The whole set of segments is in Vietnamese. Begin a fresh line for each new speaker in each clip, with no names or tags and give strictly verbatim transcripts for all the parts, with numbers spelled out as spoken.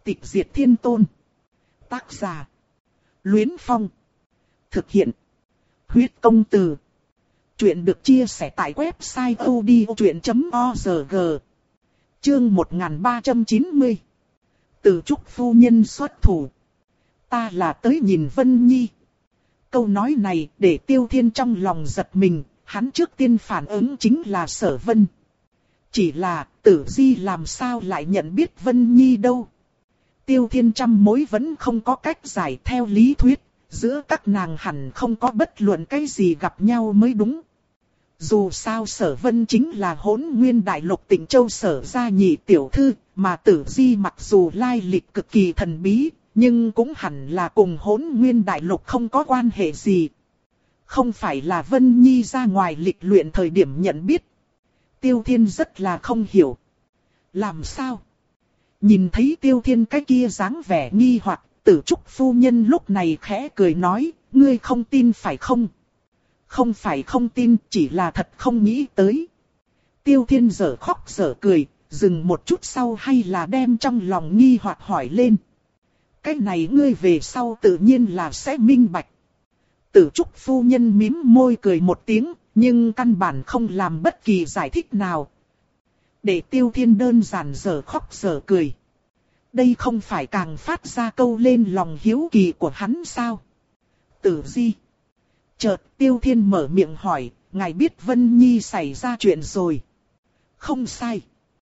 Tịch diệt thiên tôn. Tác giả. Luyến Phong. Thực hiện. Huyết công từ. Chuyện được chia sẻ tại website odchuyện chấm org. Chương một nghìn ba trăm chín mươi. Từ Trúc phu nhân xuất thủ. Ta là tới nhìn Vân Nhi. Câu nói này để Tiêu Thiên trong lòng giật mình, hắn trước tiên phản ứng chính là Sở Vân. Chỉ là Tử Di làm sao lại nhận biết Vân Nhi đâu. Tiêu Thiên trăm mối vẫn không có cách giải, theo lý thuyết, giữa các nàng hẳn không có bất luận cái gì gặp nhau mới đúng. Dù sao Sở Vân chính là Hỗn Nguyên Đại Lục Tịnh Châu Sở gia nhị tiểu thư, mà Tử Di mặc dù lai lịch cực kỳ thần bí, nhưng cũng hẳn là cùng Hỗn Nguyên Đại Lục không có quan hệ gì. Không phải là Vân Nhi ra ngoài lịch luyện thời điểm nhận biết. Tiêu Thiên rất là không hiểu. Làm sao? Nhìn thấy Tiêu Thiên cái kia dáng vẻ nghi hoặc, Tử Trúc phu nhân lúc này khẽ cười nói, ngươi không tin phải không? Không phải không tin, chỉ là thật không nghĩ tới. Tiêu Thiên dở khóc dở cười, dừng một chút sau hay là đem trong lòng nghi hoặc hỏi lên. Cái này ngươi về sau tự nhiên là sẽ minh bạch. Tử Trúc phu nhân mím môi cười một tiếng, nhưng căn bản không làm bất kỳ giải thích nào. Để Tiêu Thiên đơn giản dở khóc dở cười. Đây không phải càng phát ra câu lên lòng hiếu kỳ của hắn sao? Tử Di. Chợt Tiêu Thiên mở miệng hỏi, ngài biết Vân Nhi xảy ra chuyện rồi. Không sai.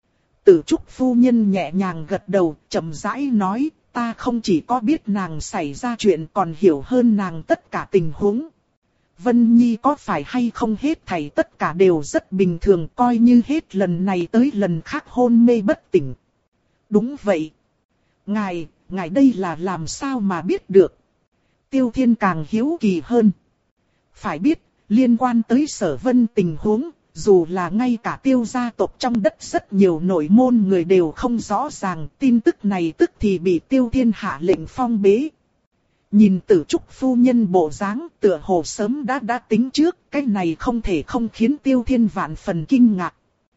Tử Trúc phu nhân nhẹ nhàng gật đầu, chậm rãi nói, ta không chỉ có biết nàng xảy ra chuyện còn hiểu hơn nàng tất cả tình huống. Vân Nhi có phải hay không hết thảy tất cả đều rất bình thường, coi như hết lần này tới lần khác hôn mê bất tỉnh. Đúng vậy. Ngài, ngài đây là làm sao mà biết được? Tiêu Thiên càng hiếu kỳ hơn. Phải biết, liên quan tới Sở Vân tình huống, dù là ngay cả Tiêu gia tộc trong đất rất nhiều nội môn người đều không rõ ràng, tin tức này tức thì bị Tiêu Thiên hạ lệnh phong bế. Nhìn Tử Trúc phu nhân bộ dáng, tựa hồ sớm đã đã tính trước, cái này không thể không khiến Tiêu Thiên vạn phần kinh ngạc.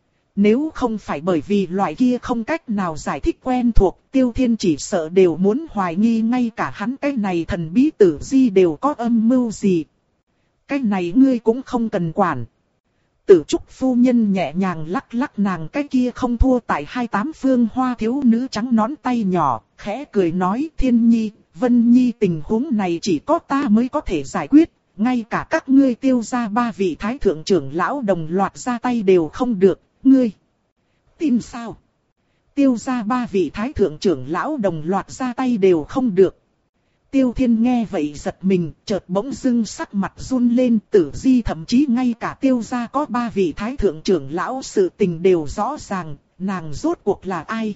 Nếu không phải bởi vì loại kia không cách nào giải thích quen thuộc, Tiêu Thiên chỉ sợ đều muốn hoài nghi ngay cả hắn cái này thần bí Tử Di đều có âm mưu gì. Cái này ngươi cũng không cần quản. Tử Trúc phu nhân nhẹ nhàng lắc lắc nàng cái kia không thua tại hai tám phương hoa thiếu nữ trắng nón tay nhỏ, khẽ cười nói, Thiên Nhi, Vân Nhi tình huống này chỉ có ta mới có thể giải quyết, ngay cả các ngươi Tiêu gia ba vị thái thượng trưởng lão đồng loạt ra tay đều không được, ngươi tin sao? Tiêu gia ba vị thái thượng trưởng lão đồng loạt ra tay đều không được. Tiêu Thiên nghe vậy giật mình, chợt bỗng dưng sắc mặt run lên, Tử Di thậm chí ngay cả Tiêu gia có ba vị thái thượng trưởng lão sự tình đều rõ ràng, nàng rốt cuộc là ai?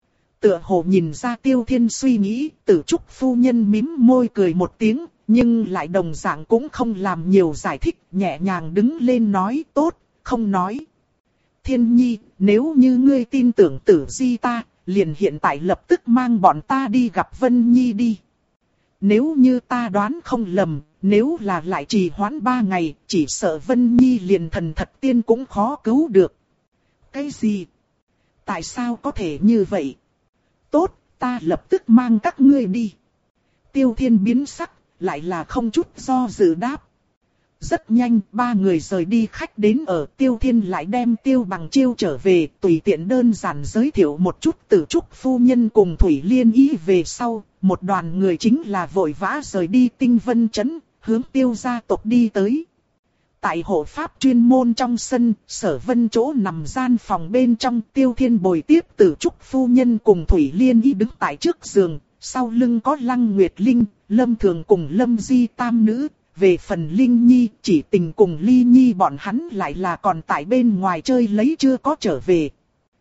Tựa hồ nhìn ra Tiêu Thiên suy nghĩ, Tử Trúc phu nhân mím môi cười một tiếng, nhưng lại đồng dạng cũng không làm nhiều giải thích, nhẹ nhàng đứng lên nói, tốt, không nói. Thiên Nhi, nếu như ngươi tin tưởng Tử Di ta, liền hiện tại lập tức mang bọn ta đi gặp Vân Nhi đi. Nếu như ta đoán không lầm, nếu là lại trì hoãn ba ngày, chỉ sợ Vân Nhi liền thần thật tiên cũng khó cứu được. Cái gì? Tại sao có thể như vậy? Tốt, ta lập tức mang các ngươi đi. Tiêu Thiên biến sắc, lại là không chút do dự đáp. Rất nhanh, ba người rời đi khách đến ở, Tiêu Thiên lại đem Tiêu Bằng Chiêu trở về, tùy tiện đơn giản giới thiệu một chút Tử Trúc phu nhân cùng Thủy Liên ý về sau, một đoàn người chính là vội vã rời đi Tinh Vân Trấn, hướng Tiêu gia tộc đi tới. Tại hộ pháp chuyên môn trong sân, Sở Vân chỗ nằm gian phòng bên trong, Tiêu Thiên bồi tiếp Tử Trúc phu nhân cùng Thủy Liên ý đứng tại trước giường, sau lưng có Lăng Nguyệt Linh, Lâm Thường cùng Lâm Di tam nữ. Về phần Linh Nhi, Chỉ Tình cùng Ly Nhi bọn hắn lại là còn tại bên ngoài chơi lấy chưa có trở về.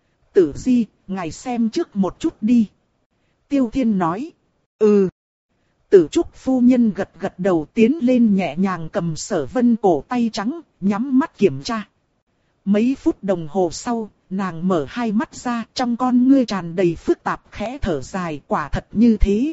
Tử Di, ngài xem trước một chút đi. Tiêu Thiên nói. Ừ. Tử Trúc phu nhân gật gật đầu tiến lên nhẹ nhàng cầm Sở Vân cổ tay trắng, nhắm mắt kiểm tra. Mấy phút đồng hồ sau, nàng mở hai mắt ra, trong con ngươi tràn đầy phức tạp khẽ thở dài, quả thật như thế.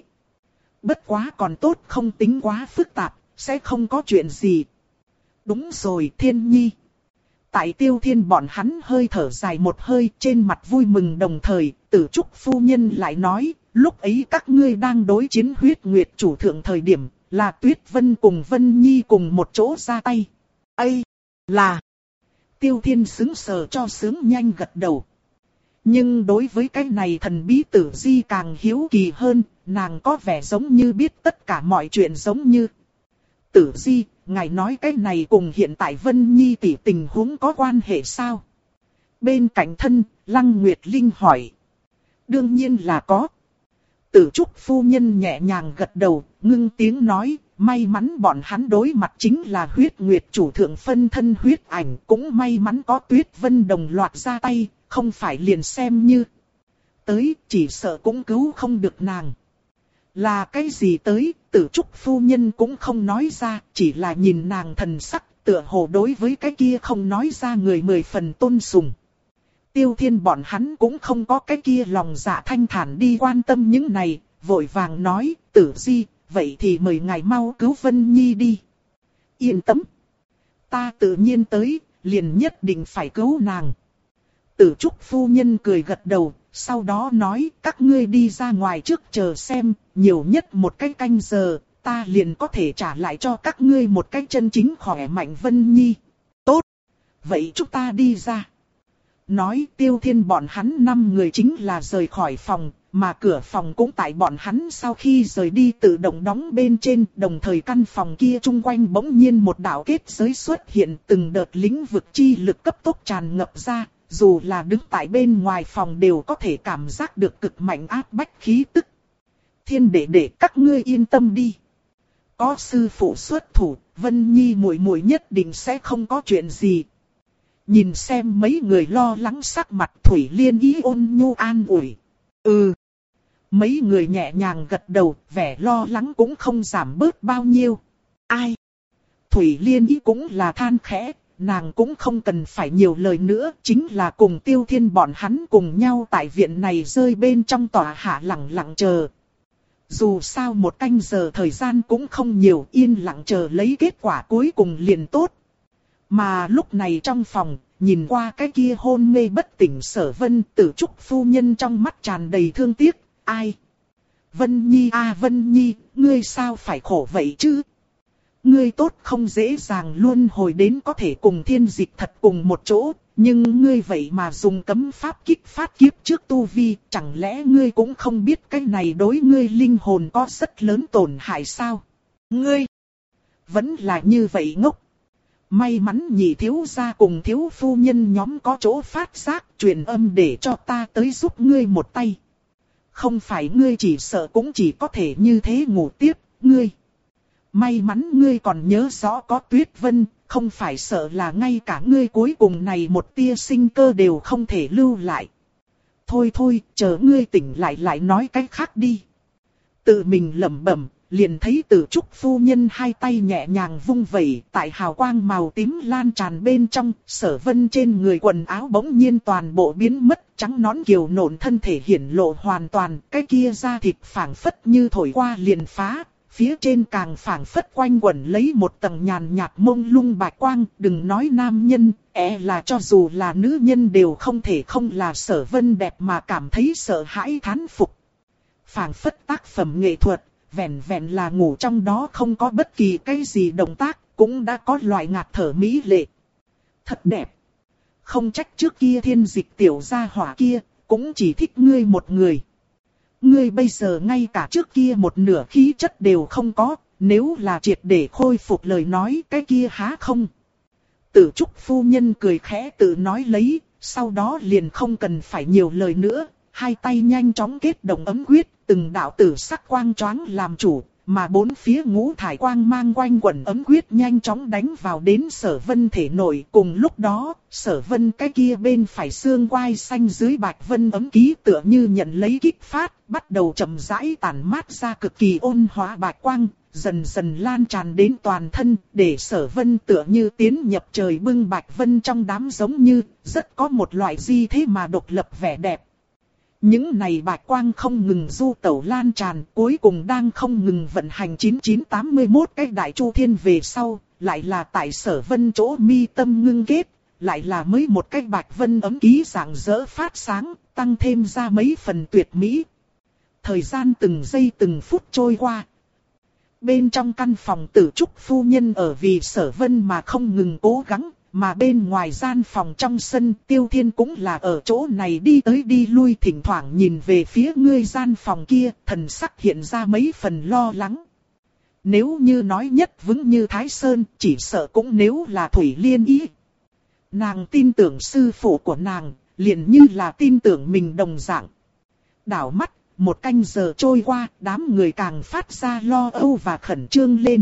Bất quá còn tốt không tính quá phức tạp. Sẽ không có chuyện gì. Đúng rồi Thiên Nhi. Tại Tiêu Thiên bọn hắn hơi thở dài một hơi, trên mặt vui mừng đồng thời, Tử Trúc phu nhân lại nói, Lúc ấy các ngươi đang đối chiến huyết nguyệt chủ thượng thời điểm, là Tuyết Vân cùng Vân Nhi cùng một chỗ ra tay. Ây, là... Tiêu Thiên sững sờ cho sướng nhanh gật đầu. Nhưng đối với cái này thần bí Tử Di càng hiếu kỳ hơn, nàng có vẻ giống như biết tất cả mọi chuyện giống như. Tử Di, ngài nói cái này cùng hiện tại Vân Nhi tỷ tình huống có quan hệ sao? Bên cạnh thân, Lăng Nguyệt Linh hỏi. Đương nhiên là có. Tử Trúc phu nhân nhẹ nhàng gật đầu, ngưng tiếng nói, may mắn bọn hắn đối mặt chính là huyết nguyệt chủ thượng phân thân huyết ảnh, cũng may mắn có Tuyết Vân đồng loạt ra tay, không phải liền xem như. Tới, chỉ sợ cũng cứu không được nàng. Là cái gì tới, Tử Trúc phu nhân cũng không nói ra, chỉ là nhìn nàng thần sắc, tựa hồ đối với cái kia không nói ra người mười phần tôn sùng. Tiêu Thiên bọn hắn cũng không có cái kia lòng dạ thanh thản đi quan tâm những này, vội vàng nói, Tử Di, vậy thì mời ngài mau cứu Vân Nhi đi. Yên tâm. Ta tự nhiên tới, liền nhất định phải cứu nàng. Tử Trúc phu nhân cười gật đầu, sau đó nói, các ngươi đi ra ngoài trước chờ xem, nhiều nhất một cái canh giờ, ta liền có thể trả lại cho các ngươi một cái chân chính khỏe mạnh Vân Nhi. Tốt. Vậy chúng ta đi ra. Nói Tiêu Thiên bọn hắn năm người chính là rời khỏi phòng, mà cửa phòng cũng tại bọn hắn sau khi rời đi tự động đóng bên trên, đồng thời căn phòng kia chung quanh bỗng nhiên một đạo kết giới xuất hiện, từng đợt lĩnh vực chi lực cấp tốc tràn ngập ra, dù là đứng tại bên ngoài phòng đều có thể cảm giác được cực mạnh áp bách khí tức. Thiên đệ đệ, các ngươi yên tâm đi. Có sư phụ xuất thủ, Vân Nhi muội muội nhất định sẽ không có chuyện gì. Nhìn xem mấy người lo lắng sắc mặt, Thủy Liên ý ôn nhu an ủi. Ừ. Mấy người nhẹ nhàng gật đầu, vẻ lo lắng cũng không giảm bớt bao nhiêu. Ai? Thủy Liên ý cũng là than khẽ, nàng cũng không cần phải nhiều lời nữa, chính là cùng Tiêu Thiên bọn hắn cùng nhau tại viện này rơi bên trong tòa hạ lặng lặng chờ. Dù sao một canh giờ thời gian cũng không nhiều, yên lặng chờ lấy kết quả cuối cùng liền tốt. Mà lúc này trong phòng, nhìn qua cái kia hôn mê bất tỉnh Sở Vân, Tử Trúc phu nhân trong mắt tràn đầy thương tiếc, ai? Vân Nhi a à, Vân Nhi, ngươi sao phải khổ vậy chứ? Ngươi tốt không dễ dàng luôn hồi đến có thể cùng thiên dịch thật cùng một chỗ, nhưng ngươi vậy mà dùng cấm pháp kích phát kiếp trước tu vi, chẳng lẽ ngươi cũng không biết cái này đối ngươi linh hồn có rất lớn tổn hại sao? Ngươi vẫn là như vậy ngốc. May mắn nhị thiếu gia cùng thiếu phu nhân nhóm có chỗ phát giác, truyền âm để cho ta tới giúp ngươi một tay. Không phải ngươi chỉ sợ cũng chỉ có thể như thế ngủ tiếp, ngươi. May mắn ngươi còn nhớ rõ có Tuyết Vân, không phải sợ là ngay cả ngươi cuối cùng này một tia sinh cơ đều không thể lưu lại. Thôi thôi, chờ ngươi tỉnh lại lại nói cách khác đi. Tự mình lẩm bẩm. Liền thấy Tử Trúc phu nhân hai tay nhẹ nhàng vung vẩy, tại hào quang màu tím lan tràn bên trong, Sở Vân trên người quần áo bỗng nhiên toàn bộ biến mất, trắng nõn kiều nộn thân thể hiển lộ hoàn toàn, cái kia da thịt phảng phất như thổi qua liền phá, phía trên càng phảng phất quanh quẩn lấy một tầng nhàn nhạt mông lung bạch quang, đừng nói nam nhân, e là cho dù là nữ nhân đều không thể không là Sở Vân đẹp mà cảm thấy sợ hãi thán phục. Phảng phất tác phẩm nghệ thuật. Vẹn vẹn là ngủ trong đó không có bất kỳ cái gì động tác, cũng đã có loại ngạt thở mỹ lệ. Thật đẹp. Không trách trước kia thiên dịch tiểu gia hỏa kia, cũng chỉ thích ngươi một người. Ngươi bây giờ ngay cả trước kia một nửa khí chất đều không có, nếu là triệt để khôi phục lời nói cái kia há không. Tử Trúc phu nhân cười khẽ tự nói lấy, sau đó liền không cần phải nhiều lời nữa, hai tay nhanh chóng kết động ấm quyết. Từng đạo tử sắc quang choáng làm chủ, mà bốn phía ngũ thải quang mang quanh quẩn ấm quyết nhanh chóng đánh vào đến Sở Vân thể nội. Cùng lúc đó, Sở Vân cái kia bên phải xương quai xanh dưới bạch vân ấm ký tựa như nhận lấy kích phát, bắt đầu chậm rãi tản mát ra cực kỳ ôn hòa bạch quang, dần dần lan tràn đến toàn thân, để Sở Vân tựa như tiến nhập trời bưng bạch vân trong đám giống như, rất có một loại di thế mà độc lập vẻ đẹp. Những này bạch quang không ngừng du tẩu lan tràn, cuối cùng đang không ngừng vận hành chín chín tám mươi mốt cái đại chu thiên về sau, lại là tại Sở Vân chỗ mi tâm ngưng kết, lại là mới một cái bạch vân ấm ký rạng rỡ phát sáng, tăng thêm ra mấy phần tuyệt mỹ. Thời gian từng giây từng phút trôi qua. Bên trong căn phòng Tử Trúc phu nhân ở vì Sở Vân mà không ngừng cố gắng, mà bên ngoài gian phòng trong sân Tiêu Thiên cũng là ở chỗ này đi tới đi lui, thỉnh thoảng nhìn về phía ngươi gian phòng kia, thần sắc hiện ra mấy phần lo lắng. Nếu như nói nhất vững như Thái Sơn, chỉ sợ cũng nếu là Thủy Liên ý. Nàng tin tưởng sư phụ của nàng, liền như là tin tưởng mình đồng dạng. Đảo mắt, một canh giờ trôi qua, đám người càng phát ra lo âu và khẩn trương lên.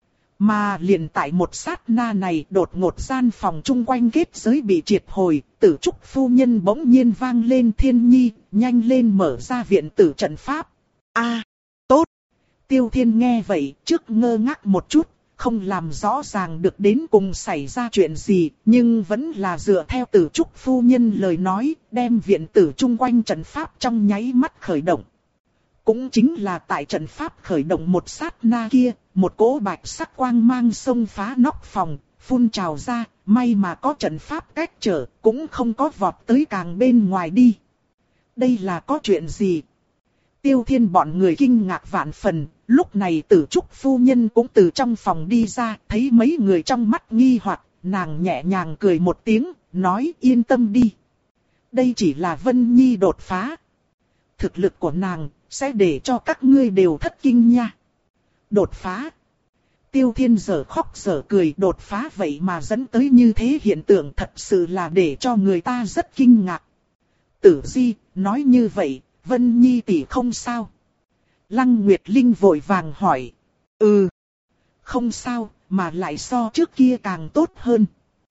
Mà liền tại một sát na này, đột ngột gian phòng chung quanh kết giới bị triệt hồi, Tử Trúc phu nhân bỗng nhiên vang lên, Thiên Nhi, nhanh lên mở ra viện tử trận pháp. A, tốt. Tiêu Thiên nghe vậy, trước ngơ ngác một chút, không làm rõ ràng được đến cùng xảy ra chuyện gì, nhưng vẫn là dựa theo Tử Trúc phu nhân lời nói, đem viện tử chung quanh trận pháp trong nháy mắt khởi động. Cũng chính là tại trận pháp khởi động một sát na kia, một cỗ bạch sắc quang mang xông phá nóc phòng, phun trào ra, may mà có trận pháp cách trở, cũng không có vọt tới càng bên ngoài đi. Đây là có chuyện gì? Tiêu Thiên bọn người kinh ngạc vạn phần, lúc này Tử Trúc phu nhân cũng từ trong phòng đi ra, thấy mấy người trong mắt nghi hoặc, nàng nhẹ nhàng cười một tiếng, nói yên tâm đi. Đây chỉ là Vân Nhi đột phá. Thực lực của nàng sẽ để cho các ngươi đều thất kinh nha. Đột phá. Tiêu Thiên giờ khóc giờ cười, đột phá vậy mà dẫn tới như thế hiện tượng, thật sự là để cho người ta rất kinh ngạc. Tử Di, nói như vậy, Vân Nhi tỷ không sao? Lăng Nguyệt Linh vội vàng hỏi. Ừ, không sao, mà lại so trước kia càng tốt hơn.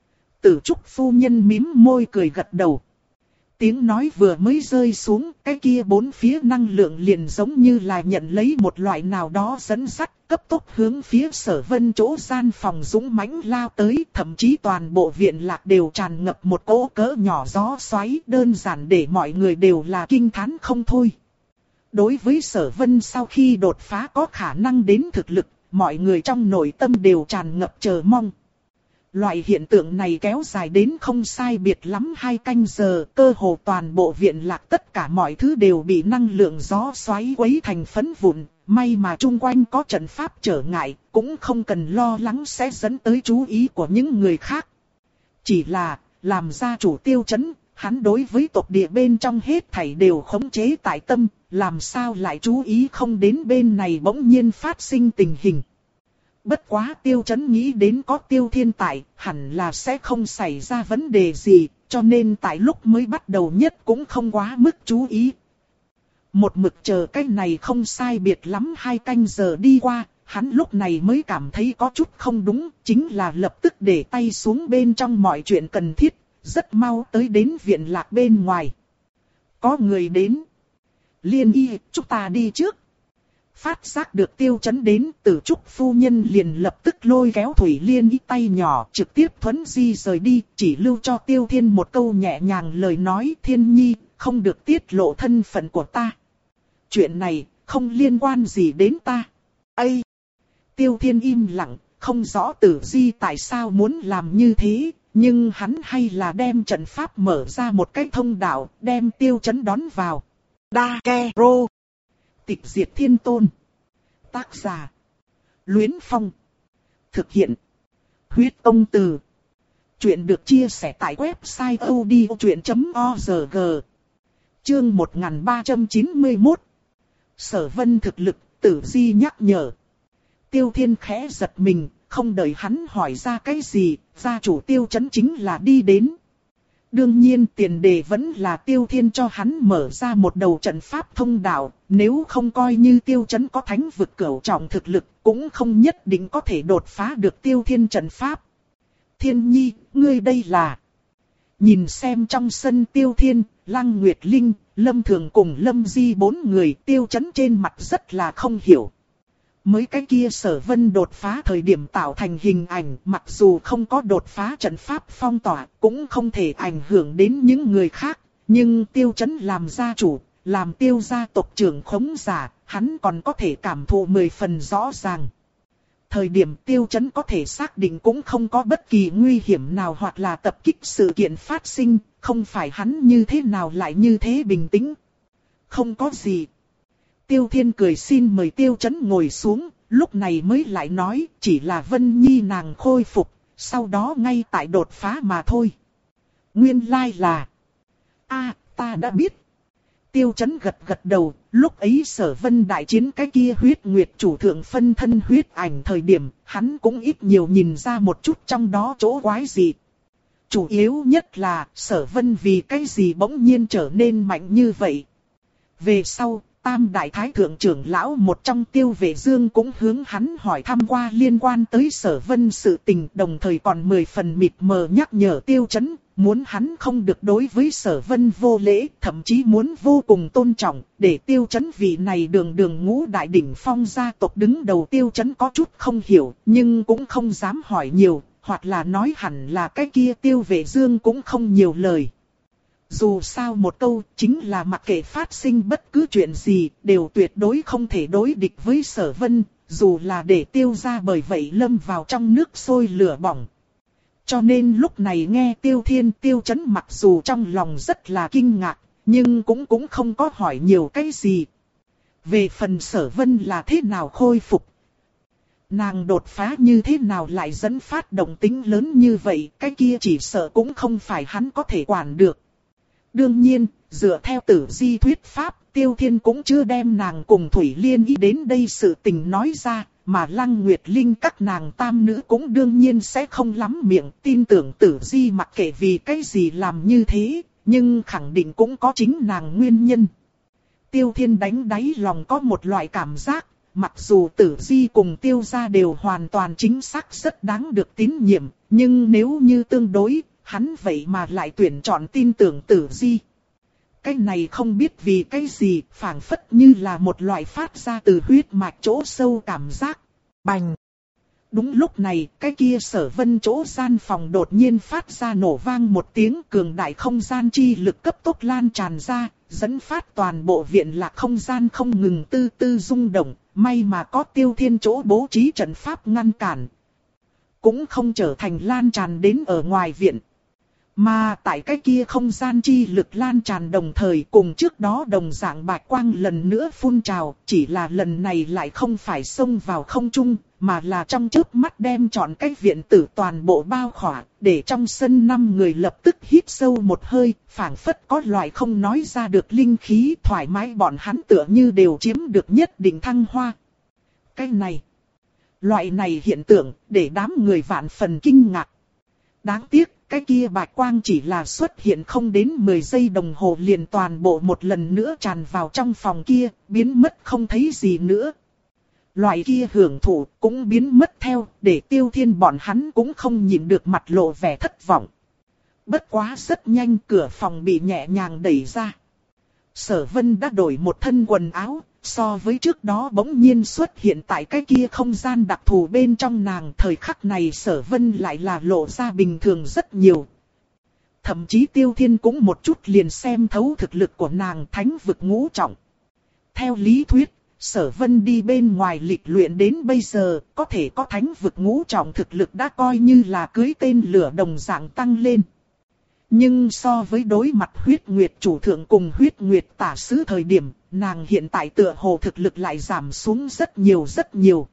Tử Trúc phu nhân mím môi cười gật đầu. Tiếng nói vừa mới rơi xuống, cái kia bốn phía năng lượng liền giống như là nhận lấy một loại nào đó dẫn dắt, cấp tốc hướng phía Sở Vân chỗ gian phòng dũng mãnh lao tới, thậm chí toàn bộ viện lạc đều tràn ngập một cỗ cỡ nhỏ gió xoáy, đơn giản để mọi người đều là kinh thán không thôi. Đối với Sở Vân sau khi đột phá có khả năng đến thực lực, mọi người trong nội tâm đều tràn ngập chờ mong. Loại hiện tượng này kéo dài đến không sai biệt lắm hai canh giờ, cơ hồ toàn bộ viện lạc tất cả mọi thứ đều bị năng lượng gió xoáy quấy thành phấn vụn, may mà chung quanh có trận pháp trở ngại, cũng không cần lo lắng sẽ dẫn tới chú ý của những người khác. Chỉ là, làm gia chủ Tiêu Chấn, hắn đối với tộc địa bên trong hết thảy đều khống chế tại tâm, làm sao lại chú ý không đến bên này bỗng nhiên phát sinh tình hình. Bất quá Tiêu Chấn nghĩ đến có Tiêu Thiên tại, hẳn là sẽ không xảy ra vấn đề gì, cho nên tại lúc mới bắt đầu nhất cũng không quá mức chú ý. Một mực chờ cái này không sai biệt lắm hai canh giờ đi qua, hắn lúc này mới cảm thấy có chút không đúng, chính là lập tức để tay xuống bên trong mọi chuyện cần thiết, rất mau tới đến viện lạc bên ngoài. Có người đến. Liên Y, chúng ta đi trước. Phát giác được Tiêu Chấn đến, Tử Trúc phu nhân liền lập tức lôi kéo Thủy Liên Y tay nhỏ trực tiếp thuấn di rời đi, chỉ lưu cho Tiêu Thiên một câu nhẹ nhàng lời nói, Thiên Nhi, không được tiết lộ thân phận của ta. Chuyện này, không liên quan gì đến ta. Ây! Tiêu Thiên im lặng, không rõ Tử Di tại sao muốn làm như thế, nhưng hắn hay là đem trận pháp mở ra một cái thông đạo, đem Tiêu Chấn đón vào. Đa Ke Rô. Tịch diệt thiên tôn. Tác giả. Luyến Phong. Thực hiện. Huyết Tông Từ. Chuyện được chia sẻ tại website odchuyện chấm org. Chương một nghìn ba trăm chín mươi mốt. Sở Vân thực lực, Tử Di nhắc nhở. Tiêu Thiên khẽ giật mình, không đợi hắn hỏi ra cái gì, gia chủ Tiêu Chấn chính là đi đến. Đương nhiên tiền đề vẫn là Tiêu Thiên cho hắn mở ra một đầu trận pháp thông đạo, nếu không coi như Tiêu Chấn có thánh vực cửu trọng thực lực, cũng không nhất định có thể đột phá được Tiêu Thiên trận pháp. Thiên Nhi, ngươi đây là... Nhìn xem trong sân Tiêu Thiên, Lăng Nguyệt Linh, Lâm Thường cùng Lâm Di bốn người, Tiêu Chấn trên mặt rất là không hiểu. Mới cái kia Sở Vân đột phá thời điểm tạo thành hình ảnh, mặc dù không có đột phá trận pháp phong tỏa, cũng không thể ảnh hưởng đến những người khác. Nhưng Tiêu Chấn làm gia chủ, làm Tiêu gia tộc trưởng khống giả, hắn còn có thể cảm thụ mười phần rõ ràng. Thời điểm Tiêu Chấn có thể xác định cũng không có bất kỳ nguy hiểm nào hoặc là tập kích sự kiện phát sinh, không phải hắn như thế nào lại như thế bình tĩnh. Không có gì. Tiêu Thiên cười xin mời Tiêu Chấn ngồi xuống, lúc này mới lại nói chỉ là Vân Nhi nàng khôi phục, sau đó ngay tại đột phá mà thôi. Nguyên lai là... a ta đã biết. Tiêu Chấn gật gật đầu, lúc ấy Sở Vân đại chiến cái kia huyết nguyệt chủ thượng phân thân huyết ảnh thời điểm, hắn cũng ít nhiều nhìn ra một chút trong đó chỗ quái gì. Chủ yếu nhất là Sở Vân vì cái gì bỗng nhiên trở nên mạnh như vậy. Về sau, Tam Đại Thái Thượng trưởng lão một trong Tiêu Vệ Dương cũng hướng hắn hỏi thăm qua liên quan tới Sở Vân sự tình, đồng thời còn mười phần mịt mờ nhắc nhở Tiêu Chấn, muốn hắn không được đối với Sở Vân vô lễ, thậm chí muốn vô cùng tôn trọng, để Tiêu Chấn vị này đường đường ngũ đại đỉnh phong gia tộc đứng đầu. Tiêu Chấn có chút không hiểu, nhưng cũng không dám hỏi nhiều, hoặc là nói hẳn là cái kia Tiêu Vệ Dương cũng không nhiều lời. Dù sao một câu chính là mặc kệ phát sinh bất cứ chuyện gì, đều tuyệt đối không thể đối địch với Sở Vân, dù là để Tiêu gia bởi vậy lâm vào trong nước sôi lửa bỏng. Cho nên lúc này nghe Tiêu Thiên Tiêu Chấn mặc dù trong lòng rất là kinh ngạc, nhưng cũng cũng không có hỏi nhiều cái gì. Về phần Sở Vân là thế nào khôi phục, nàng đột phá như thế nào lại dẫn phát động tính lớn như vậy, cái kia chỉ sợ cũng không phải hắn có thể quản được. Đương nhiên, dựa theo Tử Di thuyết pháp, Tiêu Thiên cũng chưa đem nàng cùng Thủy Liên ý đến đây sự tình nói ra, mà Lăng Nguyệt Linh các nàng tam nữ cũng đương nhiên sẽ không lắm miệng tin tưởng Tử Di mặc kệ vì cái gì làm như thế, nhưng khẳng định cũng có chính nàng nguyên nhân. Tiêu Thiên đánh đáy lòng có một loại cảm giác, mặc dù Tử Di cùng Tiêu gia đều hoàn toàn chính xác rất đáng được tín nhiệm, nhưng nếu như tương đối, hắn vậy mà lại tuyển chọn tin tưởng Tử Di. Cái này không biết vì cái gì, phảng phất như là một loại phát ra từ huyết mạch chỗ sâu cảm giác. Bành! Đúng lúc này, cái kia Sở Vân chỗ gian phòng đột nhiên phát ra nổ vang một tiếng, cường đại không gian chi lực cấp tốc lan tràn ra, dẫn phát toàn bộ viện lạc không gian không ngừng tư tư rung động, may mà có Tiêu Thiên chỗ bố trí trận pháp ngăn cản. Cũng không trở thành lan tràn đến ở ngoài viện. Mà tại cái kia không gian chi lực lan tràn đồng thời cùng trước đó đồng dạng bạch quang lần nữa phun trào, chỉ là lần này lại không phải xông vào không trung, mà là trong chớp mắt đem trọn cái viện tử toàn bộ bao khỏa, để trong sân năm người lập tức hít sâu một hơi, phảng phất có loại không nói ra được linh khí thoải mái, bọn hắn tựa như đều chiếm được nhất định thăng hoa. Cái này, loại này hiện tượng để đám người vạn phần kinh ngạc. Đáng tiếc, cái kia bạch quang chỉ là xuất hiện không đến mười giây đồng hồ liền toàn bộ một lần nữa tràn vào trong phòng kia, biến mất không thấy gì nữa. Loại kia hưởng thụ cũng biến mất theo, để Tiêu Thiên bọn hắn cũng không nhịn được mặt lộ vẻ thất vọng. Bất quá rất nhanh cửa phòng bị nhẹ nhàng đẩy ra. Sở Vân đã đổi một thân quần áo, so với trước đó bỗng nhiên xuất hiện tại cái kia không gian đặc thù bên trong nàng, thời khắc này Sở Vân lại là lộ ra bình thường rất nhiều. Thậm chí Tiêu Thiên cũng một chút liền xem thấu thực lực của nàng, thánh vực ngũ trọng. Theo lý thuyết, Sở Vân đi bên ngoài lịch luyện đến bây giờ, có thể có thánh vực ngũ trọng thực lực đã coi như là cưới tên lửa đồng dạng tăng lên. Nhưng so với đối mặt huyết nguyệt chủ thượng cùng huyết nguyệt tả sứ thời điểm, nàng hiện tại tựa hồ thực lực lại giảm xuống rất nhiều rất nhiều.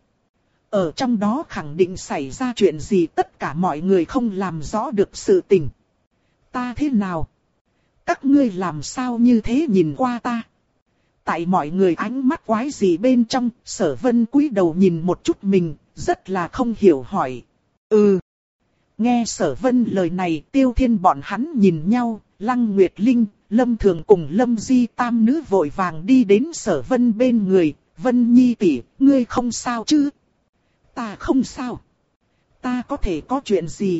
Ở trong đó khẳng định xảy ra chuyện gì tất cả mọi người không làm rõ được sự tình. Ta thế nào? Các ngươi làm sao như thế nhìn qua ta? Tại mọi người ánh mắt quái gì bên trong, Sở Vân cúi đầu nhìn một chút mình, rất là không hiểu hỏi. Ừ. Nghe Sở Vân lời này, Tiêu Thiên bọn hắn nhìn nhau, Lăng Nguyệt Linh, Lâm Thường cùng Lâm Di tam nữ vội vàng đi đến Sở Vân bên người. Vân Nhi tỷ, ngươi không sao chứ? Ta không sao. Ta có thể có chuyện gì?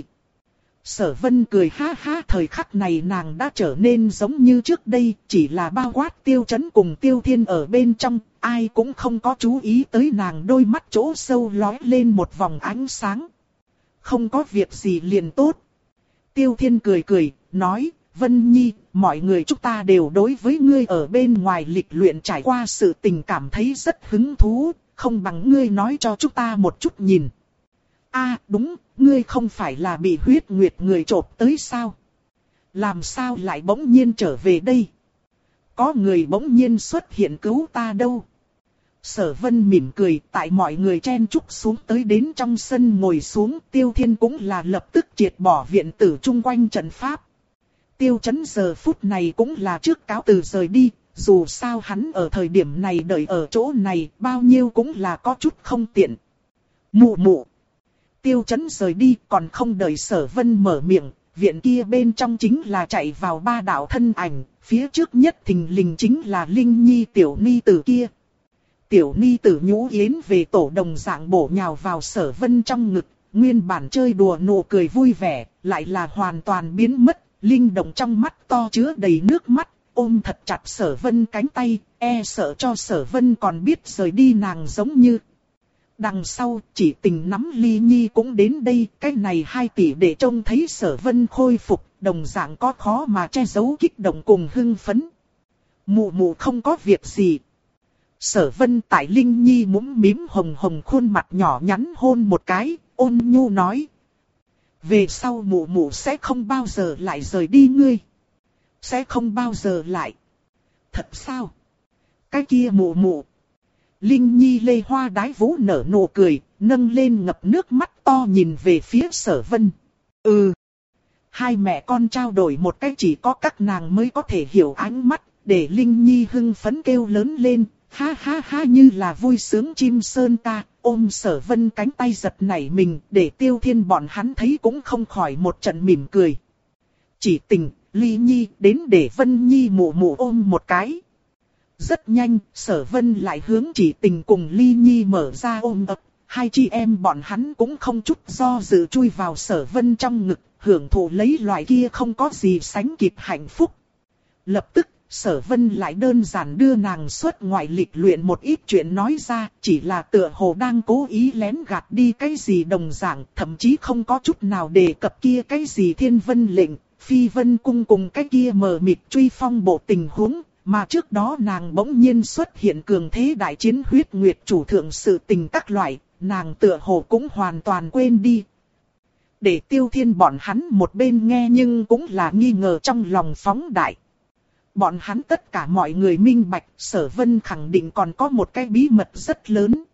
Sở Vân cười ha ha, thời khắc này nàng đã trở nên giống như trước đây, chỉ là bao quát Tiêu Chấn cùng Tiêu Thiên ở bên trong, ai cũng không có chú ý tới nàng đôi mắt chỗ sâu lóe lên một vòng ánh sáng. Không có việc gì liền tốt. Tiêu Thiên cười cười, nói, Vân Nhi, mọi người chúng ta đều đối với ngươi ở bên ngoài lịch luyện trải qua sự tình cảm thấy rất hứng thú, không bằng ngươi nói cho chúng ta một chút nhìn. A, đúng, ngươi không phải là bị huyết nguyệt người chộp tới sao? Làm sao lại bỗng nhiên trở về đây? Có người bỗng nhiên xuất hiện cứu ta đâu? Sở Vân mỉm cười, tại mọi người chen chúc xuống tới đến trong sân ngồi xuống, Tiêu Thiên cũng là lập tức triệt bỏ viện tử chung quanh trận pháp. Tiêu Chấn giờ phút này cũng là trước cáo từ rời đi, dù sao hắn ở thời điểm này đợi ở chỗ này, bao nhiêu cũng là có chút không tiện. Mụ mụ. Tiêu Chấn rời đi, còn không đợi Sở Vân mở miệng, viện kia bên trong chính là chạy vào ba đạo thân ảnh, phía trước nhất thình lình chính là Linh Nhi tiểu ni tử kia. Tiểu ni tử nhũ yến về tổ đồng dạng bổ nhào vào Sở Vân trong ngực, nguyên bản chơi đùa nụ cười vui vẻ, lại là hoàn toàn biến mất, linh động trong mắt to chứa đầy nước mắt, ôm thật chặt Sở Vân cánh tay, e sợ cho Sở Vân còn biết rời đi nàng giống như. Đằng sau, Chỉ Tình nắm Ly Nhi cũng đến đây, cái này hai tỷ để trông thấy Sở Vân khôi phục, đồng dạng có khó mà che giấu kích động cùng hưng phấn. Mụ mụ không có việc gì. Sở Vân tại Linh Nhi mũm mím hồng hồng khuôn mặt nhỏ nhắn hôn một cái, ôn nhu nói. Về sau mụ mụ sẽ không bao giờ lại rời đi ngươi. Sẽ không bao giờ lại. Thật sao? Cái kia mụ mụ. Linh Nhi lê hoa đái vũ nở nụ cười, nâng lên ngập nước mắt to nhìn về phía Sở Vân. Ừ. Hai mẹ con trao đổi một cái chỉ có các nàng mới có thể hiểu ánh mắt, để Linh Nhi hưng phấn kêu lớn lên, ha ha ha như là vui sướng chim sơn ca, ôm Sở Vân cánh tay giật nảy mình, để Tiêu Thiên bọn hắn thấy cũng không khỏi một trận mỉm cười. Chỉ Tình, Ly Nhi đến để Vân Nhi mụ mụ ôm một cái. Rất nhanh, Sở Vân lại hướng Chỉ Tình cùng Ly Nhi mở ra ôm ấp, hai chị em bọn hắn cũng không chút do dự chui vào Sở Vân trong ngực, hưởng thụ lấy loại kia không có gì sánh kịp hạnh phúc. Lập tức, Sở Vân lại đơn giản đưa nàng xuất ngoại lịch luyện một ít chuyện nói ra, chỉ là tựa hồ đang cố ý lén gạt đi cái gì đồng dạng, thậm chí không có chút nào đề cập kia cái gì Thiên Vân lệnh, Phi Vân cung cùng cái kia mờ mịt truy phong bộ tình huống, mà trước đó nàng bỗng nhiên xuất hiện cường thế đại chiến huyết nguyệt chủ thượng sự tình các loại, nàng tựa hồ cũng hoàn toàn quên đi. Để Tiêu Thiên bọn hắn một bên nghe nhưng cũng là nghi ngờ trong lòng phóng đại. Bọn hắn tất cả mọi người minh bạch, Sở Vân khẳng định còn có một cái bí mật rất lớn.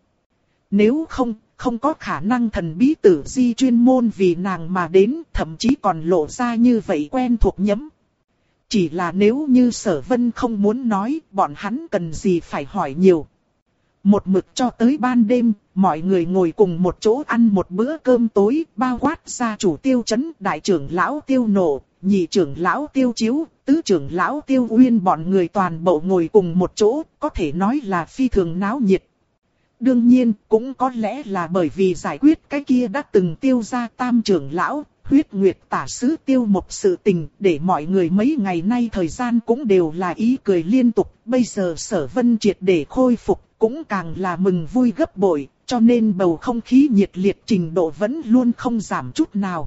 Nếu không, không có khả năng thần bí tử di chuyên môn vì nàng mà đến, thậm chí còn lộ ra như vậy quen thuộc nhẫm. Chỉ là nếu như Sở Vân không muốn nói, bọn hắn cần gì phải hỏi nhiều. Một mực cho tới ban đêm, mọi người ngồi cùng một chỗ ăn một bữa cơm tối, bao quát gia chủ Tiêu Chấn, đại trưởng lão Tiêu Nộ, nhị trưởng lão Tiêu Chiếu, tứ trưởng lão Tiêu Uyên bọn người toàn bộ ngồi cùng một chỗ, có thể nói là phi thường náo nhiệt. Đương nhiên, cũng có lẽ là bởi vì giải quyết cái kia đã từng tiêu ra tam trưởng lão, huyết nguyệt tả sứ Tiêu Mộc sự tình, để mọi người mấy ngày nay thời gian cũng đều là ý cười liên tục, bây giờ Sở Vân triệt để khôi phục, cũng càng là mừng vui gấp bội, cho nên bầu không khí nhiệt liệt trình độ vẫn luôn không giảm chút nào.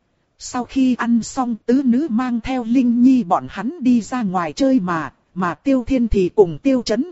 Sau khi ăn xong, tứ nữ mang theo Linh Nhi bọn hắn đi ra ngoài chơi mà, mà Tiêu Thiên thì cùng Tiêu Chấn,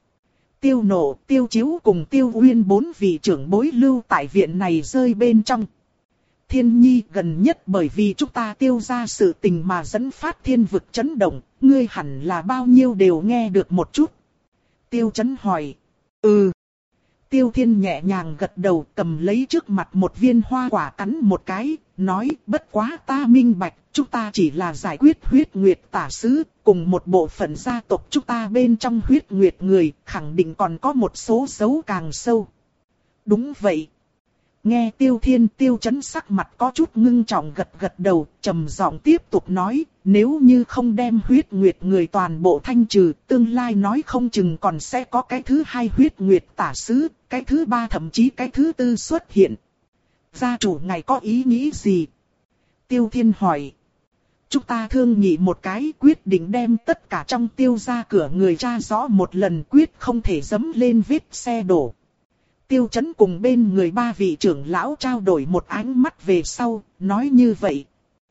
Tiêu Nộ, Tiêu Chiếu cùng Tiêu Uyên bốn vị trưởng bối lưu tại viện này rơi bên trong. Thiên Nhi, gần nhất bởi vì chúng ta Tiêu ra sự tình mà dẫn phát thiên vực chấn động, ngươi hẳn là bao nhiêu đều nghe được một chút. Tiêu Chấn hỏi. Ừ. Tiêu Thiên nhẹ nhàng gật đầu, cầm lấy trước mặt một viên hoa quả cắn một cái, nói, bất quá ta minh bạch, chúng ta chỉ là giải quyết huyết nguyệt tả sứ, cùng một bộ phận gia tộc chúng ta bên trong huyết nguyệt người, khẳng định còn có một số dấu càng sâu. Đúng vậy. Nghe Tiêu Thiên, Tiêu Chấn sắc mặt có chút ngưng trọng gật gật đầu, trầm giọng tiếp tục nói, nếu như không đem huyết nguyệt người toàn bộ thanh trừ, tương lai nói không chừng còn sẽ có cái thứ hai huyết nguyệt tả sứ, cái thứ ba thậm chí cái thứ tư xuất hiện. Gia chủ ngài có ý nghĩ gì? Tiêu Thiên hỏi. Chúng ta thương nghị một cái, quyết định đem tất cả trong Tiêu gia cửa người tra rõ một lần, quyết không thể dẫm lên vết xe đổ. Tiêu Chấn cùng bên người ba vị trưởng lão trao đổi một ánh mắt về sau, nói như vậy.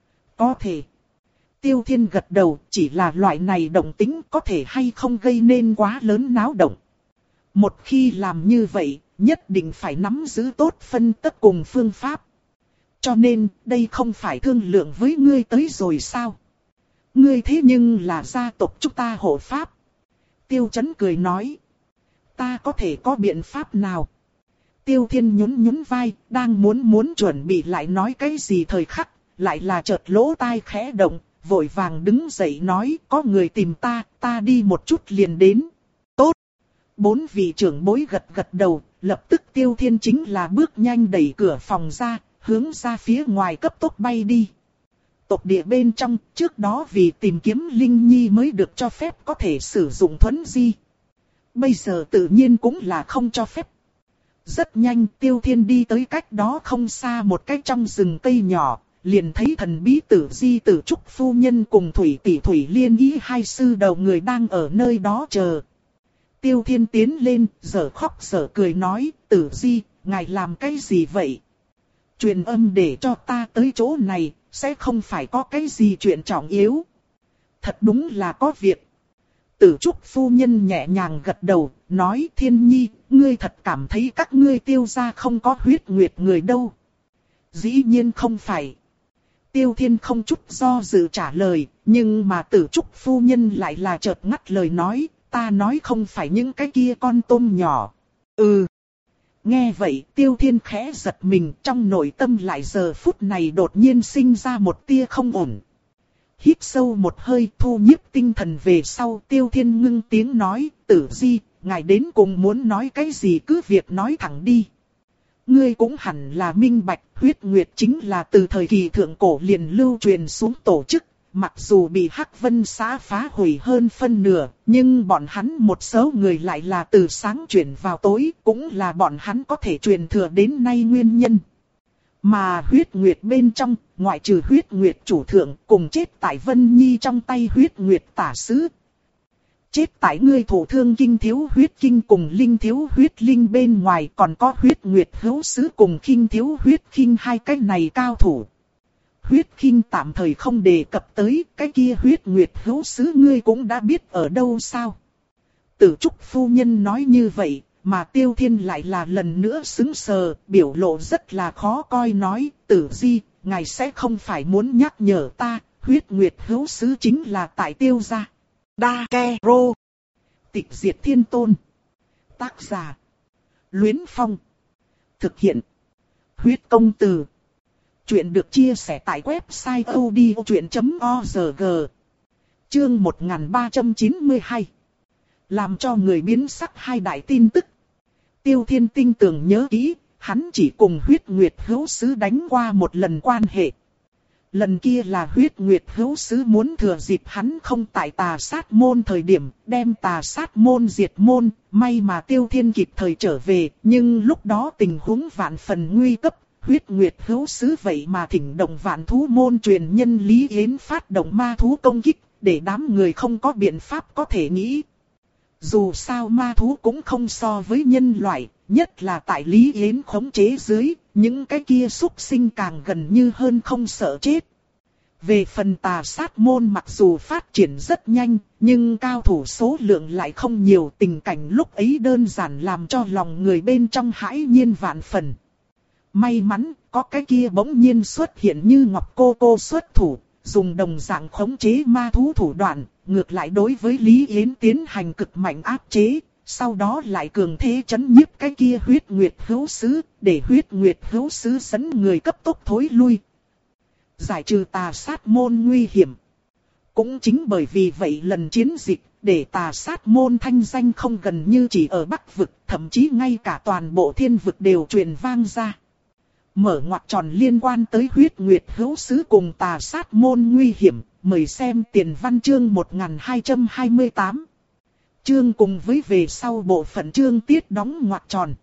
Có thể. Tiêu Thiên gật đầu, chỉ là loại này động tính có thể hay không gây nên quá lớn náo động. Một khi làm như vậy, nhất định phải nắm giữ tốt phân tích cùng phương pháp. Cho nên, đây không phải thương lượng với ngươi tới rồi sao? Ngươi thế nhưng là gia tộc chúng ta hộ pháp. Tiêu Chấn cười nói. Ta có thể có biện pháp nào? Tiêu Thiên nhún nhún vai, đang muốn muốn chuẩn bị lại nói cái gì thời khắc, lại là chợt lỗ tai khẽ động, vội vàng đứng dậy nói có người tìm ta, ta đi một chút liền đến. Tốt! Bốn vị trưởng bối gật gật đầu, lập tức Tiêu Thiên chính là bước nhanh đẩy cửa phòng ra, hướng ra phía ngoài cấp tốc bay đi. Tộc địa bên trong, trước đó vì tìm kiếm Linh Nhi mới được cho phép có thể sử dụng thuấn di. Bây giờ tự nhiên cũng là không cho phép. Rất nhanh Tiêu Thiên đi tới cách đó không xa một cái trong rừng cây nhỏ, liền thấy thần bí tử Di Tử Trúc phu nhân cùng Thủy tỷ Thủy Liên Ý hai sư đầu người đang ở nơi đó chờ. Tiêu Thiên tiến lên, giở khóc giở cười nói, Tử Di, ngài làm cái gì vậy? Truyền âm để cho ta tới chỗ này, sẽ không phải có cái gì chuyện trọng yếu. Thật đúng là có việc. Tử Trúc phu nhân nhẹ nhàng gật đầu, nói Thiên Nhi, ngươi thật cảm thấy các ngươi Tiêu gia không có huyết nguyệt người đâu. Dĩ nhiên không phải. Tiêu Thiên không chút do dự trả lời, nhưng mà Tử Trúc phu nhân lại là chợt ngắt lời nói, ta nói không phải những cái kia con tôm nhỏ. Ừ. Nghe vậy Tiêu Thiên khẽ giật mình, trong nội tâm lại giờ phút này đột nhiên sinh ra một tia không ổn. Hít sâu một hơi, thu nhiếp tinh thần về sau, Tiêu Thiên ngưng tiếng nói, Tử Di, ngài đến cùng muốn nói cái gì cứ việc nói thẳng đi. Ngươi cũng hẳn là minh bạch, huyết nguyệt chính là từ thời kỳ thượng cổ liền lưu truyền xuống tổ chức, mặc dù bị Hắc Vân xã phá hủy hơn phân nửa, nhưng bọn hắn một số người lại là từ sáng chuyển vào tối, cũng là bọn hắn có thể truyền thừa đến nay nguyên nhân. Mà huyết nguyệt bên trong, ngoại trừ huyết nguyệt chủ thượng cùng chết tại Vân Nhi trong tay huyết nguyệt tả sứ. Chết tại ngươi thủ thương kinh thiếu huyết kinh cùng linh thiếu huyết linh bên ngoài còn có huyết nguyệt hữu sứ cùng kinh thiếu huyết kinh hai cái này cao thủ. Huyết kinh tạm thời không đề cập tới, cái kia huyết nguyệt hữu sứ ngươi cũng đã biết ở đâu sao. Tử Trúc phu nhân nói như vậy, mà Tiêu Thiên lại là lần nữa sững sờ, biểu lộ rất là khó coi nói, Tử Di, ngài sẽ không phải muốn nhắc nhở ta, huyết nguyệt hữu sứ chính là tại Tiêu gia. Đa Ke Rô. Tịch diệt thiên tôn. Tác giả. Luyến Phong. Thực hiện. Huyết công từ. Chuyện được chia sẻ tại website odchuyện chấm org. Chương một nghìn ba trăm chín mươi hai. Làm cho người biến sắc hai đại tin tức. Tiêu Thiên tinh tường nhớ kỹ, hắn chỉ cùng huyết nguyệt hữu sứ đánh qua một lần quan hệ. Lần kia là huyết nguyệt hữu sứ muốn thừa dịp hắn không tại Tà Sát môn thời điểm, đem Tà Sát môn diệt môn, may mà Tiêu Thiên kịp thời trở về, nhưng lúc đó tình huống vạn phần nguy cấp, huyết nguyệt hữu sứ vậy mà thỉnh động vạn thú môn truyền nhân Lý Yến phát động ma thú công kích, để đám người không có biện pháp có thể nghĩ. Dù sao ma thú cũng không so với nhân loại, nhất là tại Lý Yến khống chế dưới, những cái kia súc sinh càng gần như hơn không sợ chết. Về phần Tà Sát môn mặc dù phát triển rất nhanh, nhưng cao thủ số lượng lại không nhiều, tình cảnh lúc ấy đơn giản làm cho lòng người bên trong hãi nhiên vạn phần. May mắn, có cái kia bỗng nhiên xuất hiện như Ngọc Cô Cô xuất thủ, dùng đồng dạng khống chế ma thú thủ đoạn, ngược lại đối với Lý Yến tiến hành cực mạnh áp chế, sau đó lại cường thế chấn nhiếp cái kia huyết nguyệt hữu sứ, để huyết nguyệt hữu sứ dẫn người cấp tốc thối lui. Giải trừ Tà Sát môn nguy hiểm. Cũng chính bởi vì vậy lần chiến dịch, để Tà Sát môn thanh danh không gần như chỉ ở Bắc vực, thậm chí ngay cả toàn bộ thiên vực đều truyền vang ra. Mở ngoặc tròn liên quan tới huyết nguyệt hữu sứ cùng Tà Sát môn nguy hiểm, mời xem tiền văn chương một nghìn hai trăm hai mươi tám. Chương cùng với về sau bộ phận chương tiết đóng ngoặc tròn.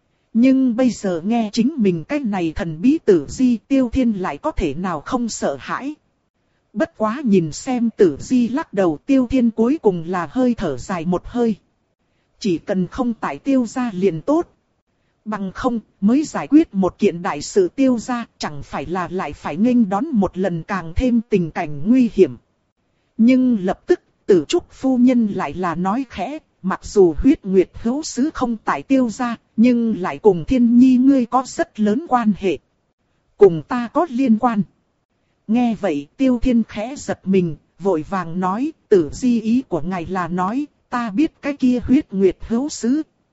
Nhưng bây giờ nghe chính mình cái này thần bí Tử Di, Tiêu Thiên lại có thể nào không sợ hãi. Bất quá nhìn xem Tử Di lắc đầu, Tiêu Thiên cuối cùng là hơi thở dài một hơi. Chỉ cần không tại Tiêu gia liền tốt. Bằng không, mới giải quyết một kiện đại sự Tiêu gia, chẳng phải là lại phải nghênh đón một lần càng thêm tình cảnh nguy hiểm. Nhưng lập tức, Tử Trúc phu nhân lại là nói khẽ, mặc dù huyết nguyệt hữu sứ không tại Tiêu gia, nhưng lại cùng Thiên Nhi ngươi có rất lớn quan hệ. Cùng ta có liên quan. Nghe vậy Tiêu Thiên khẽ giật mình, vội vàng nói, Tử Di ý của ngài là nói, ta biết cái kia huyết nguyệt hữu sứ,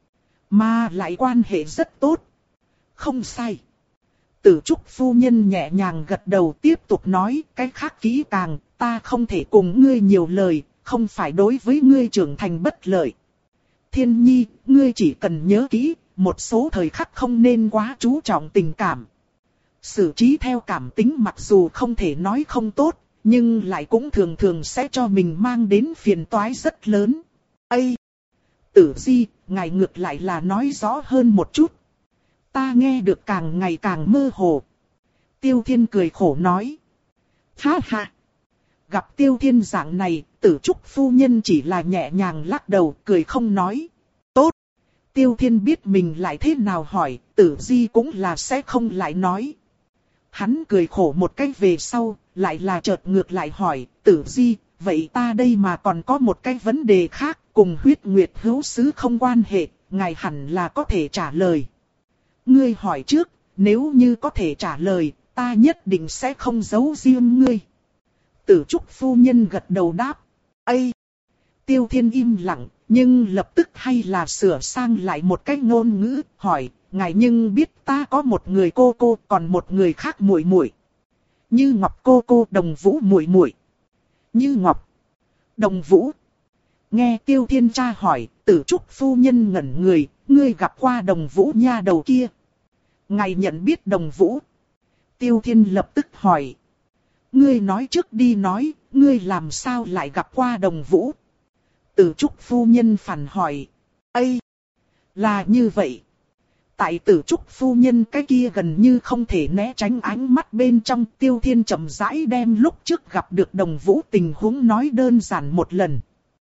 Mà lại quan hệ rất tốt. Không sai. Tử Trúc phu nhân nhẹ nhàng gật đầu tiếp tục nói, cái khác kỹ càng, ta không thể cùng ngươi nhiều lời, không phải đối với ngươi trưởng thành bất lợi. Thiên Nhi, ngươi chỉ cần nhớ kỹ, một số thời khắc không nên quá chú trọng tình cảm. Xử trí theo cảm tính mặc dù không thể nói không tốt, nhưng lại cũng thường thường sẽ cho mình mang đến phiền toái rất lớn. Ây! Tử Di, ngài ngược lại là nói rõ hơn một chút. Ta nghe được càng ngày càng mơ hồ. Tiêu Thiên cười khổ nói. Ha ha! Gặp Tiêu Thiên dạng này, Tử Trúc phu nhân chỉ là nhẹ nhàng lắc đầu, cười không nói. Tốt! Tiêu Thiên biết mình lại thế nào hỏi, Tử Di cũng là sẽ không lại nói. Hắn cười khổ một cách về sau, lại là chợt ngược lại hỏi, Tử Di, vậy ta đây mà còn có một cái vấn đề khác, cùng huyết nguyệt hữu xứ không quan hệ, ngài hẳn là có thể trả lời. Ngươi hỏi trước, nếu như có thể trả lời, ta nhất định sẽ không giấu riêng ngươi. Tử Trúc phu nhân gật đầu đáp. Ây! Tiêu Thiên im lặng, nhưng lập tức hay là sửa sang lại một cách ngôn ngữ, hỏi, ngài nhưng biết ta có một người cô cô, còn một người khác muội muội. Như Ngọc cô cô, Đồng Vũ muội muội. Như Ngọc, Đồng Vũ. Nghe Tiêu Thiên tra hỏi, Tử Trúc phu nhân ngẩn người, ngươi gặp qua Đồng Vũ nha đầu kia. Ngài nhận biết Đồng Vũ. Tiêu Thiên lập tức hỏi. Ngươi nói trước đi nói, ngươi làm sao lại gặp qua Đồng Vũ? Tử Trúc phu nhân phản hỏi. Ây! Là như vậy. Tại Tử Trúc phu nhân cái kia gần như không thể né tránh ánh mắt bên trong, Tiêu Thiên chậm rãi đem lúc trước gặp được Đồng Vũ tình huống nói đơn giản một lần.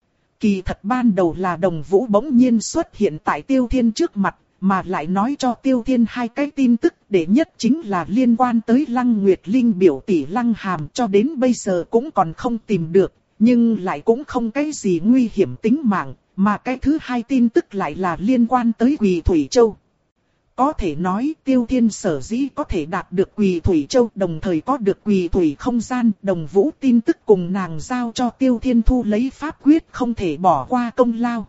Kỳ thật ban đầu là Đồng Vũ bỗng nhiên xuất hiện tại Tiêu Thiên trước mặt, mà lại nói cho Tiêu Thiên hai cái tin tức, để nhất chính là liên quan tới Lăng Nguyệt Linh biểu tỷ Lăng Hàm, cho đến bây giờ cũng còn không tìm được, nhưng lại cũng không cái gì nguy hiểm tính mạng, mà cái thứ hai tin tức lại là liên quan tới Quỳ Thủy Châu. Có thể nói Tiêu Thiên sở dĩ có thể đạt được Quỳ Thủy Châu, đồng thời có được Quỳ Thủy không gian, Đồng Vũ tin tức cùng nàng giao cho Tiêu Thiên thu lấy pháp quyết, không thể bỏ qua công lao.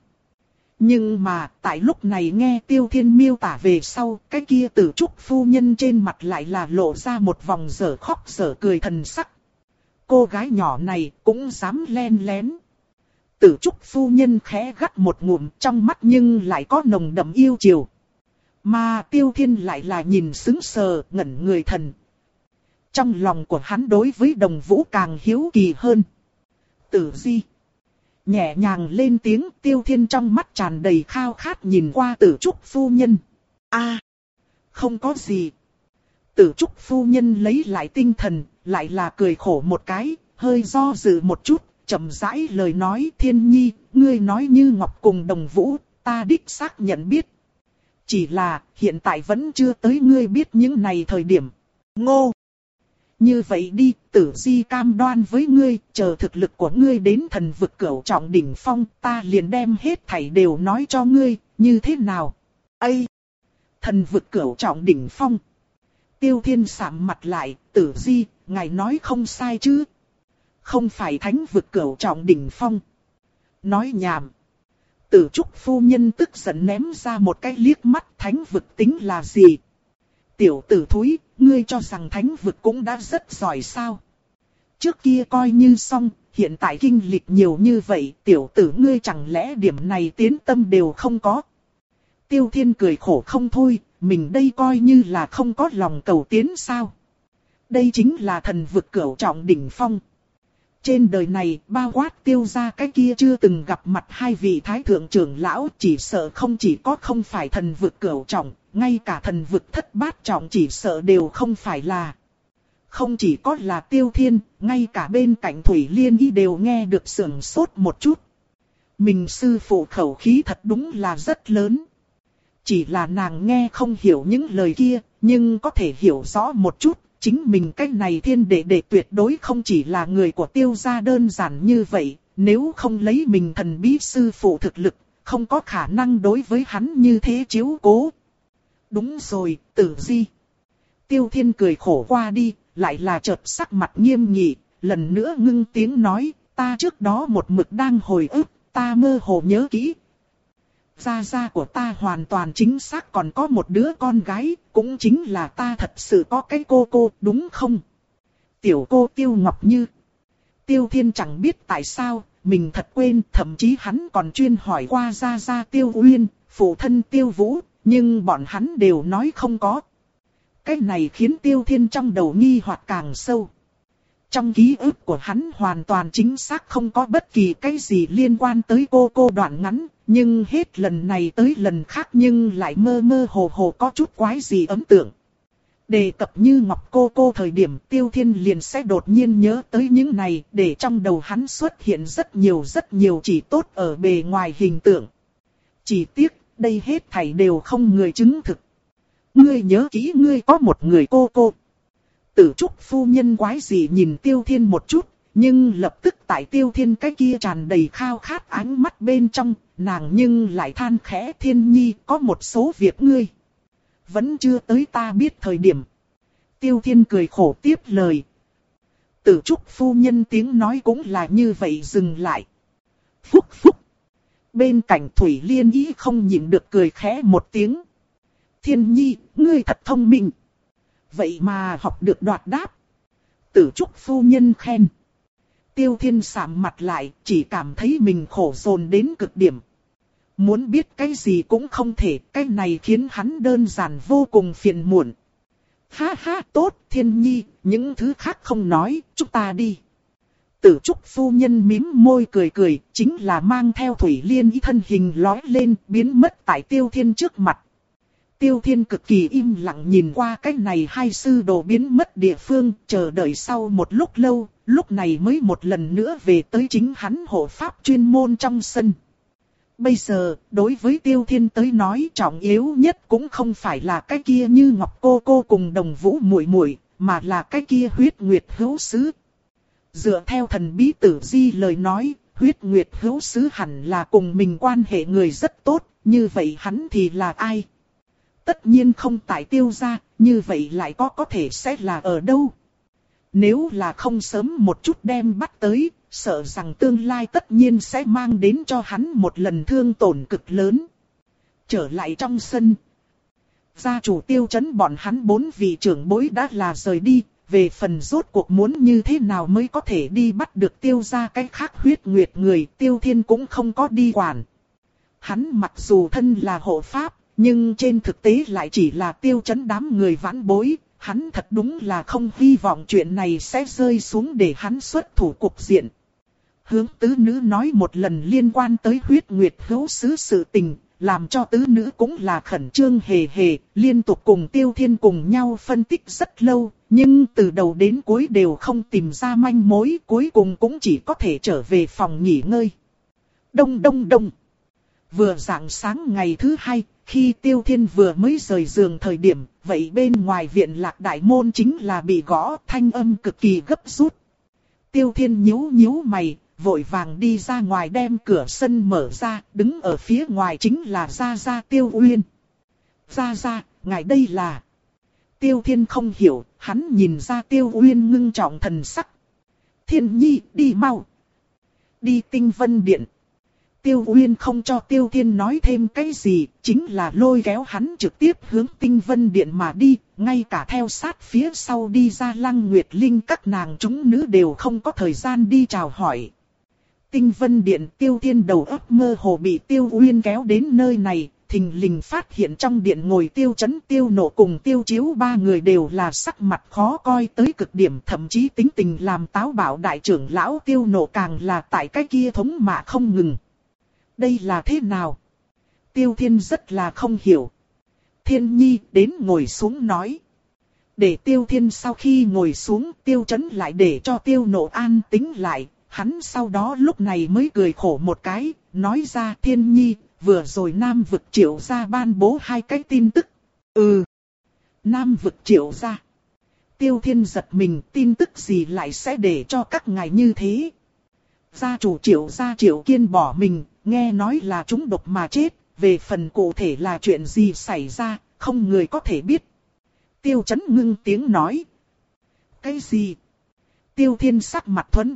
Nhưng mà, tại lúc này nghe Tiêu Thiên miêu tả về sau, cái kia Tử Trúc phu nhân trên mặt lại là lộ ra một vòng dở khóc dở cười thần sắc. Cô gái nhỏ này cũng dám len lén. Tử Trúc phu nhân khẽ gắt một ngụm, trong mắt nhưng lại có nồng đậm yêu chiều. Mà Tiêu Thiên lại là nhìn sững sờ, ngẩn người thần. Trong lòng của hắn đối với Đồng Vũ càng hiếu kỳ hơn. Tử Di. Nhẹ nhàng lên tiếng, Tiêu Thiên trong mắt tràn đầy khao khát nhìn qua Tử Trúc phu nhân. A, không có gì. Tử Trúc phu nhân lấy lại tinh thần, lại là cười khổ một cái, hơi do dự một chút, chậm rãi lời nói, Thiên Nhi, ngươi nói Như Ngọc cùng Đồng Vũ, ta đích xác nhận biết. Chỉ là, hiện tại vẫn chưa tới ngươi biết những này thời điểm. Ngô! Như vậy đi, Tử Di cam đoan với ngươi, chờ thực lực của ngươi đến thần vực cửu trọng đỉnh phong, ta liền đem hết thảy đều nói cho ngươi, như thế nào? Ây! Thần vực cửu trọng đỉnh phong. Tiêu Thiên sạm mặt lại, Tử Di, ngài nói không sai chứ? Không phải thánh vực cửu trọng đỉnh phong. Nói nhảm. Tử Trúc phu nhân tức giận ném ra một cái liếc mắt, thánh vực tính là gì? Tiểu tử thúi, ngươi cho rằng thánh vực cũng đã rất giỏi sao? Trước kia coi như xong, hiện tại kinh lịch nhiều như vậy, tiểu tử ngươi chẳng lẽ điểm này tiến tâm đều không có? Tiêu Thiên cười khổ không thôi, mình đây coi như là không có lòng cầu tiến sao? Đây chính là thần vực cửu trọng đỉnh phong. Trên đời này, bao quát Tiêu gia cái kia chưa từng gặp mặt hai vị thái thượng trưởng lão, chỉ sợ không chỉ có không phải thần vực cửu trọng, ngay cả thần vực thất bát trọng chỉ sợ đều không phải là. Không chỉ có là Tiêu Thiên, ngay cả bên cạnh Thủy Liên Y đều nghe được sưởng sốt một chút. Mình sư phụ khẩu khí thật đúng là rất lớn. Chỉ là nàng nghe không hiểu những lời kia, nhưng có thể hiểu rõ một chút. Chính mình cái này thiên đệ đệ tuyệt đối không chỉ là người của Tiêu gia đơn giản như vậy, nếu không lấy mình thần bí sư phụ thực lực, không có khả năng đối với hắn như thế chiếu cố. Đúng rồi, Tử Di. Tiêu Thiên cười khổ qua đi, lại là chợt sắc mặt nghiêm nghị, lần nữa ngưng tiếng nói, ta trước đó một mực đang hồi ức, ta mơ hồ nhớ kỹ. Gia gia của ta hoàn toàn chính xác còn có một đứa con gái, cũng chính là ta thật sự có cái cô cô, đúng không? Tiểu cô Tiêu Ngọc Như. Tiêu Thiên chẳng biết tại sao, mình thật quên, thậm chí hắn còn chuyên hỏi qua gia gia Tiêu Uyên, phụ thân Tiêu Vũ, nhưng bọn hắn đều nói không có. Cái này khiến Tiêu Thiên trong đầu nghi hoặc càng sâu. Trong ký ức của hắn hoàn toàn chính xác không có bất kỳ cái gì liên quan tới cô cô đoạn ngắn, nhưng hết lần này tới lần khác nhưng lại mơ mơ hồ hồ có chút quái gì ấn tượng. Đề cập như Ngọc cô cô thời điểm Tiêu Thiên liền sẽ đột nhiên nhớ tới những này, để trong đầu hắn xuất hiện rất nhiều rất nhiều chỉ tốt ở bề ngoài hình tượng. Chỉ tiếc, đây hết thảy đều không người chứng thực. Ngươi nhớ kỹ ngươi có một người cô cô. Tử Trúc phu nhân quái gì nhìn Tiêu Thiên một chút, nhưng lập tức tại Tiêu Thiên cái kia tràn đầy khao khát ánh mắt bên trong, nàng nhưng lại than khẽ Thiên Nhi có một số việc ngươi vẫn chưa tới ta biết thời điểm. Tiêu Thiên cười khổ tiếp lời. Tử Trúc phu nhân tiếng nói cũng là như vậy dừng lại. Phúc phúc. Bên cạnh Thủy Liên Ý không nhịn được cười khẽ một tiếng. Thiên Nhi, ngươi thật thông minh. Vậy mà học được đoạt đáp. Tử Trúc phu nhân khen. Tiêu Thiên sạm mặt lại, chỉ cảm thấy mình khổ dồn đến cực điểm. Muốn biết cái gì cũng không thể, cái này khiến hắn đơn giản vô cùng phiền muộn. Ha ha, tốt, Thiên Nhi, những thứ khác không nói, chúng ta đi. Tử Trúc phu nhân mím môi cười cười, chính là mang theo Thủy Liên Ý thân hình lói lên, biến mất tại Tiêu Thiên trước mặt. Tiêu Thiên cực kỳ im lặng nhìn qua cái này hai sư đồ biến mất địa phương, chờ đợi sau một lúc lâu, lúc này mới một lần nữa về tới chính hắn hộ pháp chuyên môn trong sân. Bây giờ, đối với Tiêu Thiên tới nói trọng yếu nhất cũng không phải là cái kia như Ngọc cô cô cùng Đồng Vũ muội muội, mà là cái kia Huyết Nguyệt hữu sứ. Dựa theo thần bí tử Di lời nói, Huyết Nguyệt hữu sứ hẳn là cùng mình quan hệ người rất tốt, như vậy hắn thì là ai? Tất nhiên không tại Tiêu gia, như vậy lại có có thể sẽ là ở đâu? Nếu là không sớm một chút đem bắt tới, sợ rằng tương lai tất nhiên sẽ mang đến cho hắn một lần thương tổn cực lớn. Trở lại trong sân. Gia chủ Tiêu trấn bọn hắn bốn vị trưởng bối đã là rời đi, về phần rốt cuộc muốn như thế nào mới có thể đi bắt được Tiêu gia cái khác Huyết Nguyệt người, Tiêu Thiên cũng không có đi quản. Hắn mặc dù thân là hộ pháp, nhưng trên thực tế lại chỉ là Tiêu trấn đám người vãn bối, hắn thật đúng là không hy vọng chuyện này sẽ rơi xuống để hắn xuất thủ cục diện. Hướng tứ nữ nói một lần liên quan tới Huyết Nguyệt hữu sứ sự tình, làm cho tứ nữ cũng là khẩn trương hề hề, liên tục cùng Tiêu Thiên cùng nhau phân tích rất lâu, nhưng từ đầu đến cuối đều không tìm ra manh mối, cuối cùng cũng chỉ có thể trở về phòng nghỉ ngơi. Đông đông đông. Vừa rạng sáng ngày thứ hai, khi Tiêu Thiên vừa mới rời giường thời điểm, vậy bên ngoài viện Lạc đại môn chính là bị gõ, thanh âm cực kỳ gấp rút. Tiêu Thiên nhíu nhíu mày, vội vàng đi ra ngoài đem cửa sân mở ra, đứng ở phía ngoài chính là Gia Gia Tiêu Uyên. Gia Gia, ngài đây là... Tiêu Thiên không hiểu, hắn nhìn ra Tiêu Uyên ngưng trọng thần sắc. Thiên Nhi, đi mau. Đi Tinh Vân Điện. Tiêu Uyên không cho Tiêu Thiên nói thêm cái gì, chính là lôi kéo hắn trực tiếp hướng Tinh Vân Điện mà đi, ngay cả theo sát phía sau đi ra Lăng Nguyệt Linh các nàng chúng nữ đều không có thời gian đi chào hỏi. Tinh Vân Điện Tiêu Thiên đầu óc mơ hồ bị Tiêu Uyên kéo đến nơi này, thình lình phát hiện trong điện ngồi Tiêu Chấn, Tiêu Nộ cùng Tiêu Chiếu ba người đều là sắc mặt khó coi tới cực điểm, thậm chí tính tình làm táo bạo đại trưởng lão Tiêu Nộ càng là tại cái kia thống mạ không ngừng. Đây là thế nào? Tiêu Thiên rất là không hiểu. Thiên Nhi đến ngồi xuống nói. Để Tiêu Thiên sau khi ngồi xuống, Tiêu Chấn lại để cho Tiêu Nộ an tĩnh lại. Hắn sau đó lúc này mới cười khổ một cái, nói ra Thiên Nhi, vừa rồi Nam vực Triệu gia ban bố hai cái tin tức. Ừ. Nam vực Triệu gia. Tiêu Thiên giật mình, tin tức gì lại sẽ để cho các ngài như thế? Gia chủ Triệu gia Triệu Kiên bỏ mình, nghe nói là trúng độc mà chết, về phần cụ thể là chuyện gì xảy ra, không người có thể biết. Tiêu Chấn ngưng tiếng nói. Cái gì? Tiêu Thiên sắc mặt thuẫn biến,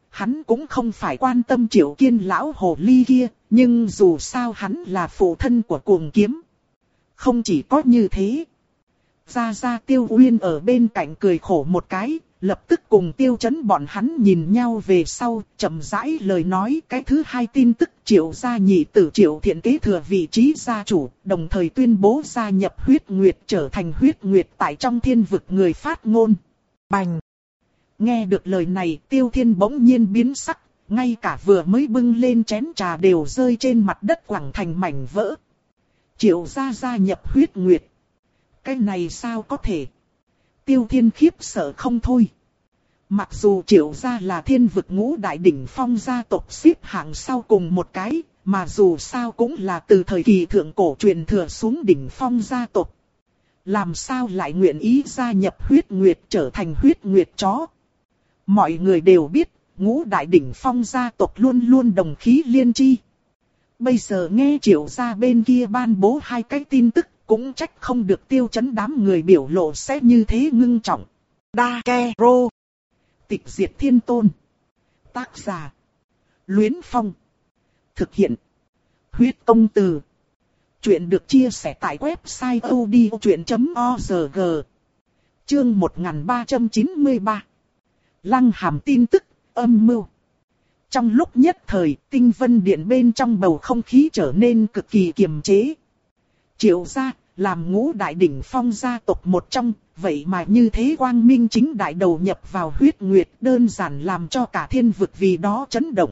hắn cũng không phải quan tâm Triệu Kiên lão hồ ly kia, nhưng dù sao hắn là phụ thân của Cuồng Kiếm. Không chỉ có như thế. Gia Gia Tiêu Uyên ở bên cạnh cười khổ một cái, lập tức cùng Tiêu Chấn bọn hắn nhìn nhau về sau, chậm rãi lời nói. Cái thứ hai tin tức, Triệu gia nhị tử Triệu Thiện kế thừa vị trí gia chủ, đồng thời tuyên bố gia nhập Huyết Nguyệt, trở thành Huyết Nguyệt tại trong thiên vực người phát ngôn. Bành! Nghe được lời này, Tiêu Thiên bỗng nhiên biến sắc, ngay cả vừa mới bưng lên chén trà đều rơi trên mặt đất quẳng thành mảnh vỡ. Triệu gia gia nhập Huyết Nguyệt. Cái này sao có thể? Tiêu Thiên khiếp sợ không thôi. Mặc dù Triệu gia là thiên vực ngũ đại đỉnh phong gia tộc xếp hạng sau cùng một cái, mà dù sao cũng là từ thời kỳ thượng cổ truyền thừa xuống đỉnh phong gia tộc. Làm sao lại nguyện ý gia nhập Huyết Nguyệt, trở thành Huyết Nguyệt chó? Mọi người đều biết, ngũ đại đỉnh phong gia tộc luôn luôn đồng khí liên chi. Bây giờ nghe Triệu gia bên kia ban bố hai cái tin tức, cũng trách không được Tiêu Chấn đám người biểu lộ sẽ như thế ngưng trọng. Đa Ke Rô. Tịch diệt thiên tôn. Tác giả. Luyến Phong. Thực hiện. Huyết Công Từ. Chuyện được chia sẻ tại website odchuyện chấm org. Chương một nghìn ba trăm chín mươi ba. Lăng Hàm tin tức, âm mưu. Trong lúc nhất thời, Tinh Vân Điện bên trong bầu không khí trở nên cực kỳ kiềm chế. Triệu gia, làm ngũ đại đỉnh phong gia tộc một trong, vậy mà như thế quang minh chính đại đầu nhập vào Huyết Nguyệt, đơn giản làm cho cả thiên vực vì đó chấn động.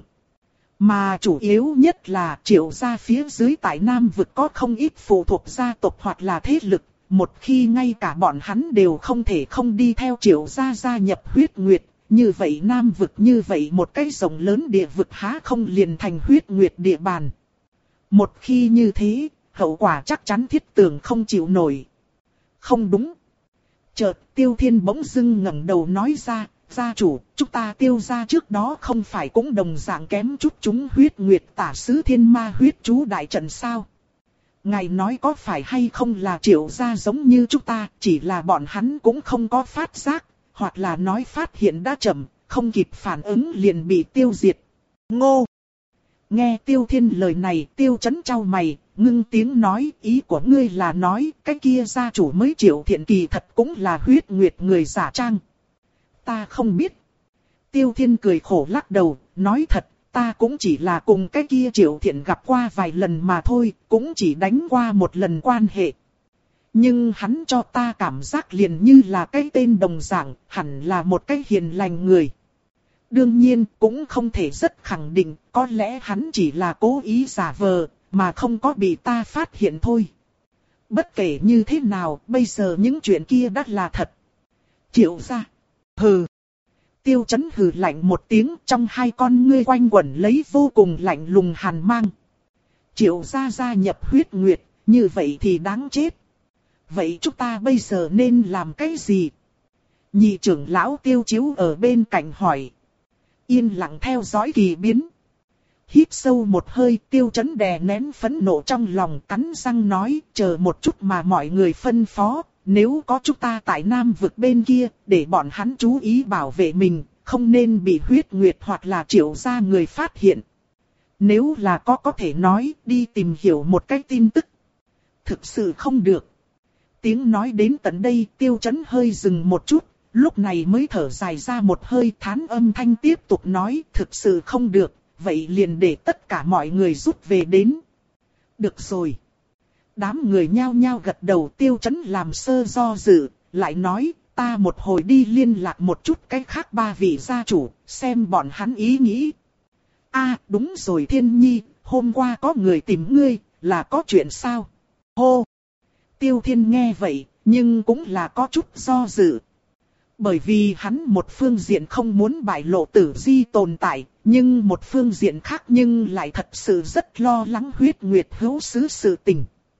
Mà chủ yếu nhất là Triệu gia phía dưới tại Nam vực có không ít phụ thuộc gia tộc hoặc là thế lực, một khi ngay cả bọn hắn đều không thể không đi theo Triệu gia gia nhập Huyết Nguyệt, như vậy Nam vực như vậy một cái rộng lớn địa vực há không liền thành Huyết Nguyệt địa bàn. Một khi như thế, hậu quả chắc chắn thiết tưởng không chịu nổi. Không đúng. Chợt Tiêu Thiên bỗng dưng ngẩng đầu nói ra, gia chủ, chúng ta Tiêu gia trước đó không phải cũng đồng dạng kém chút chúng Huyết Nguyệt tả sứ thiên ma huyết chú đại trận sao? Ngài nói có phải hay không là Triệu gia giống như chúng ta, chỉ là bọn hắn cũng không có phát giác, hoặc là nói phát hiện đã chậm, không kịp phản ứng liền bị tiêu diệt. Ngô! Nghe Tiêu Thiên lời này, Tiêu Chấn chau mày, ngưng tiếng nói, ý của ngươi là nói, cái kia gia chủ mới Triệu Thiện kỳ thật cũng là Huyết Nguyệt người giả trang. Ta không biết. Tiêu Thiên cười khổ lắc đầu, nói thật, ta cũng chỉ là cùng cái kia Triệu Thiện gặp qua vài lần mà thôi, cũng chỉ đánh qua một lần quan hệ. Nhưng hắn cho ta cảm giác liền như là cái tên đồng dạng, hẳn là một cái hiền lành người. Đương nhiên, cũng không thể rất khẳng định, có lẽ hắn chỉ là cố ý giả vờ, mà không có bị ta phát hiện thôi. Bất kể như thế nào, bây giờ những chuyện kia đã là thật. Triệu gia. Hừ. Tiêu Chấn hừ lạnh một tiếng, trong hai con ngươi quanh quẩn lấy vô cùng lạnh lùng hàn mang. Triệu gia gia nhập Huyết Nguyệt, như vậy thì đáng chết. Vậy chúng ta bây giờ nên làm cái gì? Nhị trưởng lão Tiêu Chiếu ở bên cạnh hỏi. Yên lặng theo dõi kỳ biến. Hít sâu một hơi, Tiêu Chấn đè nén phẫn nộ trong lòng, cắn răng nói, chờ một chút mà mọi người phân phó, nếu có chúng ta tại Nam vực bên kia, để bọn hắn chú ý bảo vệ mình, không nên bị Huyết Nguyệt hoặc là Triệu gia người phát hiện. Nếu là có có thể nói, đi tìm hiểu một cái tin tức. Thực sự không được. Tiếng nói đến tận đây, Tiêu Chấn hơi dừng một chút, lúc này mới thở dài ra một hơi, thán âm thanh tiếp tục nói, thực sự không được, vậy liền để tất cả mọi người rút về đến. Được rồi. Đám người nhao nhao gật đầu. Tiêu Chấn làm sơ do dự, lại nói, ta một hồi đi liên lạc một chút cái khác ba vị gia chủ, xem bọn hắn ý nghĩ. A, đúng rồi Thiên Nhi, hôm qua có người tìm ngươi, là có chuyện sao? Hô! Tiêu Thiên nghe vậy, nhưng cũng là có chút do dự. Bởi vì hắn một phương diện không muốn bại lộ Tử Di tồn tại, nhưng một phương diện khác nhưng lại thật sự rất lo lắng Huyết Nguyệt hữu xứ sự tình.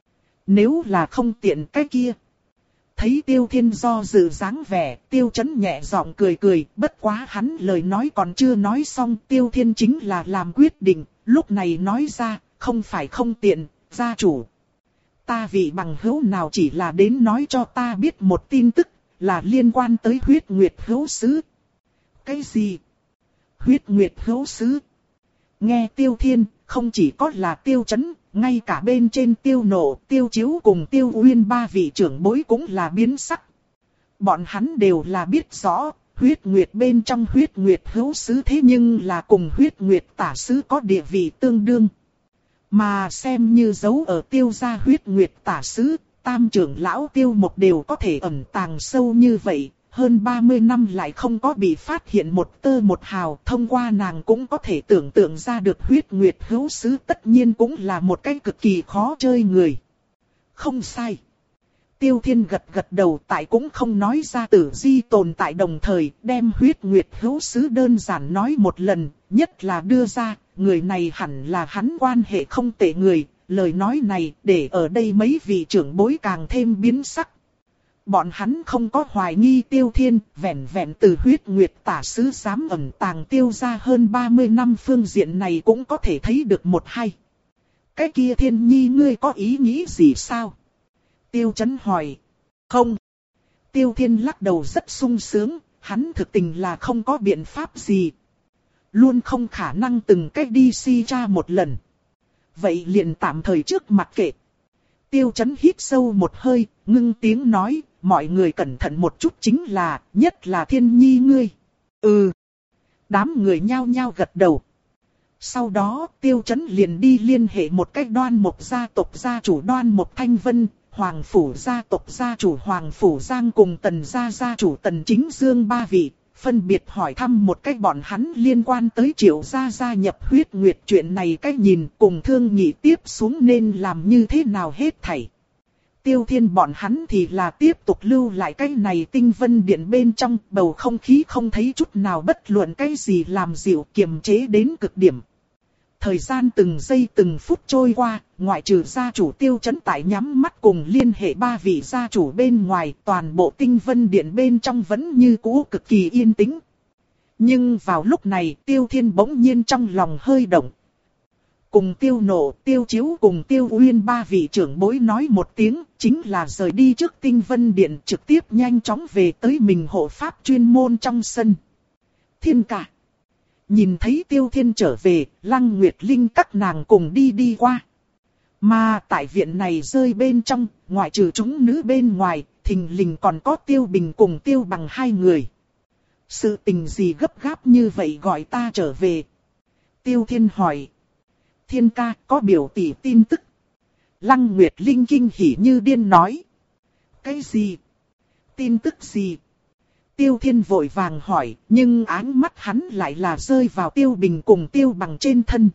Nếu là không tiện cái kia. Thấy Tiêu Thiên do dự dáng vẻ, Tiêu Chấn nhẹ giọng cười cười, bất quá hắn lời nói còn chưa nói xong, Tiêu Thiên chính là làm quyết định, lúc này nói ra, không phải không tiện, gia chủ. Ta vị bằng hữu nào chỉ là đến nói cho ta biết một tin tức, là liên quan tới Huyết Nguyệt hữu xứ. Cái gì? huyết nguyệt hữu sứ. Nghe Tiêu Thiên, không chỉ có là Tiêu Chấn, ngay cả bên trên Tiêu Nộ, Tiêu Chiếu cùng Tiêu Uyên ba vị trưởng bối cũng là biến sắc. Bọn hắn đều là biết rõ, huyết nguyệt bên trong huyết nguyệt hữu sứ thế nhưng là cùng huyết nguyệt tả sứ có địa vị tương đương. Mà xem như dấu ở Tiêu gia huyết nguyệt tả sứ, tam trưởng lão Tiêu Mộc đều có thể ẩn tàng sâu như vậy. Hơn ba mươi năm lại không có bị phát hiện một tơ một hào, thông qua nàng cũng có thể tưởng tượng ra được huyết nguyệt hữu sứ tất nhiên cũng là một cái cực kỳ khó chơi người. Không sai. Tiêu Thiên gật gật đầu, tại cũng không nói ra tử di tồn tại, đồng thời đem huyết nguyệt hữu sứ đơn giản nói một lần, nhất là đưa ra, người này hẳn là hắn quan hệ không tệ người, lời nói này để ở đây mấy vị trưởng bối càng thêm biến sắc. Bọn hắn không có hoài nghi Tiêu Thiên, vẹn vẹn từ huyết nguyệt tả sứ dám ẩn tàng Tiêu gia hơn ba mươi năm phương diện này cũng có thể thấy được một hay. Cái kia Thiên Nhi ngươi có ý nghĩ gì sao? Tiêu Chấn hỏi. Không. Tiêu Thiên lắc đầu rất sung sướng, hắn thực tình là không có biện pháp gì. Luôn không khả năng từng cách đi si tra một lần. Vậy liền tạm thời trước mặt kệ. Tiêu Chấn hít sâu một hơi, ngưng tiếng nói, mọi người cẩn thận một chút chính là, nhất là Thiên Nhi ngươi. Ừ. Đám người nhao nhao gật đầu. Sau đó, Tiêu Chấn liền đi liên hệ một cách Đoan Mộc gia tộc gia chủ Đoan Mộc Thanh Vân, Hoàng phủ gia tộc gia chủ Hoàng phủ Giang cùng Tần gia gia chủ Tần Chính Dương ba vị, phân biệt hỏi thăm một cách bọn hắn liên quan tới Triệu gia gia nhập huyết nguyệt chuyện này, cách nhìn cùng thương nghị tiếp xuống nên làm như thế nào hết thảy. Tiêu Thiên bọn hắn thì là tiếp tục lưu lại cái này Tinh Vân Điện bên trong, bầu không khí không thấy chút nào bất luận cái gì làm dịu, kiềm chế đến cực điểm. Thời gian từng giây từng phút trôi qua, ngoại trừ gia chủ Tiêu Chấn tại nhắm mắt cùng liên hệ ba vị gia chủ bên ngoài, toàn bộ Tinh Vân Điện bên trong vẫn như cũ cực kỳ yên tĩnh. Nhưng vào lúc này, Tiêu Thiên bỗng nhiên trong lòng hơi động. Cùng Tiêu Nộ, Tiêu Chiếu cùng Tiêu Uyên ba vị trưởng bối nói một tiếng, chính là rời đi trước Tinh Vân Điện, trực tiếp nhanh chóng về tới mình hộ pháp chuyên môn trong sân. Thiên ca. Nhìn thấy Tiêu Thiên trở về, Lăng Nguyệt Linh các nàng cùng đi đi qua. Mà tại viện này rơi bên trong, ngoại trừ chúng nữ bên ngoài, thình lình còn có Tiêu Bình cùng Tiêu Bằng hai người. Sự tình gì gấp gáp như vậy gọi ta trở về? Tiêu Thiên hỏi. Thiên ca, có biểu tỷ tin tức. Lăng Nguyệt Linh kinh hỉ như điên nói. Cái gì? Tin tức gì? Tiêu Thiên vội vàng hỏi, nhưng ánh mắt hắn lại là rơi vào Tiêu Bình cùng Tiêu Bằng trên thân.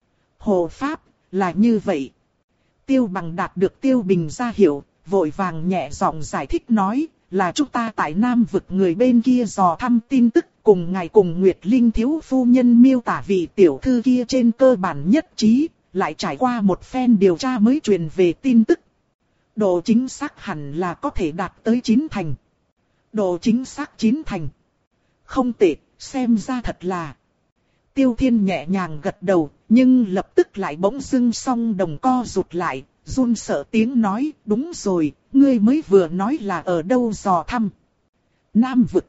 Hộ pháp, là như vậy. Tiêu Bằng đạt được Tiêu Bình ra hiệu, vội vàng nhẹ giọng giải thích nói, là chúng ta tại Nam vực người bên kia dò thăm tin tức, cùng ngài cùng Nguyệt Linh thiếu phu nhân miêu tả vị tiểu thư kia trên cơ bản nhất trí, lại trải qua một phen điều tra mới truyền về tin tức. Độ chính xác hẳn là có thể đạt tới chín thành. Độ chính xác chín thành. Không tệ, xem ra thật là. Tiêu Thiên nhẹ nhàng gật đầu, nhưng lập tức lại bỗng dưng song đồng co rụt lại, run sợ tiếng nói, đúng rồi, ngươi mới vừa nói là ở đâu dò thăm. Nam vực.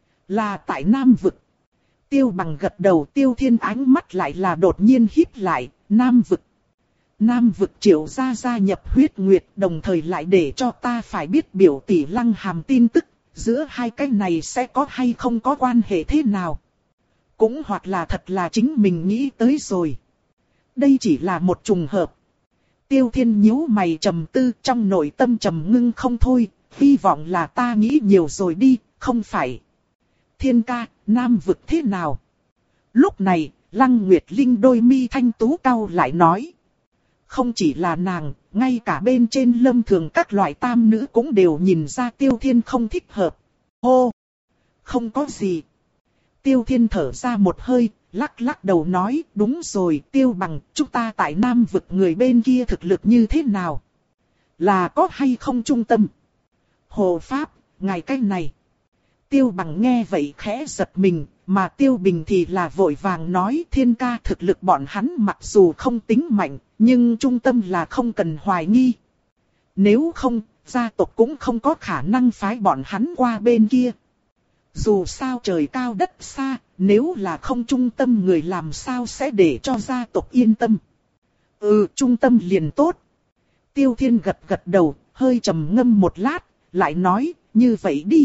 Là tại Nam vực. Tiêu Bằng gật đầu, Tiêu Thiên ánh mắt lại là đột nhiên híp lại, Nam vực. Nam vực Triệu gia gia nhập huyết nguyệt, đồng thời lại để cho ta phải biết biểu tỷ Lăng Hàm tin tức, giữa hai cái này sẽ có hay không có quan hệ thế nào. Cũng hoặc là thật là chính mình nghĩ tới rồi. Đây chỉ là một trùng hợp. Tiêu Thiên nhíu mày trầm tư, trong nội tâm trầm ngưng không thôi, hy vọng là ta nghĩ nhiều rồi đi, không phải. Thiên ca, Nam vực thế nào? Lúc này, Lăng Nguyệt Linh đôi mi thanh tú cau lại nói. Không chỉ là nàng, ngay cả bên trên Lâm Thường các loại tam nữ cũng đều nhìn ra Tiêu Thiên không thích hợp. Hô! Không có gì. Tiêu Thiên thở ra một hơi, lắc lắc đầu nói, đúng rồi, Tiêu Bằng, chúng ta tại Nam vực người bên kia thực lực như thế nào? Là có hay không trung tâm? Hộ pháp, ngài cái này. Tiêu Bằng nghe vậy khẽ giật mình, mà Tiêu Bình thì là vội vàng nói, Thiên ca, thực lực bọn hắn mặc dù không tính mạnh, nhưng trung tâm là không cần hoài nghi. Nếu không, gia tộc cũng không có khả năng phái bọn hắn qua bên kia. Dù sao trời cao đất xa, nếu là không trung tâm người làm sao sẽ để cho gia tộc yên tâm. Ừ, trung tâm liền tốt. Tiêu Thiên gật gật đầu, hơi trầm ngâm một lát, lại nói, như vậy đi.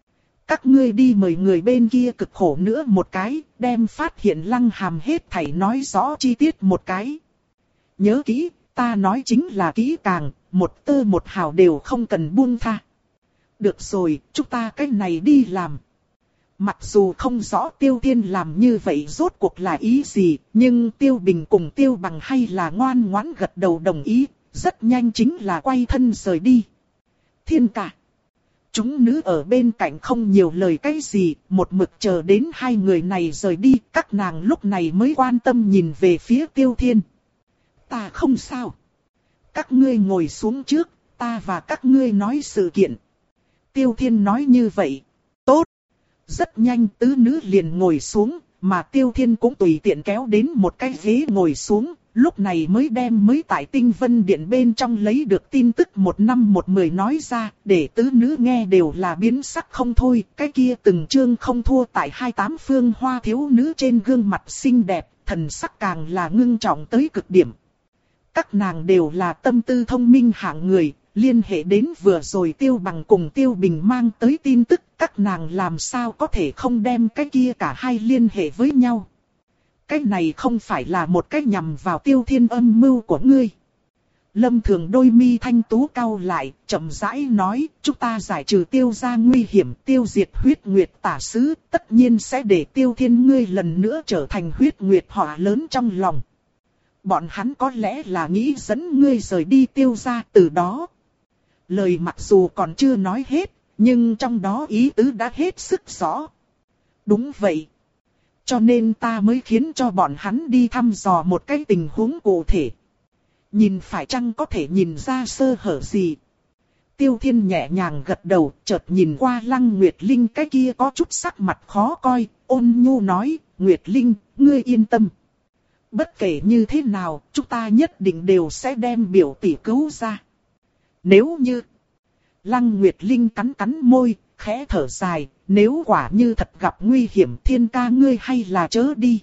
Các ngươi đi mời người bên kia cực khổ nữa một cái, đem phát hiện Lăng Hàm hết thảy nói rõ chi tiết một cái. Nhớ kỹ, ta nói chính là kỹ càng, một tơ một hào đều không cần buông tha. Được rồi, chúng ta cái này đi làm. Mặc dù không rõ Tiêu Thiên làm như vậy rốt cuộc là ý gì, nhưng Tiêu Bình cùng Tiêu Bằng hay là ngoan ngoãn gật đầu đồng ý, rất nhanh chính là quay thân rời đi. Thiên ca. Chúng nữ ở bên cạnh không nhiều lời cái gì, một mực chờ đến hai người này rời đi, các nàng lúc này mới quan tâm nhìn về phía Tiêu Thiên. Ta không sao. Các ngươi ngồi xuống trước, ta và các ngươi nói sự kiện. Tiêu Thiên nói như vậy. Tốt. Rất nhanh tứ nữ liền ngồi xuống, mà Tiêu Thiên cũng tùy tiện kéo đến một cái ghế ngồi xuống, lúc này mới đem mới tại Tinh Vân Điện bên trong lấy được tin tức một năm một mười nói ra, để tứ nữ nghe đều là biến sắc không thôi, cái kia từng chương không thua tại hai tám phương hoa thiếu nữ trên gương mặt xinh đẹp, thần sắc càng là ngưng trọng tới cực điểm. Các nàng đều là tâm tư thông minh hạng người, liên hệ đến vừa rồi Tiêu Bằng cùng Tiêu Bình mang tới tin tức, các nàng làm sao có thể không đem cái kia cả hai liên hệ với nhau. Cái này không phải là một cách nhằm vào Tiêu Thiên âm mưu của ngươi. Lâm Thường đôi mi thanh tú cau lại, chậm rãi nói, chúng ta giải trừ Tiêu gia nguy hiểm, tiêu diệt huyết nguyệt tả sứ, tất nhiên sẽ để Tiêu Thiên ngươi lần nữa trở thành huyết nguyệt họa lớn trong lòng. Bọn hắn có lẽ là nghĩ dẫn ngươi rời đi Tiêu gia từ đó. Lời mặc dù còn chưa nói hết, nhưng trong đó ý tứ đã hết sức rõ. Đúng vậy. Cho nên ta mới khiến cho bọn hắn đi thăm dò một cái tình huống cụ thể. Nhìn phải chăng có thể nhìn ra sơ hở gì. Tiêu Thiên nhẹ nhàng gật đầu, chợt nhìn qua Lăng Nguyệt Linh cái kia có chút sắc mặt khó coi, ôn nhu nói, Nguyệt Linh, ngươi yên tâm. Bất kể như thế nào, chúng ta nhất định đều sẽ đem biểu tỷ cứu ra. Nếu như... Lăng Nguyệt Linh cắn cắn môi, khẽ thở dài, nếu quả như thật gặp nguy hiểm Thiên ca ngươi hay là chớ đi.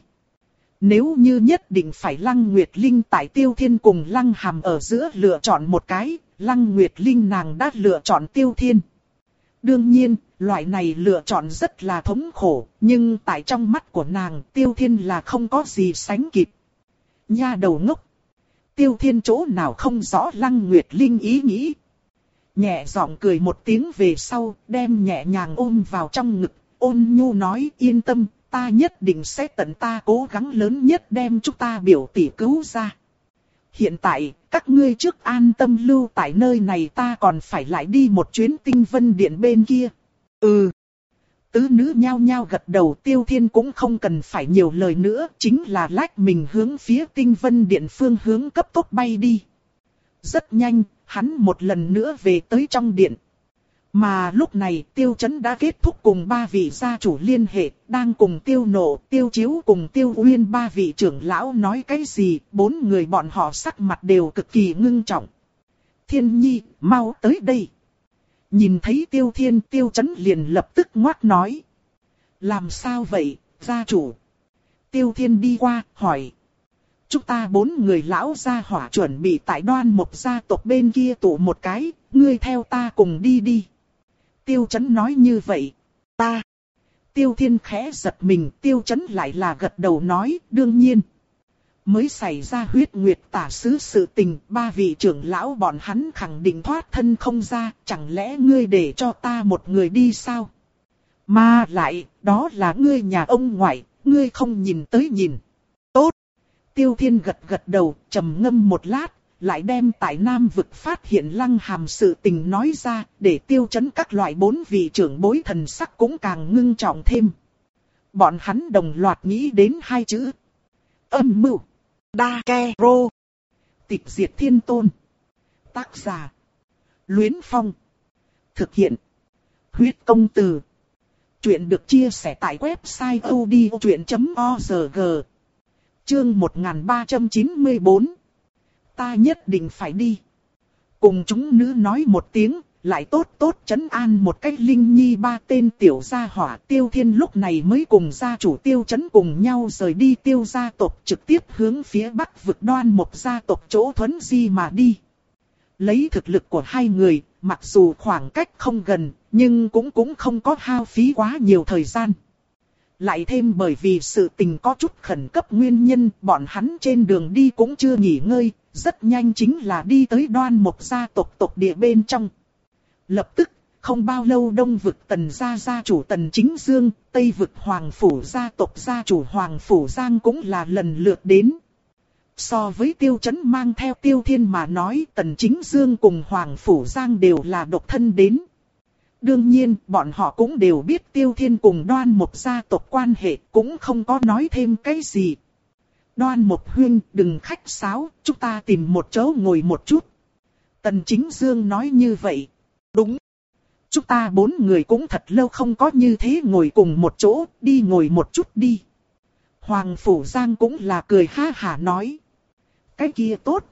Nếu như nhất định phải Lăng Nguyệt Linh tại Tiêu Thiên cùng Lăng Hàm ở giữa lựa chọn một cái, Lăng Nguyệt Linh nàng đã lựa chọn Tiêu Thiên. Đương nhiên, loại này lựa chọn rất là thống khổ, nhưng tại trong mắt của nàng Tiêu Thiên là không có gì sánh kịp. Nha đầu ngốc. Tiêu Thiên chỗ nào không rõ Lăng Nguyệt Linh ý nghĩ. Nhẹ giọng cười một tiếng về sau, đem nhẹ nhàng ôm vào trong ngực, ôn nhu nói yên tâm, ta nhất định sẽ tận ta cố gắng lớn nhất đem chúng ta biểu tỷ cứu ra. Hiện tại, các ngươi trước an tâm lưu tại nơi này ta còn phải lại đi một chuyến Tinh Vân Điện bên kia. Ừ. Tứ nữ nhao nhao gật đầu Tiêu Thiên cũng không cần phải nhiều lời nữa, chính là lách mình hướng phía Tinh Vân Điện phương hướng cấp tốc bay đi. Rất nhanh, hắn một lần nữa về tới trong điện. Mà lúc này Tiêu Chấn đã kết thúc cùng ba vị gia chủ liên hệ, đang cùng Tiêu Nộ, Tiêu Chiếu cùng Tiêu Uyên ba vị trưởng lão nói cái gì, bốn người bọn họ sắc mặt đều cực kỳ ngưng trọng. Thiên Nhi, mau tới đây. Nhìn thấy Tiêu Thiên, Tiêu Chấn liền lập tức ngoác nói. Làm sao vậy, gia chủ? Tiêu Thiên đi qua, hỏi. Chúng ta bốn người lão gia hỏa chuẩn bị tại Đoan Mộc gia tộc bên kia tụ một cái, ngươi theo ta cùng đi đi. Tiêu Chấn nói như vậy. Ta. Tiêu Thiên khẽ giật mình, Tiêu Chấn lại là gật đầu nói, đương nhiên. Mới xảy ra huyết nguyệt tả sứ sự tình, ba vị trưởng lão bọn hắn khẳng định thoát thân không ra, chẳng lẽ ngươi để cho ta một người đi sao? Mà lại, đó là ngươi nhà ông ngoại, ngươi không nhìn tới nhìn. Tốt. Tiêu Thiên gật gật đầu, trầm ngâm một lát, lại đem tại Nam vực phát hiện Lăng Hàm sự tình nói ra, để Tiêu Chấn các loại bốn vị trưởng bối thần sắc cũng càng ngưng trọng thêm. Bọn hắn đồng loạt nghĩ đến hai chữ. Âm mưu. Đa Ke Rô. Tịch diệt thiên tôn. Tác giả. Luyến Phong. Thực hiện. Huyết công từ. Chuyện được chia sẻ tại website odchuyện chấm org. Chương một nghìn ba trăm chín mươi bốn. Ta nhất định phải đi. Cùng chúng nữ nói một tiếng, lại tốt tốt trấn an một cách Linh Nhi ba tên tiểu gia hỏa. Tiêu Thiên lúc này mới cùng gia chủ Tiêu trấn cùng nhau rời đi Tiêu gia tộc, trực tiếp hướng phía bắc vực Đoan Mộc gia tộc chỗ Thuấn Di mà đi. Lấy thực lực của hai người, mặc dù khoảng cách không gần, nhưng cũng cũng không có hao phí quá nhiều thời gian. Lại thêm bởi vì sự tình có chút khẩn cấp nguyên nhân, bọn hắn trên đường đi cũng chưa nghỉ ngơi, rất nhanh chính là đi tới Đoan Mộc gia tộc tộc địa bên trong. Lập tức, không bao lâu Đông vực Tần gia gia chủ Tần Chính Dương, Tây vực Hoàng phủ gia tộc gia chủ Hoàng phủ Giang cũng là lần lượt đến. So với Tiêu Chấn mang theo Tiêu Thiên mà nói, Tần Chính Dương cùng Hoàng phủ Giang đều là độc thân đến. Đương nhiên, bọn họ cũng đều biết Tiêu Thiên cùng Đoan Mộc gia tộc quan hệ, cũng không có nói thêm cái gì. Đoan Mộc huynh, đừng khách sáo, chúng ta tìm một chỗ ngồi một chút. Tần Chính Dương nói như vậy. Đúng. Chúng ta bốn người cũng thật lâu không có như thế ngồi cùng một chỗ, đi ngồi một chút đi. Hoàng phủ Giang cũng là cười ha hả nói. Cái kia tốt.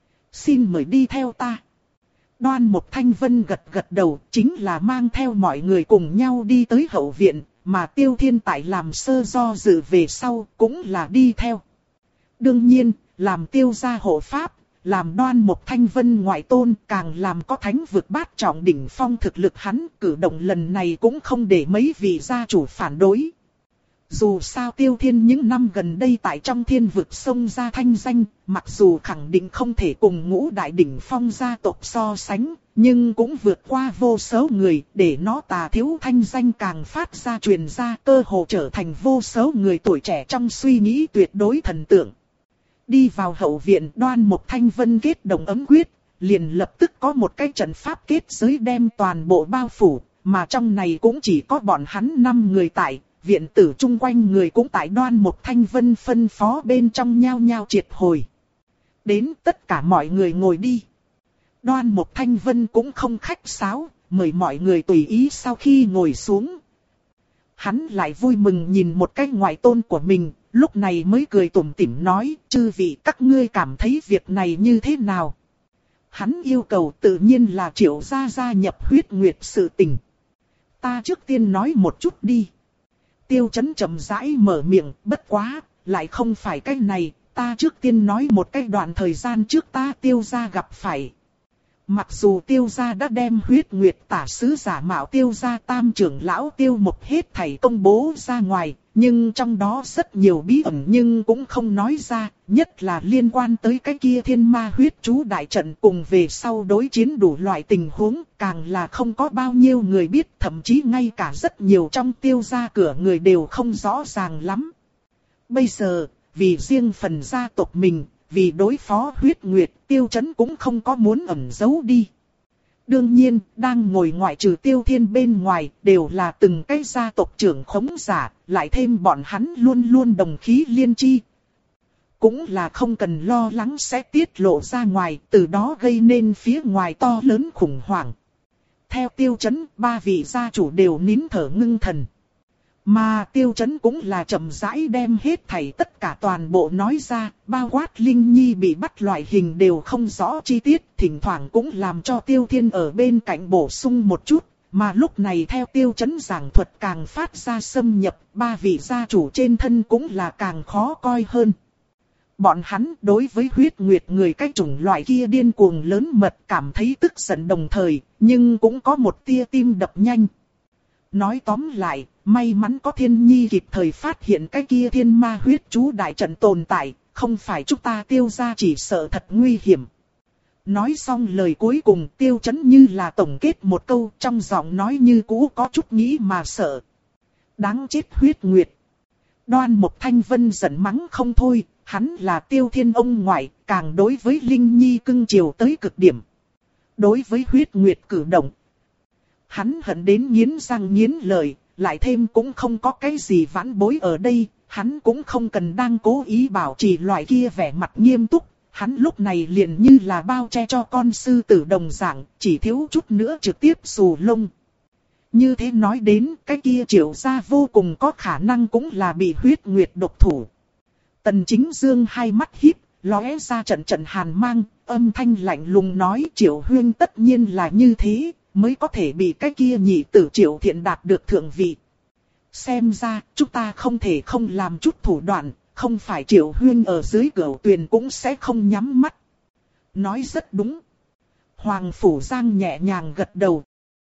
Xin mời đi theo ta. Đoan Mộc Thanh Vân gật gật đầu, chính là mang theo mọi người cùng nhau đi tới hậu viện, mà Tiêu Thiên tại làm sơ do dự về sau cũng là đi theo. Đương nhiên, làm Tiêu gia hộ pháp, làm Đoan Mộc Thanh Vân ngoại tôn, càng làm có thánh vực bát trọng đỉnh phong thực lực hắn, cử động lần này cũng không để mấy vị gia chủ phản đối. Dù sao Tiêu Thiên những năm gần đây tại trong thiên vực xông ra thanh danh, mặc dù khẳng định không thể cùng ngũ đại đỉnh phong gia tộc so sánh, nhưng cũng vượt qua vô số người, để nó Tà Thiếu thanh danh càng phát ra truyền ra, cơ hồ trở thành vô số người tuổi trẻ trong suy nghĩ tuyệt đối thần tượng. Đi vào hậu viện, Đoan Mộc Thanh Vân kết đồng ấm quyết, liền lập tức có một cái trận pháp kết giới đem toàn bộ bao phủ, mà trong này cũng chỉ có bọn hắn năm người tại. Viện tử chung quanh người cũng tại Đoan Mộc Thanh Vân phân phó bên trong nhao nhao triệt hồi. Đến tất cả mọi người ngồi đi. Đoan Mộc Thanh Vân cũng không khách sáo, mời mọi người tùy ý sau khi ngồi xuống. Hắn lại vui mừng nhìn một cái ngoại tôn của mình, lúc này mới cười tủm tỉm nói, chư vị các ngươi cảm thấy việc này như thế nào? Hắn yêu cầu tự nhiên là Triệu gia gia nhập huyết nguyệt sự tình. Ta trước tiên nói một chút đi. Tiêu Chấn chậm rãi mở miệng, bất quá, lại không phải cái này, ta trước tiên nói một cái đoạn thời gian trước ta Tiêu gia gặp phải. Mặc dù Tiêu gia đã đem huyết nguyệt tả sứ giả mạo Tiêu gia tam trưởng lão Tiêu Mộc hết thảy công bố ra ngoài, nhưng trong đó rất nhiều bí ẩn nhưng cũng không nói ra, nhất là liên quan tới cái kia thiên ma huyết chú đại trận cùng về sau đối chiến đủ loại tình huống, càng là không có bao nhiêu người biết, thậm chí ngay cả rất nhiều trong Tiêu gia cửa người đều không rõ ràng lắm. Bây giờ, vì riêng phần gia tộc mình, vì đối phó huyết nguyệt, Tiêu Chấn cũng không có muốn ẩn giấu đi. Đương nhiên, đang ngồi ngoại trừ Tiêu Thiên bên ngoài, đều là từng cái gia tộc trưởng khống giả, lại thêm bọn hắn luôn luôn đồng khí liên chi. Cũng là không cần lo lắng sẽ tiết lộ ra ngoài, từ đó gây nên phía ngoài to lớn khủng hoảng. Theo Tiêu Chấn, ba vị gia chủ đều nín thở ngưng thần. Mà Tiêu Chấn cũng là chậm rãi đem hết thảy tất cả toàn bộ nói ra, bao quát Linh Nhi bị bắt loại hình đều không rõ chi tiết, thỉnh thoảng cũng làm cho Tiêu Thiên ở bên cạnh bổ sung một chút, mà lúc này theo Tiêu Chấn giảng thuật càng phát ra xâm nhập, ba vị gia chủ trên thân cũng là càng khó coi hơn. Bọn hắn đối với huyết nguyệt người cái chủng loại kia điên cuồng lớn mật cảm thấy tức giận đồng thời, nhưng cũng có một tia tim đập nhanh. Nói tóm lại, may mắn có Thiên Nhi kịp thời phát hiện cái kia thiên ma huyết chú đại trận tồn tại, không phải chúng ta Tiêu gia chỉ sợ thật nguy hiểm. Nói xong lời cuối cùng Tiêu Chấn như là tổng kết một câu, trong giọng nói như cũ có chút nghĩ mà sợ. Đáng chết huyết nguyệt. Đoan Mộc Thanh Vân giận mắng không thôi, hắn là Tiêu Thiên ông ngoại, càng đối với Linh Nhi cưng chiều tới cực điểm. Đối với huyết nguyệt cử động, hắn hận đến nghiến răng nghiến lợi, lại thêm cũng không có cái gì vãn bối ở đây, hắn cũng không cần đang cố ý bảo trì loại kia vẻ mặt nghiêm túc, hắn lúc này liền như là bao che cho con sư tử đồng dạng, chỉ thiếu chút nữa trực tiếp xù lông. Như thế nói đến, cái kia Triệu gia vô cùng có khả năng cũng là bị huyết nguyệt độc thủ. Tần Chính Dương hai mắt híp, lóe ra trận trận hàn mang, âm thanh lạnh lùng nói Triệu huyên tất nhiên là như thế. mới có thể bị cái kia nhị tử Triệu Thiện đạt được thượng vị. Xem ra, chúng ta không thể không làm chút thủ đoạn, không phải Triệu Huyên ở dưới Cửu Tuyền cũng sẽ không nhắm mắt. Nói rất đúng. Hoàng Phủ Giang nhẹ nhàng gật đầu.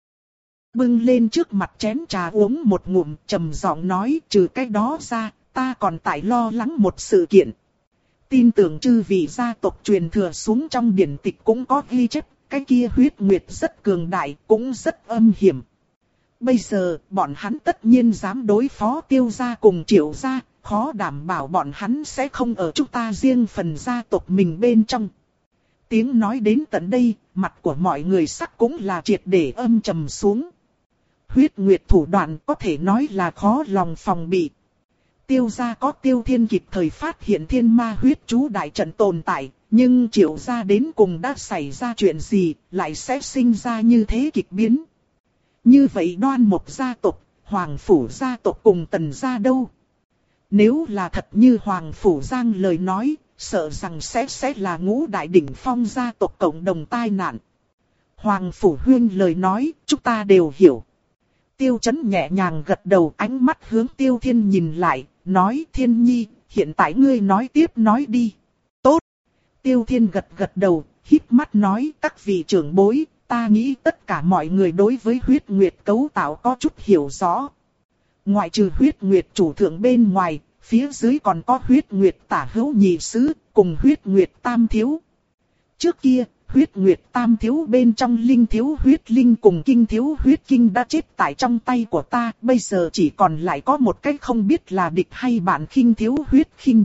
Bưng lên trước mặt chén trà uống một ngụm, trầm giọng nói, trừ cái đó ra, ta còn tại lo lắng một sự kiện. Tin tưởng chư vị gia tộc truyền thừa xuống trong điển tịch cũng có ghi chép, cái kia huyết nguyệt rất cường đại, cũng rất âm hiểm. Bây giờ, bọn hắn tất nhiên dám đối phó Tiêu gia cùng Triệu gia, khó đảm bảo bọn hắn sẽ không ở chúng ta riêng phần gia tộc mình bên trong. Tiếng nói đến tận đây, mặt của mọi người sắc cũng là triệt để âm trầm xuống. Huyết nguyệt thủ đoạn có thể nói là khó lòng phòng bị. Tiêu gia có Tiêu Thiên kịp thời phát hiện thiên ma huyết chú đại trận tồn tại, nhưng Triệu gia đến cùng đã xảy ra chuyện gì, lại sẽ sinh ra như thế kịch biến. Như vậy Đoan Mộc gia tộc, Hoàng Phủ gia tộc cùng Tần gia đâu? Nếu là thật như Hoàng Phủ Giang lời nói, sợ rằng sẽ sẽ là ngũ đại đỉnh phong gia tộc cộng đồng tai nạn. Hoàng Phủ Huyên lời nói, chúng ta đều hiểu. Tiêu Chấn nhẹ nhàng gật đầu, ánh mắt hướng Tiêu Thiên nhìn lại, nói, Thiên Nhi, hiện tại ngươi nói tiếp nói đi. Tốt. Tiêu Thiên gật gật đầu, híp mắt nói, các vị trưởng bối, ta nghĩ tất cả mọi người đối với huyết nguyệt cấu tạo có chút hiểu rõ. Ngoại trừ huyết nguyệt chủ thượng bên ngoài, phía dưới còn có huyết nguyệt tả hữu nhị sứ, cùng huyết nguyệt tam thiếu. Trước kia, huyết nguyệt tam thiếu bên trong linh thiếu huyết linh cùng kinh thiếu huyết kinh đã chết tại trong tay của ta, bây giờ chỉ còn lại có một cách không biết là địch hay bạn khinh thiếu huyết khinh.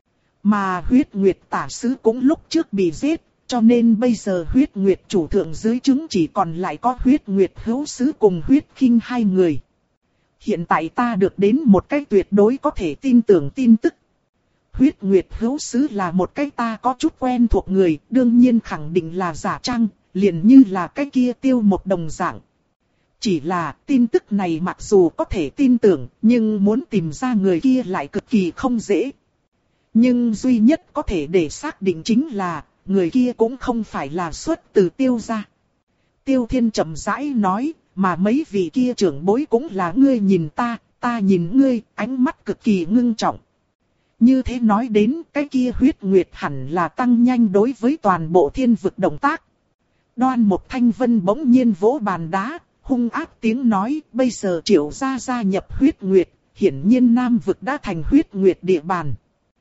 Mà huyết nguyệt tả sứ cũng lúc trước bị giết, cho nên bây giờ huyết nguyệt chủ thượng dưới trướng chỉ còn lại có huyết nguyệt hữu sứ cùng huyết khinh hai người. Hiện tại ta được đến một cách tuyệt đối có thể tin tưởng tin tức. Huyết nguyệt hữu sứ là một cái ta có chút quen thuộc người, đương nhiên khẳng định là giả trang, liền như là cái kia Tiêu một đồng dạng. Chỉ là tin tức này mặc dù có thể tin tưởng, nhưng muốn tìm ra người kia lại cực kỳ không dễ. Nhưng duy nhất có thể để xác định chính là, người kia cũng không phải là xuất từ Tiêu gia. Tiêu Thiên chậm rãi nói, mà mấy vị kia trưởng bối cũng là ngươi nhìn ta, ta nhìn ngươi, ánh mắt cực kỳ ngưng trọng. Như thế nói đến, cái kia huyết nguyệt hẳn là tăng nhanh đối với toàn bộ thiên vực động tác. Đoan Mộc Thanh Vân bỗng nhiên vỗ bàn đá, hung ác tiếng nói, bây giờ Triệu gia gia nhập huyết nguyệt, hiển nhiên Nam vực đã thành huyết nguyệt địa bàn.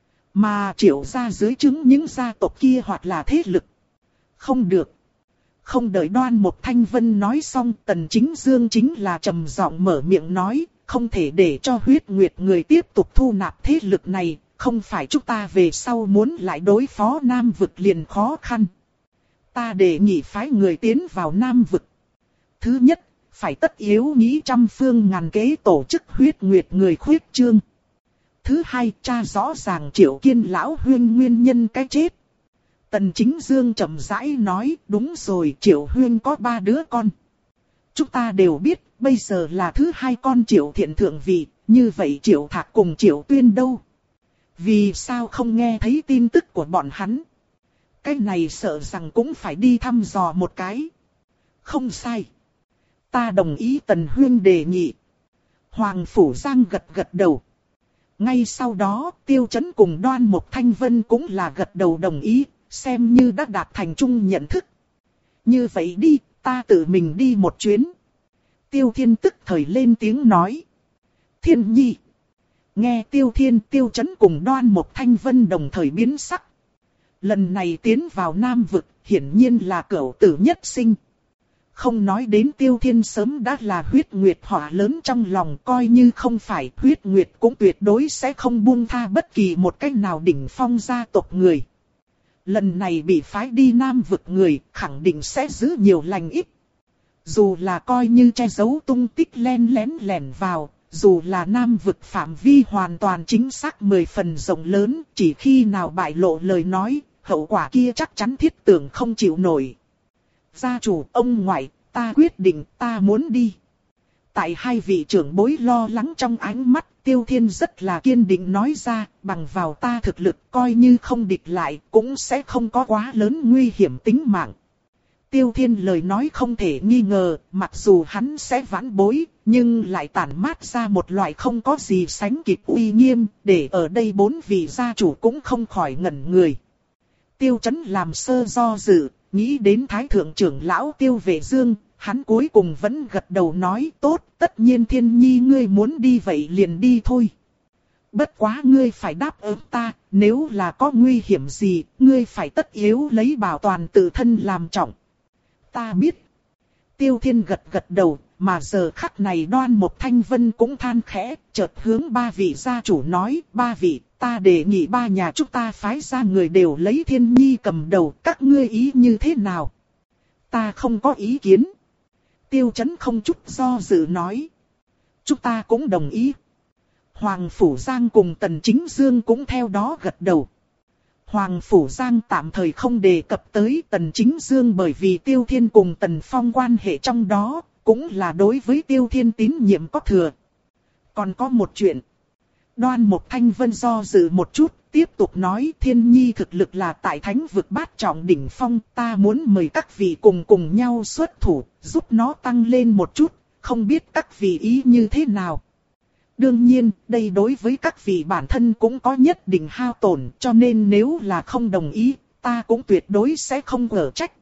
Mà Triệu gia dưới chứng những gia tộc kia hoặc là thế lực. Không được. Không đợi Đoan Mộc Thanh Vân nói xong, Tần Chính Dương chính là trầm giọng mở miệng nói, không thể để cho huyết nguyệt người tiếp tục thu nạp thế lực này, không phải chúng ta về sau muốn lại đối phó Nam vực liền khó khăn. Ta đề nghị phái người tiến vào Nam vực. Thứ nhất, phải tất yếu nghĩ trăm phương ngàn kế tổ chức huyết nguyệt người khuyết trương. Thứ hai, tra rõ ràng Triệu Kiên lão huyên nguyên nhân cái chết. Tần Chính Dương chậm rãi nói, đúng rồi, Triệu Huyên có ba đứa con. Chúng ta đều biết, bây giờ là thứ hai con Triệu Thiện thượng vị, như vậy Triệu Thạc cùng Triệu Tuyên đâu? Vì sao không nghe thấy tin tức của bọn hắn? Cái này sợ rằng cũng phải đi thăm dò một cái. Không sai. Ta đồng ý Tần Huyên đề nghị. Hoàng Phủ Giang gật gật đầu. Ngay sau đó, Tiêu Chấn cùng Đoan Mộc Thanh Vân cũng là gật đầu đồng ý. Xem như đã đạt thành chung nhận thức. Như vậy đi, ta tự mình đi một chuyến. Tiêu Thiên tức thời lên tiếng nói. Thiên Nhi. Nghe Tiêu Thiên, Tiêu Chấn cùng Đoan Mộc Thanh Vân đồng thời biến sắc. Lần này tiến vào Nam vực, hiển nhiên là cửu tử nhất sinh. Không nói đến Tiêu Thiên sớm đã là huyết nguyệt hỏa lớn trong lòng, coi như không phải huyết nguyệt cũng tuyệt đối sẽ không buông tha bất kỳ một cách nào đỉnh phong gia tộc người. Lần này bị phái đi Nam vực người, khẳng định sẽ giữ nhiều lành ít. Dù là coi như che giấu tung tích len lén lẻn vào, dù là Nam vực phạm vi hoàn toàn chính xác mười phần rộng lớn, chỉ khi nào bại lộ lời nói, hậu quả kia chắc chắn thiết tưởng không chịu nổi. Gia chủ, ông ngoại, ta quyết định, ta muốn đi. Tại hai vị trưởng bối lo lắng trong ánh mắt, Tiêu Thiên rất là kiên định nói ra, bằng vào ta thực lực coi như không địch lại, cũng sẽ không có quá lớn nguy hiểm tính mạng. Tiêu Thiên lời nói không thể nghi ngờ, mặc dù hắn sẽ vãn bối, nhưng lại tản mát ra một loại không có gì sánh kịp uy nghiêm, để ở đây bốn vị gia chủ cũng không khỏi ngẩn người. Tiêu Chấn làm sơ do dự, nghĩ đến Thái Thượng trưởng lão Tiêu Vệ Dương, hắn cuối cùng vẫn gật đầu nói tốt, tất nhiên Thiên Nhi ngươi muốn đi vậy liền đi thôi. Bất quá ngươi phải đáp ứng ta, nếu là có nguy hiểm gì, ngươi phải tất yếu lấy bảo toàn tự thân làm trọng. Ta biết. Tiêu Thiên gật gật đầu, mà giờ khắc này Đoan Mục Thanh Vân cũng than khẽ, chợt hướng ba vị gia chủ nói, ba vị, ta đề nghị ba nhà chúng ta phái ra người đều lấy Thiên Nhi cầm đầu, các ngươi ý như thế nào? Ta không có ý kiến. Tiêu Chấn không chút do dự nói. Chúng ta cũng đồng ý. Hoàng Phủ Giang cùng Tần Chính Dương cũng theo đó gật đầu. Hoàng Phủ Giang tạm thời không đề cập tới Tần Chính Dương bởi vì Tiêu Thiên cùng Tần Phong quan hệ trong đó, cũng là đối với Tiêu Thiên tín nhiệm có thừa. Còn có một chuyện. Đoan Mục Thanh Vân do dự một chút, tiếp tục nói Thiên Nhi thực lực là tại thánh vực bát trọng đỉnh phong, ta muốn mời các vị cùng cùng nhau xuất thủ, giúp nó tăng lên một chút, không biết các vị ý như thế nào. Đương nhiên, đây đối với các vị bản thân cũng có nhất định hao tổn, cho nên nếu là không đồng ý, ta cũng tuyệt đối sẽ không quở trách.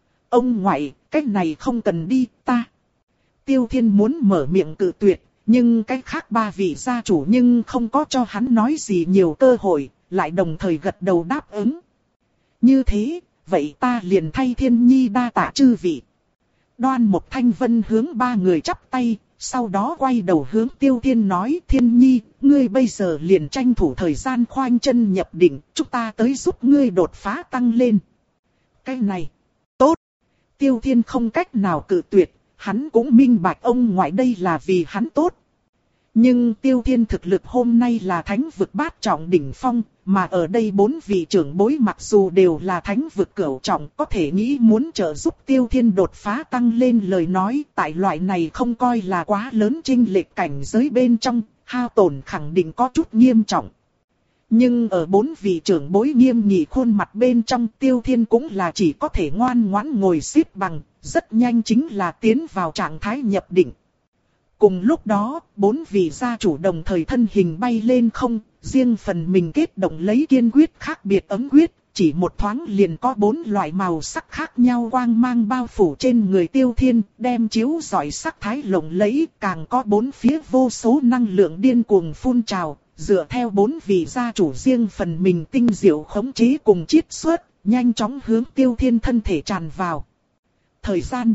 Ông ngoại, cách này không cần đi, ta. Tiêu Thiên muốn mở miệng cự tuyệt, nhưng cách khác ba vị gia chủ nhưng không có cho hắn nói gì nhiều cơ hội, lại đồng thời gật đầu đáp ứng. Như thế, vậy ta liền thay Thiên Nhi đa tạ chư vị. Đoan Mục Thanh Vân hướng ba người chắp tay. Sau đó quay đầu hướng Tiêu Thiên nói Thiên Nhi, ngươi bây giờ liền tranh thủ thời gian khoanh chân nhập định, chúng ta tới giúp ngươi đột phá tăng lên. Cái này, tốt. Tiêu Thiên không cách nào cự tuyệt, hắn cũng minh bạch ông ngoại đây là vì hắn tốt. Nhưng Tiêu Thiên thực lực hôm nay là thánh vực bát trọng đỉnh phong, mà ở đây bốn vị trưởng bối mặc dù đều là thánh vực cửu trọng, có thể nghĩ muốn trợ giúp Tiêu Thiên đột phá tăng lên lời nói, tại loại này không coi là quá lớn chênh lệch cảnh giới bên trong, hao tổn khẳng định có chút nghiêm trọng. Nhưng ở bốn vị trưởng bối nghiêm nghị khuôn mặt bên trong, Tiêu Thiên cũng là chỉ có thể ngoan ngoãn ngồi xếp bằng, rất nhanh chính là tiến vào trạng thái nhập định. Cùng lúc đó, bốn vị gia chủ đồng thời thân hình bay lên không, riêng phần mình kết động lấy kiên quyết khác biệt ấm quyết, chỉ một thoáng liền có bốn loại màu sắc khác nhau quang mang bao phủ trên người Tiêu Thiên, đem chiếu rọi sắc thái lộng lẫy, càng có bốn phía vô số năng lượng điên cuồng phun trào, dựa theo bốn vị gia chủ riêng phần mình tinh diệu khống chế cùng chiết xuất, nhanh chóng hướng Tiêu Thiên thân thể tràn vào. Thời gian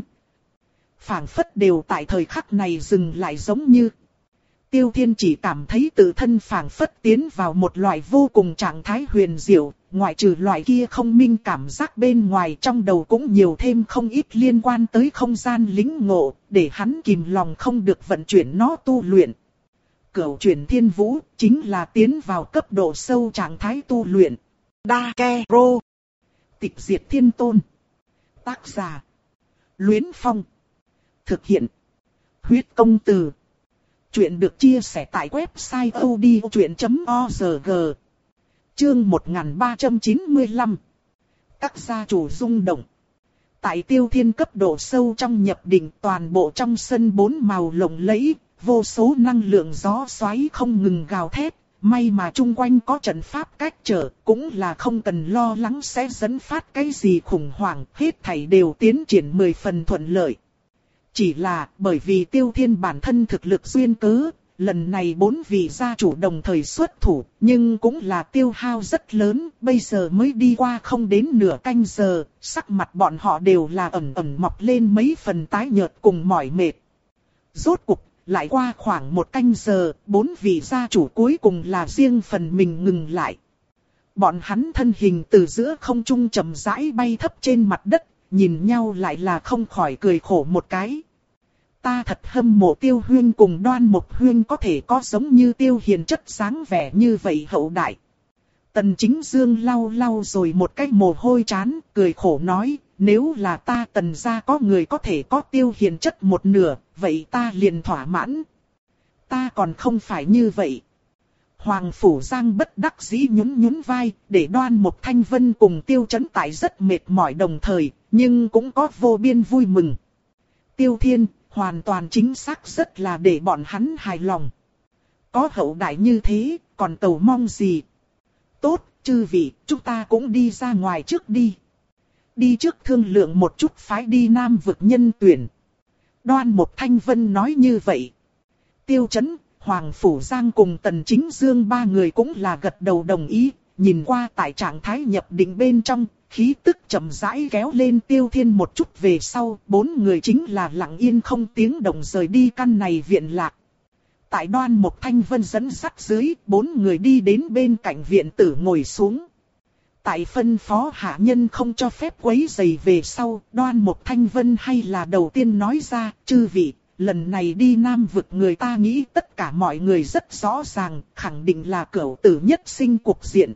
phảng phất đều tại thời khắc này dừng lại giống như. Tiêu Thiên chỉ cảm thấy tự thân phảng phất tiến vào một loại vô cùng trạng thái huyền diệu, ngoại trừ loại kia không minh cảm giác bên ngoài trong đầu cũng nhiều thêm không ít liên quan tới không gian lĩnh ngộ, để hắn kìm lòng không được vận chuyển nó tu luyện. Cửu chuyển thiên vũ chính là tiến vào cấp độ sâu trạng thái tu luyện. Đa Ke Rô. Tịch diệt thiên tôn. Tác giả Luyến Phong. Thực hiện huyết công từ. Chuyện được chia sẻ tại website odchuyện chấm org. Chương một nghìn ba trăm chín mươi lăm. Các gia chủ rung động. Tại Tiêu Thiên cấp độ sâu trong nhập định, toàn bộ trong sân bốn màu lộng lẫy, vô số năng lượng gió xoáy không ngừng gào thét. May mà chung quanh có trận pháp cách trở, cũng là không cần lo lắng sẽ dẫn phát cái gì khủng hoảng, hết thảy đều tiến triển mười phần thuận lợi. Chỉ là bởi vì Tiêu Thiên bản thân thực lực duyên cớ, lần này bốn vị gia chủ đồng thời xuất thủ, nhưng cũng là tiêu hao rất lớn, bây giờ mới đi qua không đến nửa canh giờ, sắc mặt bọn họ đều là ẩn ẩn mọc lên mấy phần tái nhợt cùng mỏi mệt. Rốt cục, lại qua khoảng một canh giờ, bốn vị gia chủ cuối cùng là riêng phần mình ngừng lại. Bọn hắn thân hình từ giữa không trung chậm rãi bay thấp trên mặt đất, nhìn nhau lại là không khỏi cười khổ một cái. Ta thật hâm mộ Tiêu Huyên cùng Đoan Mục Huyên có thể có giống như Tiêu Hiền chất sáng vẻ như vậy hậu đại. Tần Chính Dương lau lau rồi một cái mồ hôi trán, cười khổ nói, nếu là ta Tần gia có người có thể có Tiêu Hiền chất một nửa, vậy ta liền thỏa mãn. Ta còn không phải như vậy. Hoàng Phủ Giang bất đắc dĩ nhún nhún vai, để Đoan Mục Thanh Vân cùng Tiêu Chấn tại rất mệt mỏi đồng thời, nhưng cũng có vô biên vui mừng. Tiêu Thiên, hoàn toàn chính xác rất là để bọn hắn hài lòng. Có hậu đại như thế, còn cầu mong gì? Tốt, chư vị, chúng ta cũng đi ra ngoài trước đi. Đi trước thương lượng một chút phái đi Nam vực nhân tuyển. Đoan Mục Thanh Vân nói như vậy. Tiêu Chấn, Hoàng Phủ Giang cùng Tần Chính Dương ba người cũng là gật đầu đồng ý. Nhìn qua tại trạng thái nhập định bên trong, khí tức chậm rãi kéo lên Tiêu Thiên một chút về sau. Bốn người chính là lặng yên không tiếng động rời đi căn này viện lạc. Tại Đoan Mục Thanh Vân dẫn dắt dưới, bốn người đi đến bên cạnh viện tử ngồi xuống. Tại phân phó hạ nhân không cho phép quấy rầy về sau, Đoan Mục Thanh Vân hay là đầu tiên nói ra, chư vị, lần này đi Nam vực người ta nghĩ tất cả mọi người rất rõ ràng, khẳng định là cửu tử nhất sinh cục diện.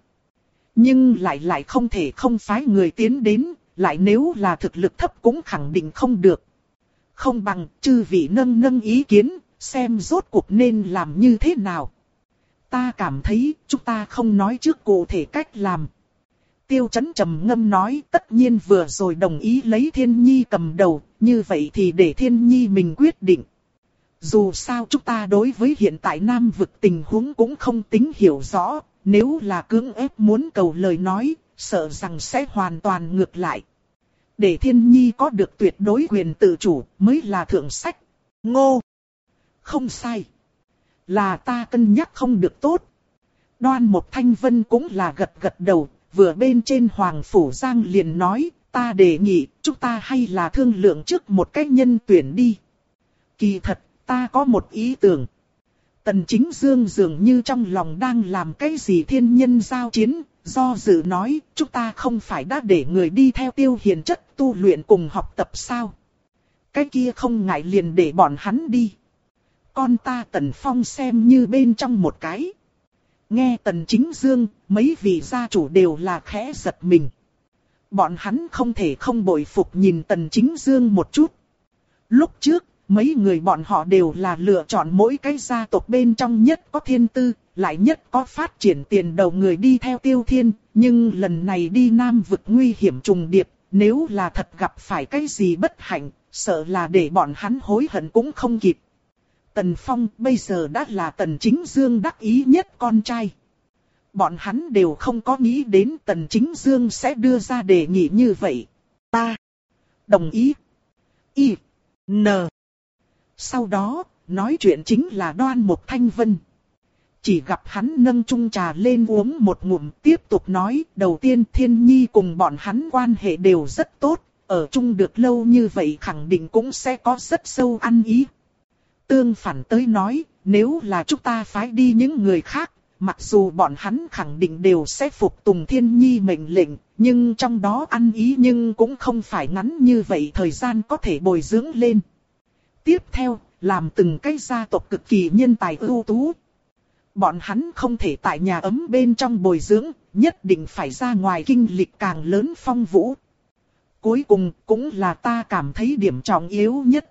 Nhưng lại lại không thể không phái người tiến đến, lại nếu là thực lực thấp cũng khẳng định không được. Không bằng, chư vị nâng nâng ý kiến, xem rốt cuộc nên làm như thế nào. Ta cảm thấy, chúng ta không nói trước cụ thể cách làm. Tiêu Chấn trầm ngâm nói, tất nhiên vừa rồi đồng ý lấy Thiên Nhi cầm đầu, như vậy thì để Thiên Nhi mình quyết định. Dù sao chúng ta đối với hiện tại Nam vực tình huống cũng không tính hiểu rõ, nếu là cưỡng ép muốn cầu lời nói, sợ rằng sẽ hoàn toàn ngược lại. Để Thiên Nhi có được tuyệt đối quyền tự chủ mới là thượng sách. Ngô! Không sai. Là ta cân nhắc không được tốt. Đoan Mục Thanh Vân cũng là gật gật đầu, vừa bên trên Hoàng Phủ Giang liền nói, ta đề nghị, chúng ta hay là thương lượng trước một cách nhân tuyển đi. Kỳ thật, ta có một ý tưởng. Tần Chính Dương dường như trong lòng đang làm cái gì thiên nhân giao chiến, do dự nói, chúng ta không phải đã để người đi theo Tiêu Hiền chất tu luyện cùng học tập sao? Cái kia không ngại liền để bọn hắn đi. Con ta Tần Phong xem như bên trong một cái. Nghe Tần Chính Dương, mấy vị gia chủ đều là khẽ giật mình. Bọn hắn không thể không bội phục nhìn Tần Chính Dương một chút. Lúc trước, mấy người bọn họ đều là lựa chọn mỗi cái gia tộc bên trong nhất có thiên tư, lại nhất có phát triển tiền đầu người đi theo Tiêu Thiên. Nhưng lần này đi Nam vực nguy hiểm trùng điệp, nếu là thật gặp phải cái gì bất hạnh, sợ là để bọn hắn hối hận cũng không kịp. Tần Phong bây giờ đã là Tần Chính Dương đắc ý nhất con trai. Bọn hắn đều không có nghĩ đến Tần Chính Dương sẽ đưa ra đề nghị như vậy. Ta đồng ý. Y. N. Sau đó, nói chuyện chính là Đoan Mục Thanh Vân. Chỉ gặp hắn nâng chung trà lên uống một ngụm, tiếp tục nói, đầu tiên Thiên Nhi cùng bọn hắn quan hệ đều rất tốt, ở chung được lâu như vậy khẳng định cũng sẽ có rất sâu ăn ý. Tương phản tới nói, nếu là chúng ta phái đi những người khác, mặc dù bọn hắn khẳng định đều sẽ phục tùng Thiên Nhi mệnh lệnh, nhưng trong đó ăn ý nhưng cũng không phải ngắn như vậy thời gian có thể bồi dưỡng lên. Tiếp theo, làm từng cái gia tộc cực kỳ nhân tài ưu tú. Bọn hắn không thể tại nhà ấm bên trong bồi dưỡng, nhất định phải ra ngoài kinh lịch càng lớn phong vũ. Cuối cùng, cũng là ta cảm thấy điểm trọng yếu nhất.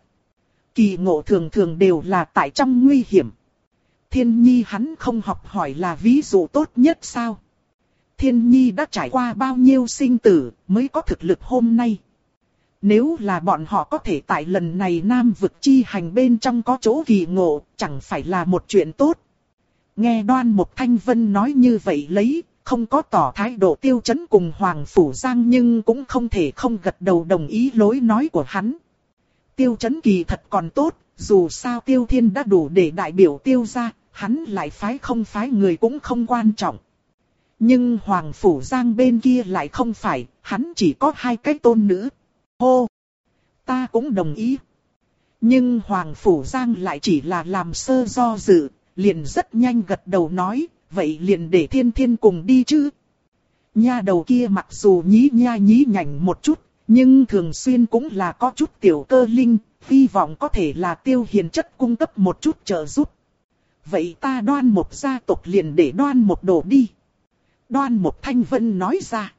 Kỳ ngộ thường thường đều là tại trong nguy hiểm. Thiên Nhi hắn không học hỏi là ví dụ tốt nhất sao? Thiên Nhi đã trải qua bao nhiêu sinh tử mới có thực lực hôm nay. Nếu là bọn họ có thể tại lần này Nam vực chi hành bên trong có chỗ kỳ ngộ, chẳng phải là một chuyện tốt. Nghe Đoan Mục Thanh Vân nói như vậy lấy, không có tỏ thái độ Tiêu Chấn cùng Hoàng Phủ Giang nhưng cũng không thể không gật đầu đồng ý lối nói của hắn. Tiêu Chấn kỳ thật còn tốt, dù sao Tiêu Thiên đã đủ để đại biểu Tiêu gia, hắn lại phái không phái người cũng không quan trọng. Nhưng Hoàng Phủ Giang bên kia lại không phải, hắn chỉ có hai cái tôn nữ. Hô! Ta cũng đồng ý. Nhưng Hoàng Phủ Giang lại chỉ là làm sơ do dự, liền rất nhanh gật đầu nói, vậy liền để Thiên Thiên cùng đi chứ. Nha đầu kia mặc dù nhí nha nhí nhảnh một chút, nhưng thường xuyên cũng là có chút tiểu cơ linh, hy vọng có thể là Tiêu Hiền chất cung cấp một chút trợ giúp. Vậy ta Đoan Mục gia tộc liền để Đoan Mục đổ đi. Đoan Mục Thanh Vân nói ra.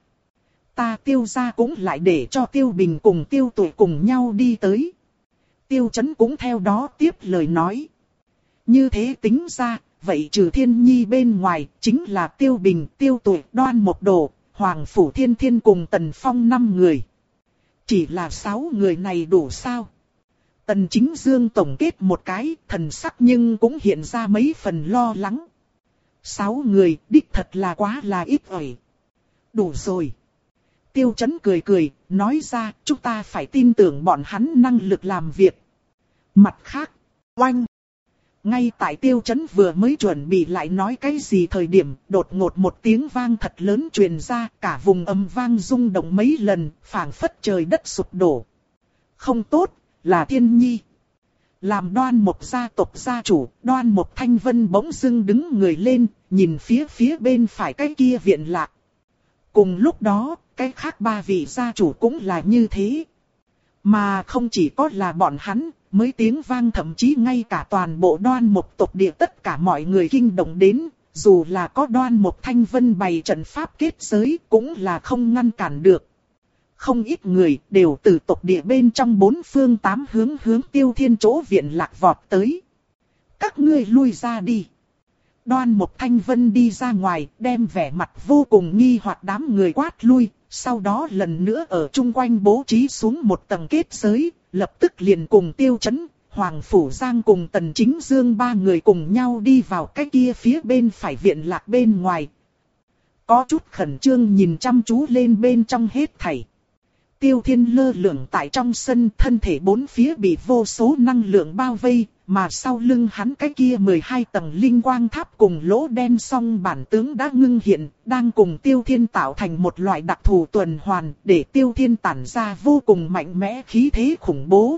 Ta Tiêu gia cũng lại để cho Tiêu Bình cùng Tiêu Tuệ cùng nhau đi tới. Tiêu Chấn cũng theo đó tiếp lời nói. Như thế tính ra, vậy trừ Thiên Nhi bên ngoài, chính là Tiêu Bình, Tiêu Tuệ, Đoan Mục Đồ, Hoàng Phủ Thiên Thiên cùng Tần Phong năm người. Chỉ là sáu người này đủ sao? Tần Chính Dương tổng kết một cái, thần sắc nhưng cũng hiện ra mấy phần lo lắng. Sáu người, đích thật là quá là ít ỏi. Đủ rồi. Tiêu Chấn cười cười, nói ra, chúng ta phải tin tưởng bọn hắn năng lực làm việc. Mặt khác, oanh. Ngay tại Tiêu Chấn vừa mới chuẩn bị lại nói cái gì thời điểm, đột ngột một tiếng vang thật lớn truyền ra, cả vùng âm vang rung động mấy lần, phảng phất trời đất sụp đổ. Không tốt, là Thiên Nhi. Làm Đoan Mộc gia tộc gia chủ, Đoan Mộc Thanh Vân bỗng dưng đứng người lên, nhìn phía phía bên phải cái kia viện lạc. Cùng lúc đó, cái khác ba vị gia chủ cũng là như thế. Mà không chỉ có là bọn hắn, mới tiếng vang thậm chí ngay cả toàn bộ Đoan Mộc tộc địa tất cả mọi người kinh động đến, dù là có Đoan Mộc Thanh Vân bày trận pháp kết giới cũng là không ngăn cản được. Không ít người đều từ tộc địa bên trong bốn phương tám hướng hướng Tiêu Thiên chỗ viện lạc vọt tới. Các ngươi lui ra đi. Đoan Mộc Thanh Vân đi ra ngoài, đem vẻ mặt vô cùng nghi hoặc đám người quát lui, sau đó lần nữa ở chung quanh bố trí xuống một tầng kết giới, lập tức liền cùng Tiêu Chấn, Hoàng Phủ Giang cùng Tần Chính Dương ba người cùng nhau đi vào cái kia phía bên phải viện lạc bên ngoài. Có chút khẩn trương nhìn chăm chú lên bên trong hết thảy. Tiêu Thiên lơ lửng tại trong sân, thân thể bốn phía bị vô số năng lượng bao vây, mà sau lưng hắn cái kia mười hai tầng linh quang tháp cùng lỗ đen song bản tướng đã ngưng hiện, đang cùng Tiêu Thiên tạo thành một loại đặc thù tuần hoàn, để Tiêu Thiên tản ra vô cùng mạnh mẽ khí thế khủng bố.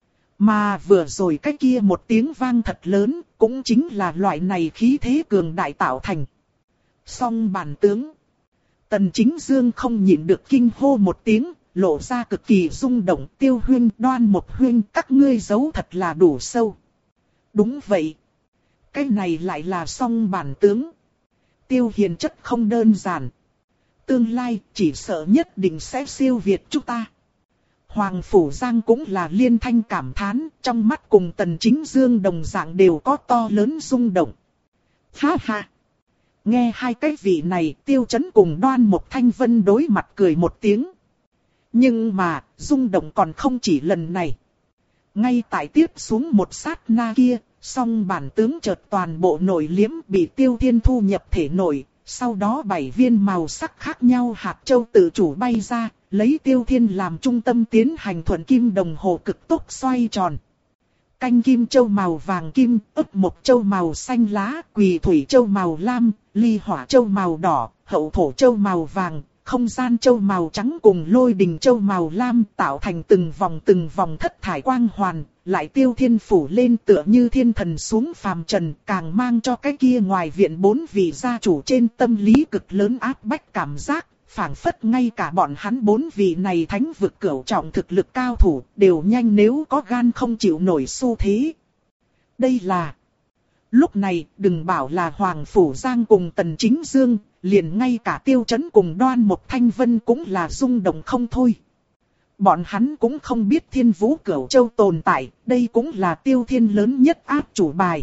Mà vừa rồi cái kia một tiếng vang thật lớn, cũng chính là loại này khí thế cường đại tạo thành. Song bản tướng. Tần Chính Dương không nhịn được kinh hô một tiếng, lộ ra cực kỳ rung động. Tiêu Huyên, Đoan Mộc Huyên, các ngươi giấu thật là đủ sâu. Đúng vậy. Cái này lại là song bản tướng. Tiêu Hiền chất không đơn giản. Tương lai chỉ sợ nhất định sẽ siêu việt chúng ta. Hoàng Phủ Giang cũng là liên thanh cảm thán, trong mắt cùng Tần Chính Dương đồng dạng đều có to lớn rung động. Ha ha! Nghe hai cái vị này, Tiêu Chấn cùng Đoan Mộc Thanh Vân đối mặt cười một tiếng. Nhưng mà, rung động còn không chỉ lần này. Ngay tại tiếp xuống một sát na kia, song bản tướng chợt toàn bộ nội liễm bị Tiêu Thiên thu nhập thể nội, sau đó bảy viên màu sắc khác nhau hạt châu tự chủ bay ra, lấy Tiêu Thiên làm trung tâm tiến hành thuận kim đồng hồ cực tốc xoay tròn. Canh kim châu màu vàng kim, ức mộc châu màu xanh lá, quỳ thủy châu màu lam, ly hỏa châu màu đỏ, hậu thổ châu màu vàng, không gian châu màu trắng cùng lôi đình châu màu lam tạo thành từng vòng từng vòng thất thải quang hoàn, lại Tiêu Thiên phủ lên tựa như thiên thần xuống phàm trần, càng mang cho cái kia ngoài viện bốn vị gia chủ trên tâm lý cực lớn áp bách cảm giác, phảng phất ngay cả bọn hắn bốn vị này thánh vực cửu trọng thực lực cao thủ, đều nhanh nếu có gan không chịu nổi xu thế. Đây là... Lúc này, đừng bảo là Hoàng Phủ Giang cùng Tần Chính Dương, liền ngay cả Tiêu Chấn cùng Đoan Mộc Thanh Vân cũng là rung động không thôi. Bọn hắn cũng không biết Thiên Vũ Cửu Châu tồn tại, đây cũng là Tiêu Thiên lớn nhất áp chủ bài.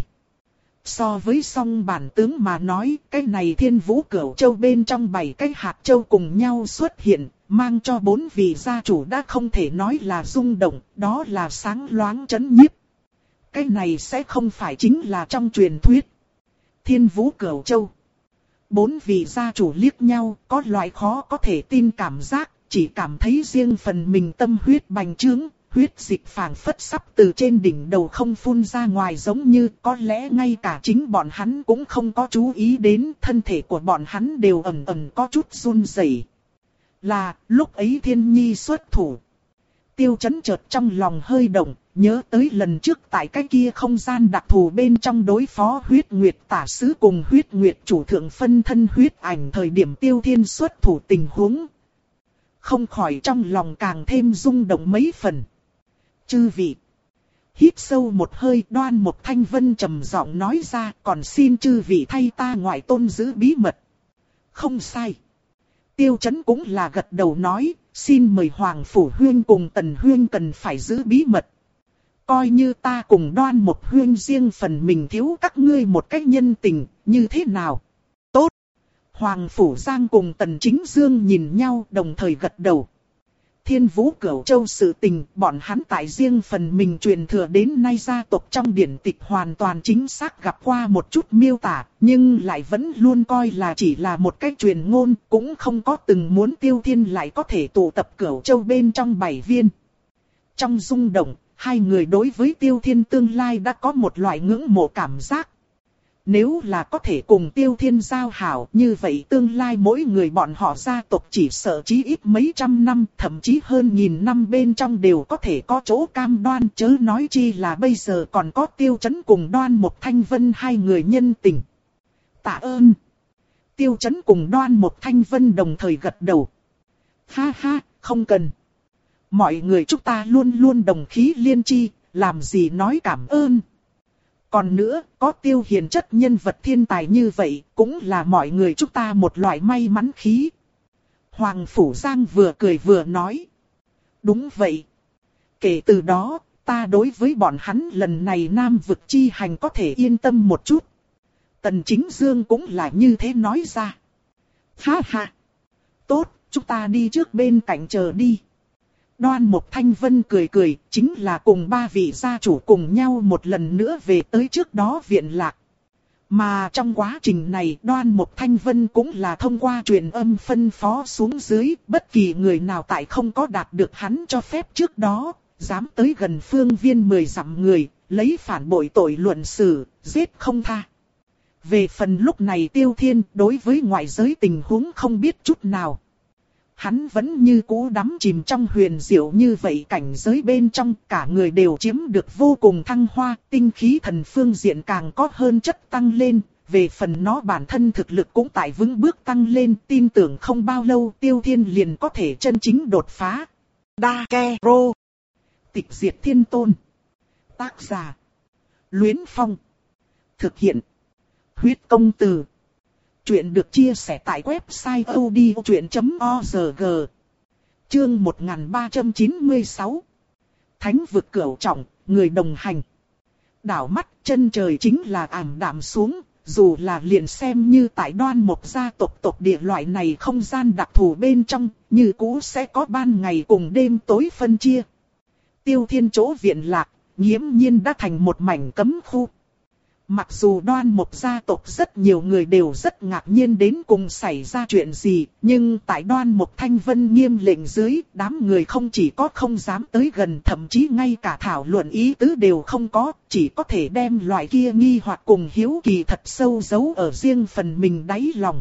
So với song bản tướng mà nói, cái này Thiên Vũ Cửu Châu bên trong bảy cái hạt châu cùng nhau xuất hiện, mang cho bốn vị gia chủ đã không thể nói là rung động, đó là sáng loáng chấn nhiếp. Cái này sẽ không phải chính là trong truyền thuyết. Thiên Vũ Cửu Châu. Bốn vị gia chủ liếc nhau, có loại khó có thể tin cảm giác, chỉ cảm thấy riêng phần mình tâm huyết bành trướng, huyết dịch phảng phất sắp từ trên đỉnh đầu không phun ra ngoài, giống như có lẽ ngay cả chính bọn hắn cũng không có chú ý đến, thân thể của bọn hắn đều ẩn ẩn có chút run rẩy. Là, lúc ấy Thiên Nhi xuất thủ. Tiêu Chấn chợt trong lòng hơi động, nhớ tới lần trước tại cái kia không gian đặc thù bên trong đối phó huyết nguyệt tả sứ cùng huyết nguyệt chủ thượng phân thân huyết ảnh thời điểm Tiêu Thiên xuất thủ tình huống. Không khỏi trong lòng càng thêm rung động mấy phần. Chư vị. Hít sâu một hơi, Đoan Mộc Thanh Vân trầm giọng nói ra, còn xin chư vị thay ta ngoại tôn giữ bí mật. Không sai. Tiêu Chấn cũng là gật đầu nói, xin mời Hoàng Phủ Huyên cùng Tần Huyên cần phải giữ bí mật. Coi như ta cùng Đoan Mộc Huyên riêng phần mình thiếu các ngươi một cách nhân tình, như thế nào? Tốt! Hoàng Phủ Giang cùng Tần Chính Dương nhìn nhau đồng thời gật đầu. Thiên Vũ Cửu Châu sự tình, bọn hắn tại riêng phần mình truyền thừa đến nay gia tộc trong điển tịch hoàn toàn chính xác gặp qua một chút miêu tả, nhưng lại vẫn luôn coi là chỉ là một cái truyền ngôn, cũng không có từng muốn Tiêu Thiên lại có thể tụ tập Cửu Châu bên trong bảy viên. Trong rung động, hai người đối với Tiêu Thiên tương lai đã có một loại ngưỡng mộ cảm giác. Nếu là có thể cùng Tiêu Thiên giao hảo, như vậy tương lai mỗi người bọn họ gia tộc chỉ sợ chí ít mấy trăm năm, thậm chí hơn nghìn năm bên trong đều có thể có chỗ cam đoan, chớ nói chi là bây giờ còn có Tiêu Chấn cùng Đoan Mộc Thanh Vân hai người nhân tình. Tạ ơn. Tiêu Chấn cùng Đoan Mộc Thanh Vân đồng thời gật đầu. Ha ha, không cần. Mọi người chúng ta luôn luôn đồng khí liên chi, làm gì nói cảm ơn. Còn nữa, có Tiêu Hiền chất nhân vật thiên tài như vậy, cũng là mọi người chúng ta một loại may mắn khí. Hoàng Phủ Giang vừa cười vừa nói. Đúng vậy. Kể từ đó, ta đối với bọn hắn lần này Nam vực chi hành có thể yên tâm một chút. Tần Chính Dương cũng là như thế nói ra. Ha ha. Tốt, chúng ta đi trước bên cạnh chờ đi. Đoan Mộc Thanh Vân cười cười, chính là cùng ba vị gia chủ cùng nhau một lần nữa về tới trước đó viện lạc. Mà trong quá trình này Đoan Mộc Thanh Vân cũng là thông qua truyền âm phân phó xuống dưới, bất kỳ người nào tại không có đạt được hắn cho phép trước đó, dám tới gần phương viên mười dặm người, lấy phản bội tội luận xử, giết không tha. Về phần lúc này Tiêu Thiên đối với ngoại giới tình huống không biết chút nào. Hắn vẫn như cũ đắm chìm trong huyền diệu như vậy, cảnh giới bên trong cả người đều chiếm được vô cùng thăng hoa, tinh khí thần phương diện càng có hơn chất tăng lên, về phần nó bản thân thực lực cũng tại vững bước tăng lên, tin tưởng không bao lâu Tiêu Thiên liền có thể chân chính đột phá. Dakero Tịch Diệt Thiên Tôn. Tác giả Luyến Phong. Thực hiện Huyết Công Từ. Chuyện được chia sẻ tại website odchuyện chấm org. Chương một nghìn ba trăm chín mươi sáu. Thánh vực cửu trọng, người đồng hành. Đảo mắt chân trời chính là ảm đạm xuống, dù là liền xem như tại Đoan Mộc gia tộc tộc địa loại này không gian đặc thù bên trong, như cũ sẽ có ban ngày cùng đêm tối phân chia. Tiêu Thiên chỗ viện lạc, nghiễm nhiên đã thành một mảnh cấm khu. Mặc dù Đoan Mộc gia tộc rất nhiều người đều rất ngạc nhiên đến cùng xảy ra chuyện gì, nhưng tại Đoan Mộc Thanh Vân nghiêm lệnh dưới, đám người không chỉ có không dám tới gần, thậm chí ngay cả thảo luận ý tứ đều không có, chỉ có thể đem loại kia nghi hoặc cùng hiếu kỳ thật sâu giấu ở riêng phần mình đáy lòng.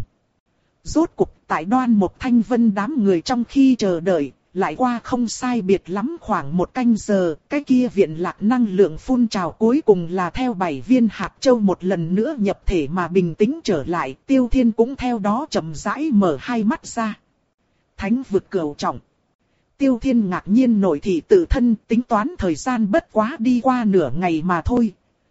Rốt cục tại Đoan Mộc Thanh Vân đám người trong khi chờ đợi, lại qua không sai biệt lắm khoảng một canh giờ, cái kia viện lạc năng lượng phun trào cuối cùng là theo bảy viên hạt châu một lần nữa nhập thể mà bình tĩnh trở lại, Tiêu Thiên cũng theo đó chậm rãi mở hai mắt ra. Thánh vực cửu trọng. Tiêu Thiên ngạc nhiên nổi thị tự thân, tính toán thời gian bất quá đi qua nửa ngày mà thôi.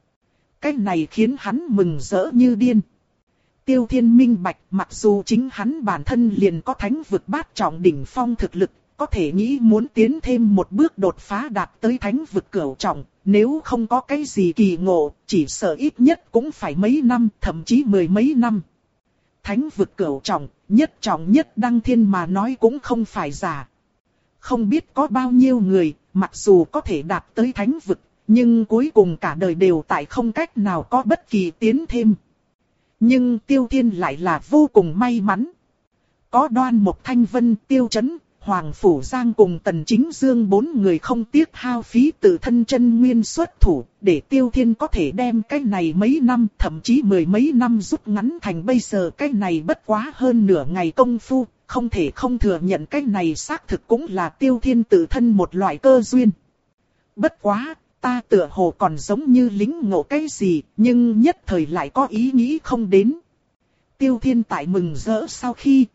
Cái này khiến hắn mừng rỡ như điên. Tiêu Thiên minh bạch, mặc dù chính hắn bản thân liền có thánh vực bát trọng đỉnh phong thực lực, có thể nghĩ muốn tiến thêm một bước đột phá đạt tới thánh vực cửu trọng, nếu không có cái gì kỳ ngộ, chỉ sợ ít nhất cũng phải mấy năm, thậm chí mười mấy năm. Thánh vực cửu trọng, nhất trọng nhất đăng thiên mà nói cũng không phải giả. Không biết có bao nhiêu người, mặc dù có thể đạt tới thánh vực, nhưng cuối cùng cả đời đều tại không cách nào có bất kỳ tiến thêm. Nhưng Tiêu Thiên lại là vô cùng may mắn. Có Đoan Mộc Thanh Vân, Tiêu Chấn, Hoàng Phủ Giang cùng Tần Chính Dương bốn người không tiếc hao phí tự thân chân nguyên xuất thủ, để Tiêu Thiên có thể đem cái này mấy năm, thậm chí mười mấy năm rút ngắn thành bây giờ cái này bất quá hơn nửa ngày công phu, không thể không thừa nhận cái này xác thực cũng là Tiêu Thiên tự thân một loại cơ duyên. Bất quá, ta tựa hồ còn giống như lính ngộ cái gì, nhưng nhất thời lại có ý nghĩ không đến. Tiêu Thiên tại mừng rỡ sau khi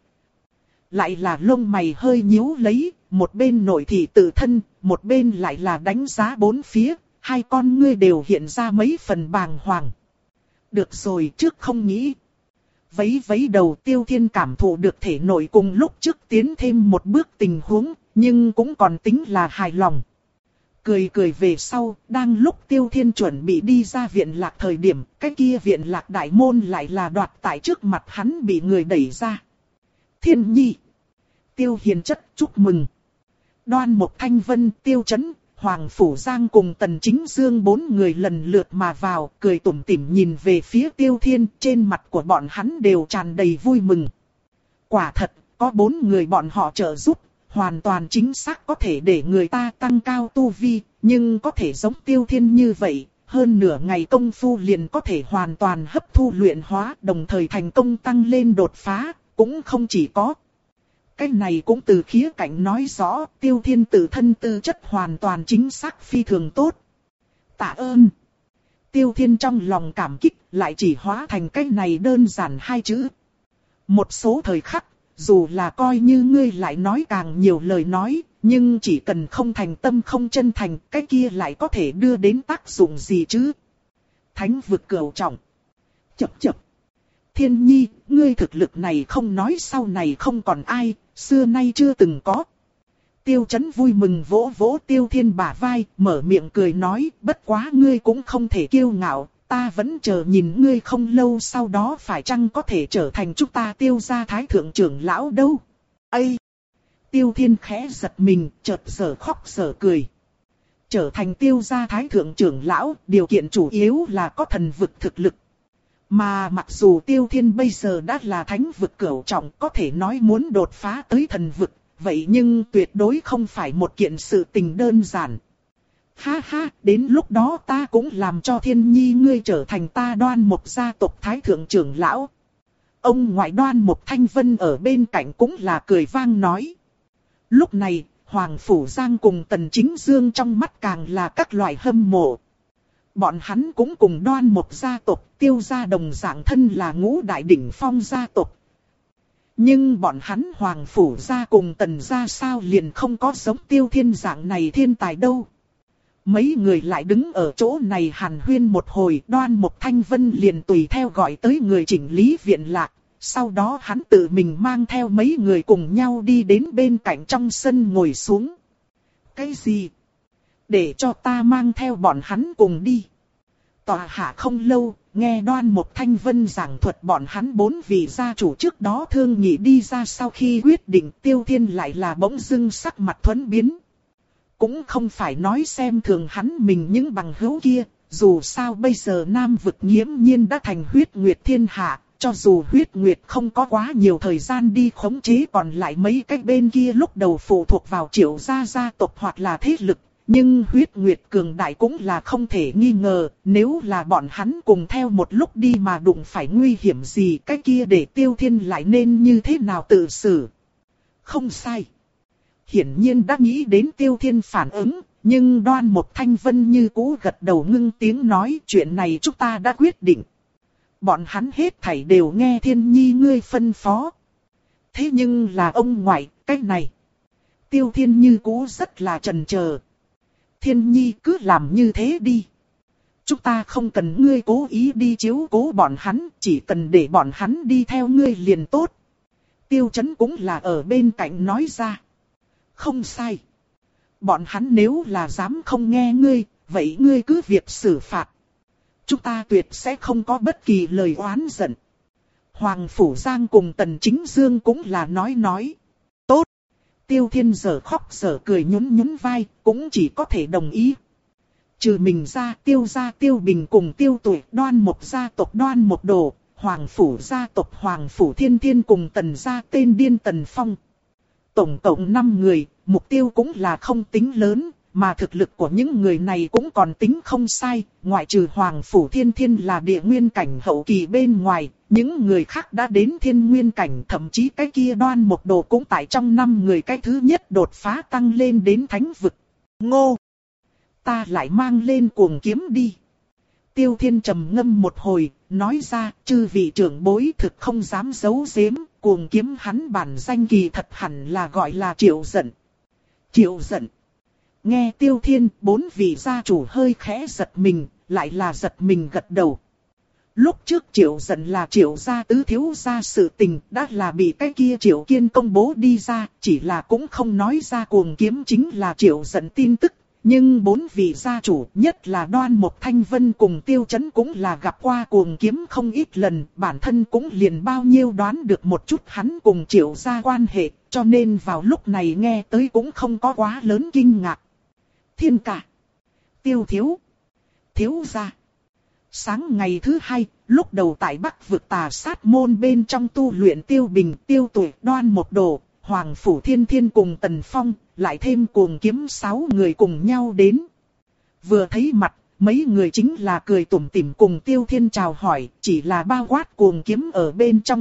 lại là lông mày hơi nhíu lấy, một bên nội thị tự thân, một bên lại là đánh giá bốn phía, hai con ngươi đều hiện ra mấy phần bàng hoàng. Được rồi, trước không nghĩ. Vấy vấy đầu Tiêu Thiên cảm thụ được thể nội cùng lúc trước tiến thêm một bước tình huống, nhưng cũng còn tính là hài lòng. Cười cười về sau, đang lúc Tiêu Thiên chuẩn bị đi ra viện lạc thời điểm, cái kia viện lạc đại môn lại là đoạt tại trước mặt hắn bị người đẩy ra. Thiên nhi. Tiêu Hiền chất chúc mừng. Đoan Mộc Thanh Vân, Tiêu Chấn, Hoàng Phủ Giang cùng Tần Chính Dương bốn người lần lượt mà vào, cười tủm tỉm nhìn về phía Tiêu Thiên, trên mặt của bọn hắn đều tràn đầy vui mừng. Quả thật, có bốn người bọn họ trợ giúp, hoàn toàn chính xác có thể để người ta tăng cao tu vi, nhưng có thể giống Tiêu Thiên như vậy, hơn nửa ngày công phu liền có thể hoàn toàn hấp thu luyện hóa, đồng thời thành công tăng lên đột phá, cũng không chỉ có. Cái này cũng từ khía cạnh nói rõ, Tiêu Thiên tự thân tư chất hoàn toàn chính xác phi thường tốt. Tạ ơn. Tiêu Thiên trong lòng cảm kích, lại chỉ hóa thành cái này đơn giản hai chữ. Một số thời khắc, dù là coi như ngươi lại nói càng nhiều lời nói, nhưng chỉ cần không thành tâm không chân thành, cái kia lại có thể đưa đến tác dụng gì chứ? Thánh vực cửu trọng. Chập chập. Thiên Nhi, ngươi thực lực này không nói sau này không còn ai, xưa nay chưa từng có. Tiêu Chấn vui mừng vỗ vỗ Tiêu Thiên bả vai, mở miệng cười nói, bất quá ngươi cũng không thể kiêu ngạo, ta vẫn chờ nhìn ngươi không lâu sau đó phải chăng có thể trở thành chúng ta Tiêu gia thái thượng trưởng lão đâu. Ây! Tiêu Thiên khẽ giật mình, chợt giờ khóc giờ cười. Trở thành Tiêu gia thái thượng trưởng lão, điều kiện chủ yếu là có thần vực thực lực. Mà mặc dù Tiêu Thiên bây giờ đã là thánh vực cửu trọng, có thể nói muốn đột phá tới thần vực, vậy nhưng tuyệt đối không phải một kiện sự tình đơn giản. Ha ha, đến lúc đó ta cũng làm cho Thiên Nhi ngươi trở thành ta Đoan Mộc gia tộc thái thượng trưởng lão. Ông ngoại Đoan Mộc Thanh Vân ở bên cạnh cũng là cười vang nói. Lúc này, Hoàng Phủ Giang cùng Tần Chính Dương trong mắt càng là các loại hâm mộ. Bọn hắn cũng cùng Đoan Mộc gia tộc, Tiêu gia đồng dạng thân là ngũ đại đỉnh phong gia tộc. Nhưng bọn hắn Hoàng Phủ gia cùng Tần gia sao liền không có giống Tiêu Thiên dạng này thiên tài đâu. Mấy người lại đứng ở chỗ này hàn huyên một hồi, Đoan Mộc Thanh Vân liền tùy theo gọi tới người chỉnh lý viện lạc. Sau đó hắn tự mình mang theo mấy người cùng nhau đi đến bên cạnh trong sân ngồi xuống. Cái gì? Để cho ta mang theo bọn hắn cùng đi. Tòa hạ không lâu, nghe Đoan Mộc Thanh Vân giảng thuật bọn hắn bốn vị gia chủ trước đó thương nghị đi ra sau khi quyết định, Tiêu Thiên lại là bỗng dưng sắc mặt thuẫn biến. Cũng không phải nói xem thường hắn mình những bằng hữu kia, dù sao bây giờ Nam vực nghiễm nhiên đã thành huyết nguyệt thiên hạ. Cho dù huyết nguyệt không có quá nhiều thời gian đi khống chế còn lại mấy cái bên kia lúc đầu phụ thuộc vào Triệu gia gia tộc hoặc là thế lực. Nhưng huyết nguyệt cường đại cũng là không thể nghi ngờ, nếu là bọn hắn cùng theo một lúc đi mà đụng phải nguy hiểm gì, cái kia để Tiêu Thiên lại nên như thế nào tự xử. Không sai. Hiển nhiên đã nghĩ đến Tiêu Thiên phản ứng, nhưng Đoan Mộc Thanh Vân như cũ gật đầu ngưng tiếng nói chuyện này chúng ta đã quyết định. Bọn hắn hết thảy đều nghe Thiên Nhi ngươi phân phó. Thế nhưng là ông ngoại, cái này. Tiêu Thiên như cũ rất là chần chờ. Thiên Nhi cứ làm như thế đi. Chúng ta không cần ngươi cố ý đi chiếu cố bọn hắn, chỉ cần để bọn hắn đi theo ngươi liền tốt. Tiêu Chấn cũng là ở bên cạnh nói ra. Không sai. Bọn hắn nếu là dám không nghe ngươi, vậy ngươi cứ việc xử phạt. Chúng ta tuyệt sẽ không có bất kỳ lời oán giận. Hoàng Phủ Giang cùng Tần Chính Dương cũng là nói nói. Tốt. Tiêu Thiên giờ khóc giờ cười nhún nhún vai, cũng chỉ có thể đồng ý. Trừ mình ra, Tiêu gia Tiêu Bình cùng Tiêu Tuổi, Đoan Mộc gia tộc Đoan Mộc Đồ, Hoàng Phủ gia tộc Hoàng Phủ Thiên Thiên cùng Tần gia tên điên Tần Phong. Tổng cộng năm người, mục tiêu cũng là không tính lớn. Mà thực lực của những người này cũng còn tính không sai, ngoại trừ Hoàng Phủ Thiên Thiên là địa nguyên cảnh hậu kỳ bên ngoài, những người khác đã đến thiên nguyên cảnh, thậm chí cái kia Đoan Mộc Đồ cũng tại trong năm người cái thứ nhất đột phá tăng lên đến thánh vực. Ngô! Ta lại mang lên cuồng kiếm đi. Tiêu Thiên trầm ngâm một hồi, nói ra, chư vị trưởng bối thực không dám giấu giếm, cuồng kiếm hắn bản danh kỳ thật hẳn là gọi là Triệu Giận. Triệu Giận! Nghe Tiêu Thiên, bốn vị gia chủ hơi khẽ giật mình, lại là giật mình gật đầu. Lúc trước Triệu Giận là Triệu gia tứ thiếu gia sự tình, đã là bị cái kia Triệu Kiên công bố đi ra, chỉ là cũng không nói ra cuồng kiếm chính là Triệu Giận tin tức. Nhưng bốn vị gia chủ, nhất là Đoan Mộc Thanh Vân cùng Tiêu Chấn cũng là gặp qua cuồng kiếm không ít lần, bản thân cũng liền bao nhiêu đoán được một chút hắn cùng Triệu gia quan hệ, cho nên vào lúc này nghe tới cũng không có quá lớn kinh ngạc. Thiên ca, Tiêu thiếu, thiếu gia. Sáng ngày thứ hai, lúc đầu tại Bắc vực Tà Sát môn bên trong tu luyện Tiêu Bình, Tiêu Tuổi, Đoan Một Đồ, Hoàng Phủ Thiên Thiên cùng Tần Phong, lại thêm Cuồng Kiếm sáu người cùng nhau đến. Vừa thấy mặt, mấy người chính là cười tủm tỉm cùng Tiêu Thiên chào hỏi, chỉ là bao quát Cuồng Kiếm ở bên trong.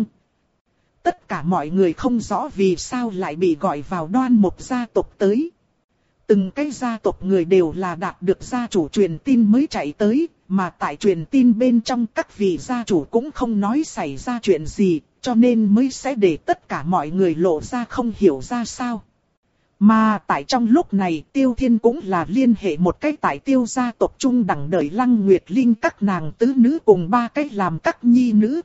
Tất cả mọi người không rõ vì sao lại bị gọi vào Đoan một gia tộc tới. Từng cái gia tộc người đều là đạt được gia chủ truyền tin mới chạy tới, mà tại truyền tin bên trong các vị gia chủ cũng không nói xảy ra chuyện gì, cho nên mới sẽ để tất cả mọi người lộ ra không hiểu ra sao. Mà tại trong lúc này Tiêu Thiên cũng là liên hệ một cái tại Tiêu gia tộc trung đẳng đợi Lăng Nguyệt Linh các nàng tứ nữ cùng ba cái làm các nhi nữ.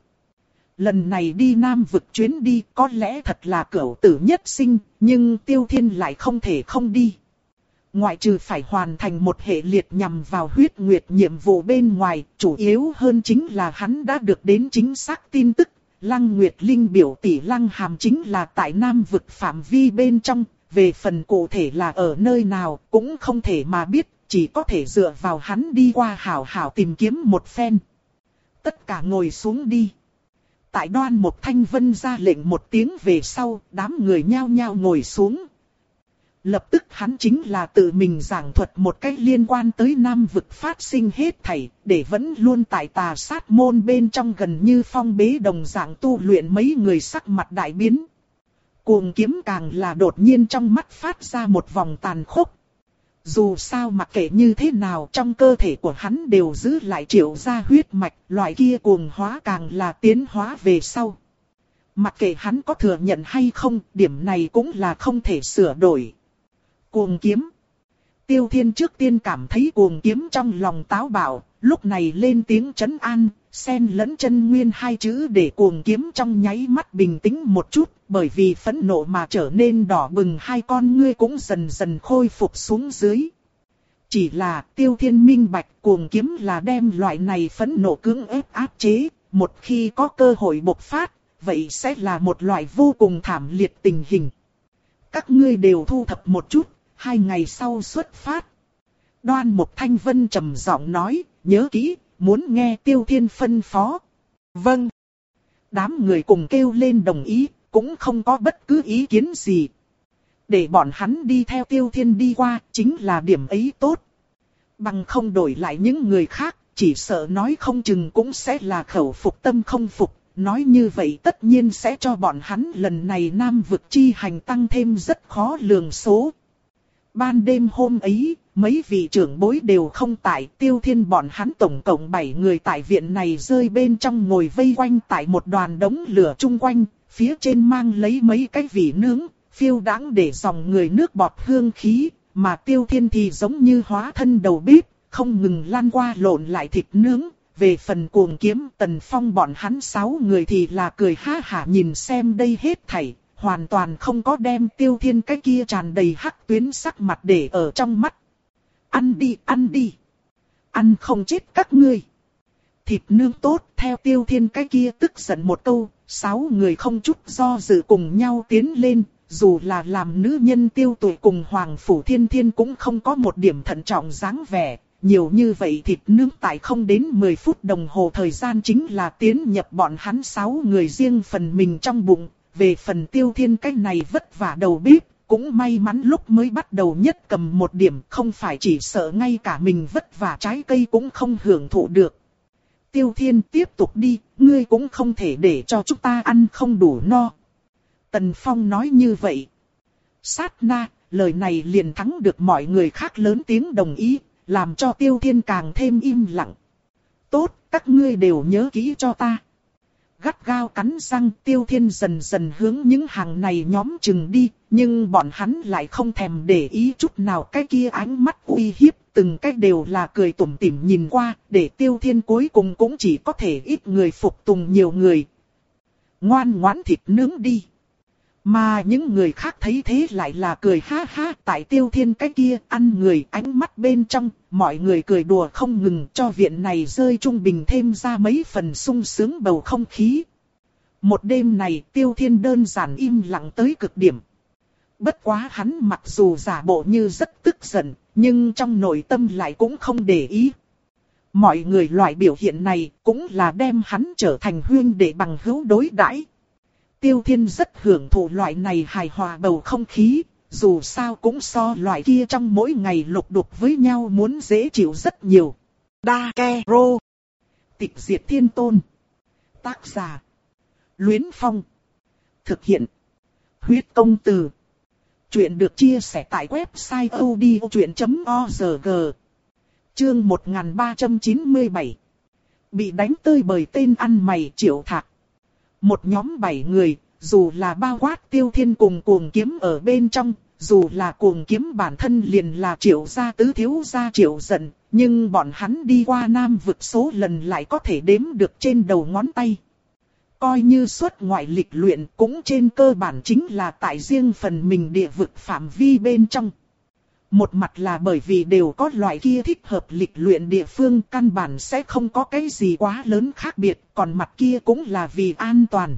Lần này đi Nam vực chuyến đi có lẽ thật là cửu tử nhất sinh, nhưng Tiêu Thiên lại không thể không đi. Ngoại trừ phải hoàn thành một hệ liệt nhằm vào huyết nguyệt nhiệm vụ bên ngoài, chủ yếu hơn chính là hắn đã được đến chính xác tin tức. Lăng Nguyệt Linh biểu tỷ Lăng Hàm chính là tại Nam vực phạm vi bên trong, về phần cụ thể là ở nơi nào cũng không thể mà biết, chỉ có thể dựa vào hắn đi qua hảo hảo tìm kiếm một phen. Tất cả ngồi xuống đi. Tại Đoan một Thanh Vân ra lệnh một tiếng về sau, đám người nhao nhao ngồi xuống. Lập tức hắn chính là tự mình giảng thuật một cách liên quan tới Nam vực phát sinh hết thảy, để vẫn luôn tại Tà Sát môn bên trong gần như phong bế đồng dạng tu luyện mấy người sắc mặt đại biến. Cuồng Kiếm càng là đột nhiên trong mắt phát ra một vòng tàn khốc. Dù sao mặc kệ như thế nào trong cơ thể của hắn đều giữ lại triệu ra huyết mạch, loại kia cuồng hóa càng là tiến hóa về sau. Mặc kệ hắn có thừa nhận hay không, điểm này cũng là không thể sửa đổi. Cuồng Kiếm. Tiêu Thiên trước tiên cảm thấy Cuồng Kiếm trong lòng táo bạo, lúc này lên tiếng trấn an, xen lẫn chân nguyên hai chữ để Cuồng Kiếm trong nháy mắt bình tĩnh một chút, bởi vì phẫn nộ mà trở nên đỏ bừng hai con ngươi cũng dần dần khôi phục xuống dưới. Chỉ là Tiêu Thiên minh bạch Cuồng Kiếm là đem loại này phẫn nộ cưỡng ép áp chế, một khi có cơ hội bộc phát, vậy sẽ là một loại vô cùng thảm liệt tình hình. Các ngươi đều thu thập một chút, hai ngày sau xuất phát. Đoan một Thanh Vân trầm giọng nói, nhớ kỹ, muốn nghe Tiêu Thiên phân phó. Vâng. Đám người cùng kêu lên đồng ý, cũng không có bất cứ ý kiến gì. Để bọn hắn đi theo Tiêu Thiên đi qua, chính là điểm ấy tốt. Bằng không đổi lại những người khác, chỉ sợ nói không chừng cũng sẽ là khẩu phục tâm không phục. Nói như vậy tất nhiên sẽ cho bọn hắn lần này Nam vực chi hành tăng thêm rất khó lường số. Ban đêm hôm ấy, mấy vị trưởng bối đều không tại, Tiêu Thiên bọn hắn tổng cộng bảy người tại viện này rơi bên trong ngồi vây quanh tại một đoàn đống lửa chung quanh, phía trên mang lấy mấy cái vỉ nướng, phiêu đãng để dòng người nước bọt hương khí, mà Tiêu Thiên thì giống như hóa thân đầu bếp, không ngừng lan qua lộn lại thịt nướng. Về phần Cuồng Kiếm, Tần Phong bọn hắn sáu người thì là cười ha hả nhìn xem đây hết thảy, hoàn toàn không có đem Tiêu Thiên cái kia tràn đầy hắc tuyến sắc mặt để ở trong mắt. Ăn đi, ăn đi. Ăn không chết các ngươi. Thịt nướng tốt, theo Tiêu Thiên cái kia tức giận một câu, sáu người không chút do dự cùng nhau tiến lên, dù là làm nữ nhân Tiêu Tuổi cùng Hoàng Phủ Thiên Thiên cũng không có một điểm thận trọng dáng vẻ. Nhiều như vậy thịt nướng tại không đến mười phút đồng hồ thời gian chính là tiến nhập bọn hắn sáu người riêng phần mình trong bụng. Về phần Tiêu Thiên cái này vất vả đầu bếp, cũng may mắn lúc mới bắt đầu nhất cầm một điểm, không phải chỉ sợ ngay cả mình vất vả trái cây cũng không hưởng thụ được. Tiêu Thiên tiếp tục đi, ngươi cũng không thể để cho chúng ta ăn không đủ no. Tần Phong nói như vậy. Sát na, lời này liền thắng được mọi người khác lớn tiếng đồng ý, làm cho Tiêu Thiên càng thêm im lặng. Tốt, các ngươi đều nhớ kỹ cho ta. Gắt gao cắn răng, Tiêu Thiên dần dần hướng những hàng này nhóm chừng đi, nhưng bọn hắn lại không thèm để ý chút nào cái kia ánh mắt uy hiếp, từng cái đều là cười tủm tỉm nhìn qua, để Tiêu Thiên cuối cùng cũng chỉ có thể ít người phục tùng nhiều người. Ngoan ngoãn thịt nướng đi. Mà những người khác thấy thế lại là cười ha ha, tại Tiêu Thiên cái kia ăn người ánh mắt bên trong, mọi người cười đùa không ngừng cho viện này rơi trung bình thêm ra mấy phần sung sướng bầu không khí. Một đêm này Tiêu Thiên đơn giản im lặng tới cực điểm. Bất quá hắn mặc dù giả bộ như rất tức giận, nhưng trong nội tâm lại cũng không để ý. Mọi người loại biểu hiện này cũng là đem hắn trở thành huynh đệ bằng hữu đối đãi. Tiêu Thiên rất hưởng thụ loại này hài hòa bầu không khí, dù sao cũng so loại kia trong mỗi ngày lục đục với nhau muốn dễ chịu rất nhiều. Dakero. Tịch diệt thiên tôn. Tác giả. Luyến Phong. Thực hiện. Huyết công từ. Chuyện được chia sẻ tại website odchuyện chấm org. Chương một nghìn ba trăm chín mươi bảy. Bị đánh tơi bởi tên ăn mày Triệu Thạc. Một nhóm bảy người, dù là bao quát Tiêu Thiên cùng Cuồng Kiếm ở bên trong, dù là Cuồng Kiếm bản thân liền là Triệu gia tứ thiếu gia Triệu Dận, nhưng bọn hắn đi qua Nam vực số lần lại có thể đếm được trên đầu ngón tay. Coi như xuất ngoại lịch luyện cũng trên cơ bản chính là tại riêng phần mình địa vực phạm vi bên trong. Một mặt là bởi vì đều có loại kia thích hợp lịch luyện địa phương căn bản sẽ không có cái gì quá lớn khác biệt, còn mặt kia cũng là vì an toàn.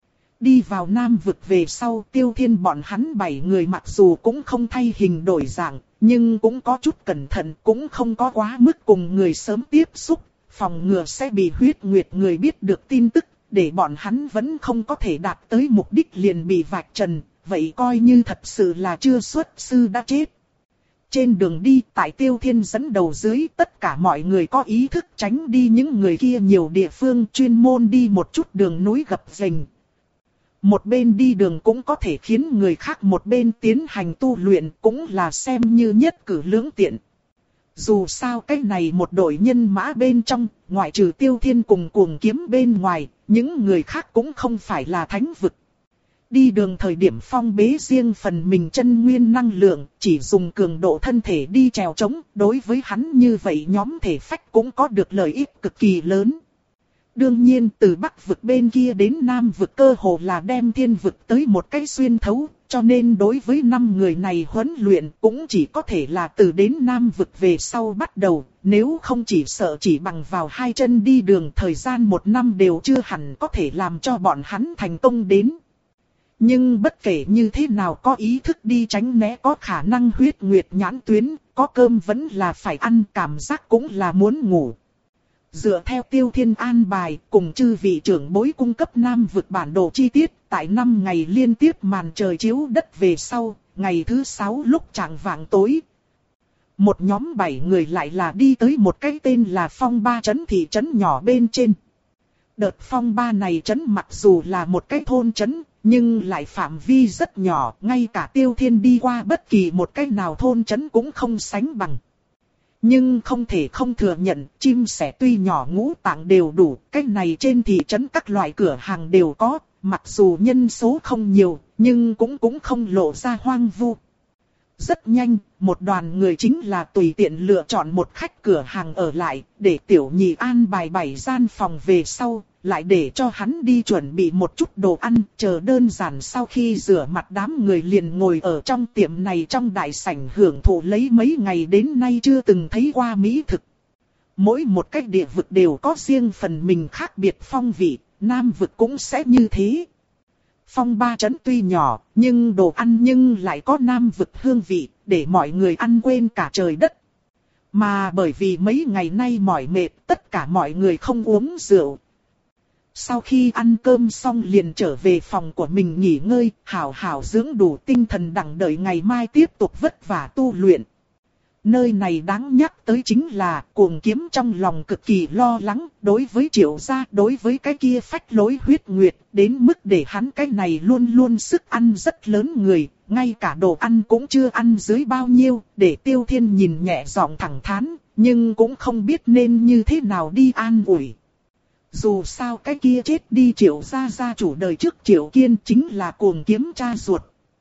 Đi vào Nam vực về sau Tiêu Thiên bọn hắn bảy người mặc dù cũng không thay hình đổi dạng, nhưng cũng có chút cẩn thận, cũng không có quá mức cùng người sớm tiếp xúc, phòng ngừa sẽ bị huyết nguyệt người biết được tin tức, để bọn hắn vẫn không có thể đạt tới mục đích liền bị vạch trần, vậy coi như thật sự là chưa xuất sư đã chết. Trên đường đi tại Tiêu Thiên dẫn đầu dưới tất cả mọi người có ý thức tránh đi những người kia nhiều địa phương chuyên môn đi một chút đường núi gập ghềnh. Một bên đi đường cũng có thể khiến người khác một bên tiến hành tu luyện cũng là xem như nhất cử lưỡng tiện. Dù sao cái này một đội nhân mã bên trong, ngoại trừ Tiêu Thiên cùng Cuồng Kiếm bên ngoài, những người khác cũng không phải là thánh vực. Đi đường thời điểm phong bế riêng phần mình chân nguyên năng lượng, chỉ dùng cường độ thân thể đi trèo trống, đối với hắn như vậy nhóm thể phách cũng có được lợi ích cực kỳ lớn. Đương nhiên từ Bắc vực bên kia đến Nam vực cơ hồ là đem thiên vực tới một cái xuyên thấu, cho nên đối với năm người này huấn luyện cũng chỉ có thể là từ đến Nam vực về sau bắt đầu, nếu không chỉ sợ chỉ bằng vào hai chân đi đường thời gian một năm đều chưa hẳn có thể làm cho bọn hắn thành công đến. Nhưng bất kể như thế nào có ý thức đi tránh né có khả năng huyết nguyệt nhãn tuyến, có cơm vẫn là phải ăn, cảm giác cũng là muốn ngủ. Dựa theo Tiêu Thiên an bài cùng chư vị trưởng bối cung cấp Nam vực bản đồ chi tiết, tại năm ngày liên tiếp màn trời chiếu đất về sau, ngày thứ sáu lúc chạng vạng tối. Một nhóm bảy người lại là đi tới một cái tên là Phong Ba trấn thị trấn nhỏ bên trên. Đợt Phong Ba này trấn mặc dù là một cái thôn trấn, nhưng lại phạm vi rất nhỏ, ngay cả Tiêu Thiên đi qua bất kỳ một cái nào thôn trấn cũng không sánh bằng. Nhưng không thể không thừa nhận, chim sẻ tuy nhỏ ngũ tạng đều đủ, cái này trên thị trấn các loại cửa hàng đều có, mặc dù nhân số không nhiều, nhưng cũng cũng không lộ ra hoang vu. Rất nhanh, một đoàn người chính là tùy tiện lựa chọn một khách cửa hàng ở lại, để tiểu nhị an bài bảy gian phòng về sau, lại để cho hắn đi chuẩn bị một chút đồ ăn, chờ đơn giản sau khi rửa mặt đám người liền ngồi ở trong tiệm này trong đại sảnh hưởng thụ lấy mấy ngày đến nay chưa từng thấy qua mỹ thực. Mỗi một cái địa vực đều có riêng phần mình khác biệt phong vị, Nam vực cũng sẽ như thế. Phong Ba trấn tuy nhỏ, nhưng đồ ăn nhưng lại có Nam vực hương vị, để mọi người ăn quên cả trời đất. Mà bởi vì mấy ngày nay mỏi mệt, tất cả mọi người không uống rượu. Sau khi ăn cơm xong liền trở về phòng của mình nghỉ ngơi, hảo hảo dưỡng đủ tinh thần đặng đợi ngày mai tiếp tục vất vả tu luyện. Nơi này đáng nhắc tới chính là Cuồng Kiếm trong lòng cực kỳ lo lắng, đối với Triệu gia, đối với cái kia phách lối huyết nguyệt, đến mức để hắn cái này luôn luôn sức ăn rất lớn người, ngay cả đồ ăn cũng chưa ăn dưới bao nhiêu, để Tiêu Thiên nhìn nhẹ giọng thẳng thắn, nhưng cũng không biết nên như thế nào đi an ủi. Dù sao cái kia chết đi Triệu gia gia chủ đời trước Triệu Kiên chính là Cuồng Kiếm cha ruột.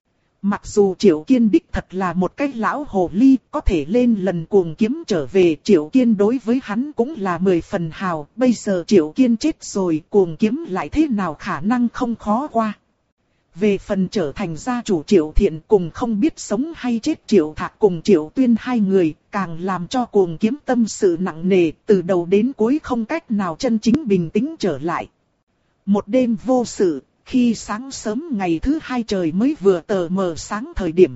Mặc dù Triệu Kiên đích thật là một cái lão hồ ly, có thể lên lần Cuồng Kiếm trở về, Triệu Kiên đối với hắn cũng là mười phần hào, bây giờ Triệu Kiên chết rồi, Cuồng Kiếm lại thế nào khả năng không khó qua. Về phần trở thành gia chủ Triệu Thiện cùng không biết sống hay chết Triệu Thạc cùng Triệu Tuyên hai người, càng làm cho Cuồng Kiếm tâm sự nặng nề, từ đầu đến cuối không cách nào chân chính bình tĩnh trở lại. Một đêm vô sự, khi sáng sớm ngày thứ hai trời mới vừa tờ mờ sáng thời điểm.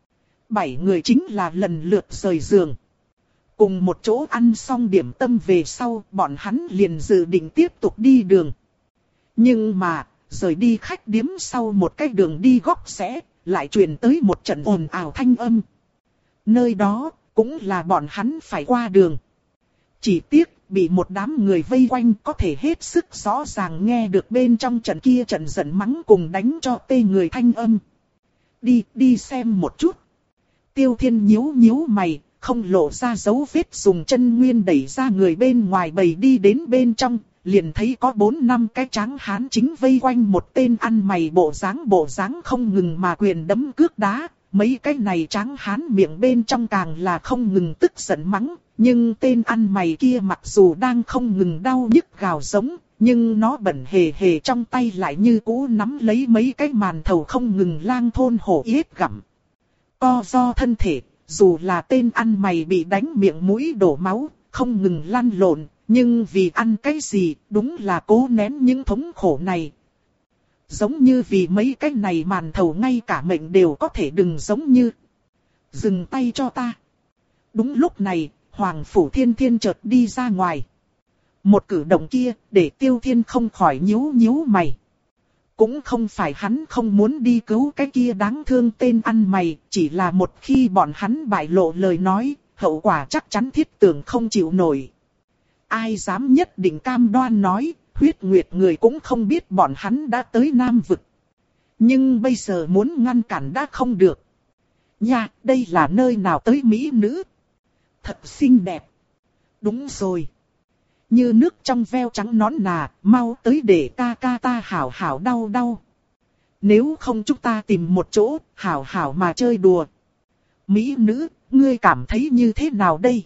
Bảy người chính là lần lượt rời giường. Cùng một chỗ ăn xong điểm tâm về sau, bọn hắn liền dự định tiếp tục đi đường. Nhưng mà, rời đi khách điếm sau một cái đường đi góc rẽ, lại truyền tới một trận ồn ào thanh âm. Nơi đó, cũng là bọn hắn phải qua đường. Chỉ tiếc, bị một đám người vây quanh có thể hết sức rõ ràng nghe được bên trong trận kia trận giận mắng cùng đánh cho tê người thanh âm. Đi, đi xem một chút. Tiêu Thiên nhíu nhíu mày, không lộ ra dấu vết dùng chân nguyên đẩy ra người bên ngoài bầy đi đến bên trong, liền thấy có bốn năm cái tráng hán chính vây quanh một tên ăn mày bộ dáng bộ dáng không ngừng mà quyền đấm cước đá. Mấy cái này tráng hán miệng bên trong càng là không ngừng tức giận mắng, nhưng tên ăn mày kia mặc dù đang không ngừng đau nhức gào giống, nhưng nó bẩn hề hề trong tay lại như cũ nắm lấy mấy cái màn thầu không ngừng lang thôn hổ yết gặm. Co do thân thể, dù là tên ăn mày bị đánh miệng mũi đổ máu, không ngừng lăn lộn, nhưng vì ăn cái gì, đúng là cố nén những thống khổ này. Giống như vì mấy cái này màn thầu ngay cả mệnh đều có thể đừng giống như. Dừng tay cho ta. Đúng lúc này, Hoàng Phủ Thiên Thiên chợt đi ra ngoài. Một cử động kia, để Tiêu Thiên không khỏi nhíu nhíu mày. Cũng không phải hắn không muốn đi cứu cái kia đáng thương tên ăn mày, chỉ là một khi bọn hắn bại lộ lời nói, hậu quả chắc chắn thiết tưởng không chịu nổi. Ai dám nhất định cam đoan nói, Huyết Nguyệt người cũng không biết bọn hắn đã tới Nam Vực. Nhưng bây giờ muốn ngăn cản đã không được. Nha, đây là nơi nào tới mỹ nữ? Thật xinh đẹp. Đúng rồi. Như nước trong veo trắng nón nà, mau tới để ca ca ta hảo hảo đau đau. Nếu không chúng ta tìm một chỗ, hảo hảo mà chơi đùa. Mỹ nữ, ngươi cảm thấy như thế nào đây?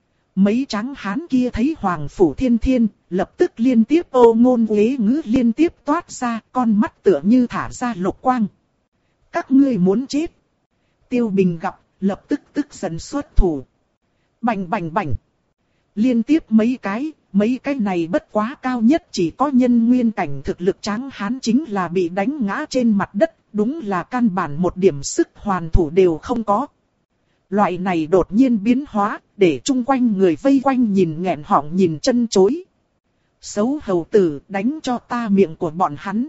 Mấy tráng hán kia thấy Hoàng Phủ Thiên Thiên, lập tức liên tiếp ô ngôn uế ngữ liên tiếp toát ra, con mắt tựa như thả ra lục quang. Các ngươi muốn chết. Tiêu Bình gặp, lập tức tức giận xuất thủ. Bành bành bành. Liên tiếp mấy cái, mấy cái này bất quá cao nhất chỉ có nhân nguyên cảnh thực lực tráng hán chính là bị đánh ngã trên mặt đất, đúng là căn bản một điểm sức hoàn thủ đều không có. Loại này đột nhiên biến hóa, để chung quanh người vây quanh nhìn nghẹn họng nhìn chân chối. Xấu hầu tử, đánh cho ta miệng của bọn hắn.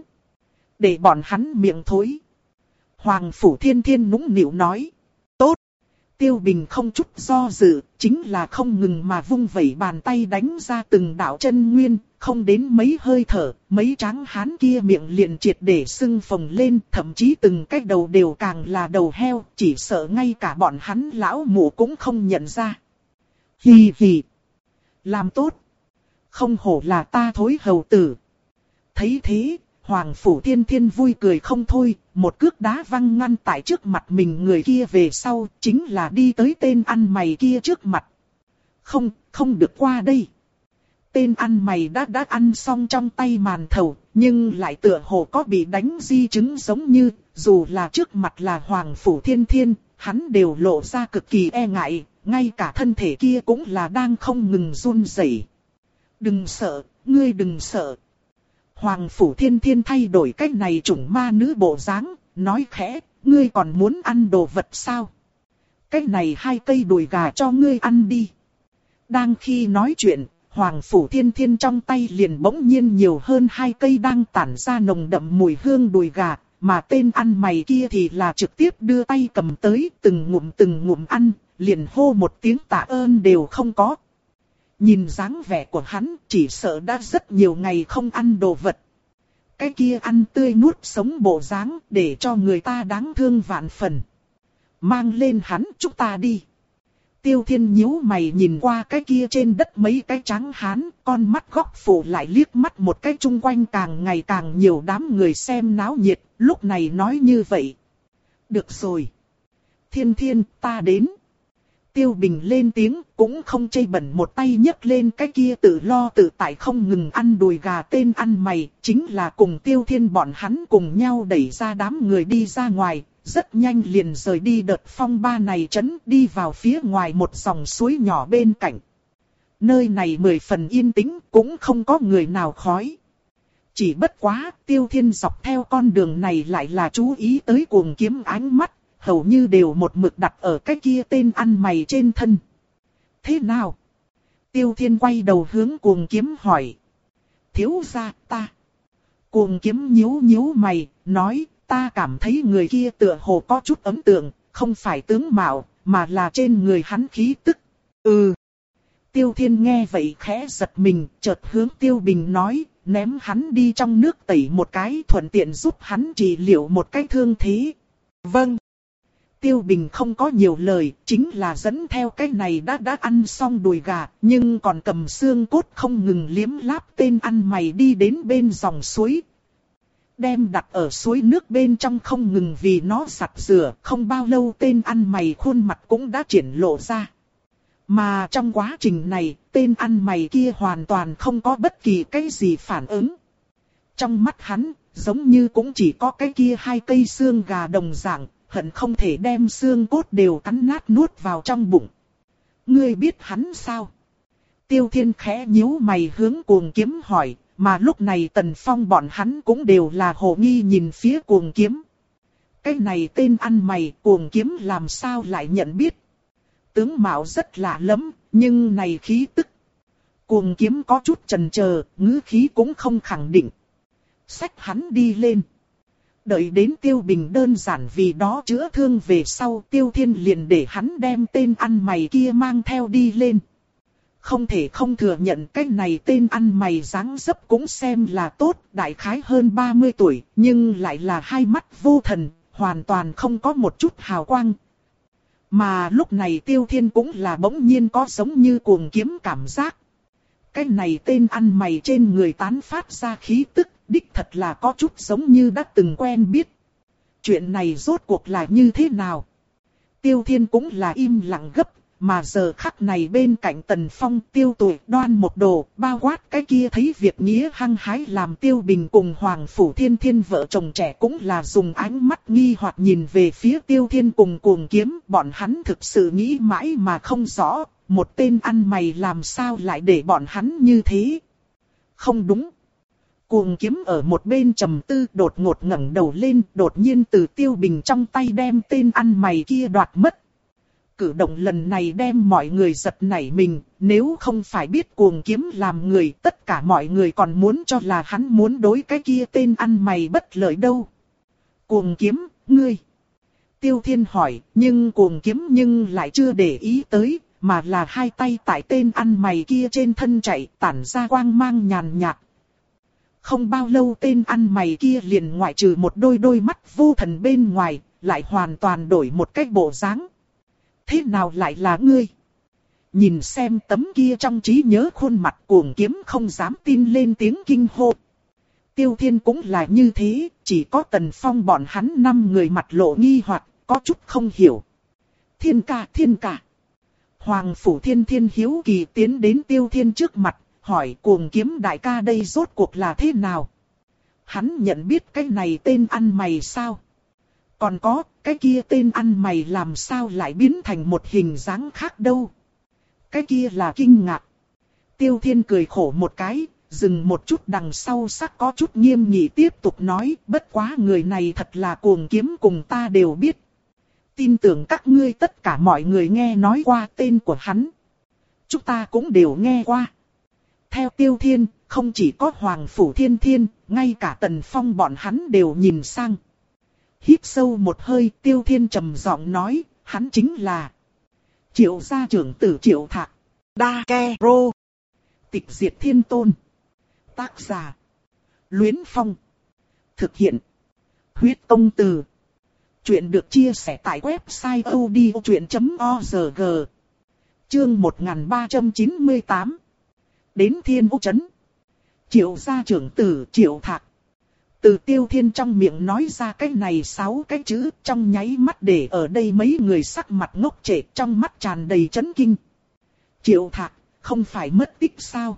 Để bọn hắn miệng thối. Hoàng Phủ Thiên Thiên nũng nịu nói. Tốt. Tiêu Bình không chút do dự, chính là không ngừng mà vung vẩy bàn tay đánh ra từng đạo chân nguyên, không đến mấy hơi thở, mấy tráng hán kia miệng liền triệt để sưng phồng lên, thậm chí từng cái đầu đều càng là đầu heo, chỉ sợ ngay cả bọn hắn lão mụ cũng không nhận ra. Hì hì. Làm tốt. Không hổ là ta thối hầu tử. Thấy thế, Hoàng Phủ Thiên Thiên vui cười không thôi, một cước đá văng ngăn tại trước mặt mình người kia về sau, chính là đi tới tên ăn mày kia trước mặt. Không, không được qua đây. Tên ăn mày đã đã ăn xong trong tay màn thầu, nhưng lại tựa hồ có bị đánh di chứng giống như, dù là trước mặt là Hoàng Phủ Thiên Thiên, hắn đều lộ ra cực kỳ e ngại, ngay cả thân thể kia cũng là đang không ngừng run rẩy. Đừng sợ, ngươi đừng sợ. Hoàng Phủ Thiên Thiên thay đổi cách này chủng ma nữ bộ dáng, nói khẽ, ngươi còn muốn ăn đồ vật sao? Cách này hai cây đùi gà cho ngươi ăn đi. Đang khi nói chuyện, Hoàng Phủ Thiên Thiên trong tay liền bỗng nhiên nhiều hơn hai cây đang tản ra nồng đậm mùi hương đùi gà, mà tên ăn mày kia thì là trực tiếp đưa tay cầm tới từng ngụm từng ngụm ăn, liền hô một tiếng tạ ơn đều không có. Nhìn dáng vẻ của hắn, chỉ sợ đã rất nhiều ngày không ăn đồ vật. Cái kia ăn tươi nuốt sống bộ dáng, để cho người ta đáng thương vạn phần. Mang lên hắn, chúng ta đi. Tiêu Thiên nhíu mày nhìn qua cái kia trên đất mấy cái trắng hán, con mắt góc phủ lại liếc mắt một cái chung quanh càng ngày càng nhiều đám người xem náo nhiệt, lúc này nói như vậy. Được rồi. Thiên Thiên, ta đến. Tiêu Bình lên tiếng, cũng không chây bẩn một tay nhấc lên cái kia tự lo tự tại không ngừng ăn đùi gà tên ăn mày, chính là cùng Tiêu Thiên bọn hắn cùng nhau đẩy ra đám người đi ra ngoài, rất nhanh liền rời đi đợt phong ba này trấn đi vào phía ngoài một dòng suối nhỏ bên cạnh. Nơi này mười phần yên tĩnh, cũng không có người nào khói. Chỉ bất quá, Tiêu Thiên dọc theo con đường này lại là chú ý tới Cuồng Kiếm ánh mắt, hầu như đều một mực đặt ở cái kia tên ăn mày trên thân. Thế nào? Tiêu Thiên quay đầu hướng Cuồng Kiếm hỏi. Thiếu gia ta. Cuồng Kiếm nhíu nhíu mày, nói, ta cảm thấy người kia tựa hồ có chút ấn tượng, không phải tướng mạo, mà là trên người hắn khí tức. Ừ. Tiêu Thiên nghe vậy khẽ giật mình, chợt hướng Tiêu Bình nói, ném hắn đi trong nước tẩy một cái, thuận tiện giúp hắn trị liệu một cái thương thế. Vâng. Tiêu Bình không có nhiều lời, chính là dẫn theo cái này đã đã ăn xong đùi gà, nhưng còn cầm xương cốt không ngừng liếm láp tên ăn mày đi đến bên dòng suối. Đem đặt ở suối nước bên trong không ngừng vì nó sạch rửa, không bao lâu tên ăn mày khuôn mặt cũng đã triển lộ ra. Mà trong quá trình này, tên ăn mày kia hoàn toàn không có bất kỳ cái gì phản ứng. Trong mắt hắn, giống như cũng chỉ có cái kia hai cây xương gà đồng dạng, hận không thể đem xương cốt đều cắn nát nuốt vào trong bụng. Ngươi biết hắn sao? Tiêu Thiên khẽ nhíu mày hướng Cuồng Kiếm hỏi, mà lúc này Tần Phong bọn hắn cũng đều là hồ nghi nhìn phía Cuồng Kiếm. Cái này tên ăn mày Cuồng Kiếm làm sao lại nhận biết? Tướng mạo rất lạ lắm, nhưng này khí tức. Cuồng Kiếm có chút chần chờ, ngữ khí cũng không khẳng định. Xách hắn đi lên. Đợi đến Tiêu Bình đơn giản vì đó chữa thương về sau, Tiêu Thiên liền để hắn đem tên ăn mày kia mang theo đi lên. Không thể không thừa nhận cái này tên ăn mày dáng dấp cũng xem là tốt, đại khái hơn ba mươi tuổi, nhưng lại là hai mắt vô thần, hoàn toàn không có một chút hào quang. Mà lúc này Tiêu Thiên cũng là bỗng nhiên có giống như Cuồng Kiếm cảm giác. Cái này tên ăn mày trên người tán phát ra khí tức, đích thật là có chút giống như đã từng quen biết. Chuyện này rốt cuộc là như thế nào? Tiêu Thiên cũng là im lặng gấp, mà giờ khắc này bên cạnh Tần Phong Tiêu Tuổi Đoan một đồ, bao quát cái kia thấy việc nghĩa hăng hái làm Tiêu Bình cùng Hoàng Phủ Thiên Thiên vợ chồng trẻ cũng là dùng ánh mắt nghi hoặc nhìn về phía Tiêu Thiên cùng Cuồng Kiếm, bọn hắn thực sự nghĩ mãi mà không rõ, một tên ăn mày làm sao lại để bọn hắn như thế? Không đúng. Cuồng Kiếm ở một bên trầm tư đột ngột ngẩng đầu lên, đột nhiên từ Tiêu Bình trong tay đem tên ăn mày kia đoạt mất. Cử động lần này đem mọi người giật nảy mình, nếu không phải biết Cuồng Kiếm làm người, tất cả mọi người còn muốn cho là hắn muốn đối cái kia tên ăn mày bất lợi đâu. Cuồng Kiếm, ngươi. Tiêu Thiên hỏi, nhưng Cuồng Kiếm nhưng lại chưa để ý tới, mà là hai tay tại tên ăn mày kia trên thân chạy, tản ra quang mang nhàn nhạt. Không bao lâu tên ăn mày kia liền ngoại trừ một đôi đôi mắt vô thần bên ngoài, lại hoàn toàn đổi một cách bộ dáng. Thế nào lại là ngươi? Nhìn xem tấm kia trong trí nhớ khuôn mặt Cuồng Kiếm không dám tin lên tiếng kinh hô. Tiêu Thiên cũng là như thế, chỉ có Tần Phong bọn hắn năm người mặt lộ nghi hoặc, có chút không hiểu. Thiên ca, thiên ca. Hoàng Phủ Thiên Thiên hiếu kỳ tiến đến Tiêu Thiên trước mặt, hỏi Cuồng Kiếm đại ca đây rốt cuộc là thế nào? Hắn nhận biết cái này tên ăn mày sao? Còn có, cái kia tên ăn mày làm sao lại biến thành một hình dáng khác đâu? Cái kia là kinh ngạc. Tiêu Thiên cười khổ một cái, dừng một chút đằng sau sắc có chút nghiêm nghị tiếp tục nói, bất quá người này thật là Cuồng Kiếm cùng ta đều biết. Tin tưởng các ngươi tất cả mọi người nghe nói qua tên của hắn. Chúng ta cũng đều nghe qua. Theo Tiêu Thiên, không chỉ có Hoàng Phủ Thiên Thiên, ngay cả Tần Phong bọn hắn đều nhìn sang. Hít sâu một hơi, Tiêu Thiên trầm giọng nói, hắn chính là Triệu gia trưởng tử Triệu Thạc. Đa Ke Rô. Tịch diệt thiên tôn. Tác giả Luyến Phong. Thực hiện Huyết Công Từ. Chuyện được chia sẻ tại website odchuyện chấm org. Chương một nghìn ba trăm chín mươi tám. Đến Thiên Vũ Trấn. Triệu gia trưởng tử Triệu Thạc. Từ Tiêu Thiên trong miệng nói ra cái này sáu cái chữ, trong nháy mắt để ở đây mấy người sắc mặt ngốc trệ, trong mắt tràn đầy chấn kinh. Triệu Thạc, không phải mất tích sao?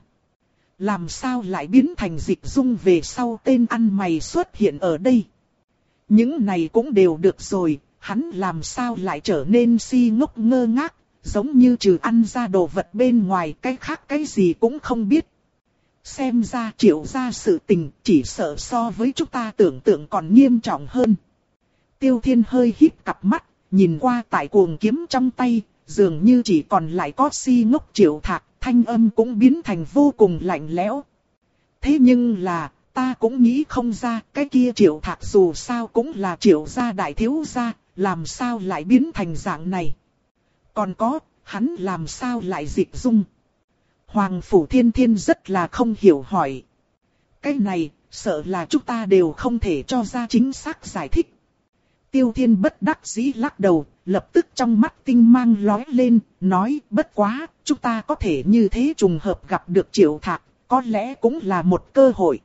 Làm sao lại biến thành Dịch Dung về sau tên ăn mày xuất hiện ở đây? Những này cũng đều được rồi, hắn làm sao lại trở nên si ngốc ngơ ngác, giống như trừ ăn ra đồ vật bên ngoài cái khác cái gì cũng không biết. Xem ra Triệu gia sự tình chỉ sợ so với chúng ta tưởng tượng còn nghiêm trọng hơn. Tiêu Thiên hơi híp cặp mắt, nhìn qua tại cuồng kiếm trong tay, dường như chỉ còn lại có si ngốc Triệu Thạc, thanh âm cũng biến thành vô cùng lạnh lẽo. Thế nhưng là, ta cũng nghĩ không ra, cái kia Triệu Thạc dù sao cũng là Triệu gia đại thiếu gia, làm sao lại biến thành dạng này. Còn có, hắn làm sao lại dịch dung. Hoàng Phủ Thiên Thiên rất là không hiểu hỏi. Cái này, sợ là chúng ta đều không thể cho ra chính xác giải thích. Tiêu Thiên bất đắc dĩ lắc đầu, lập tức trong mắt tinh mang lóe lên, nói bất quá, chúng ta có thể như thế trùng hợp gặp được Triệu Thạc, có lẽ cũng là một cơ hội.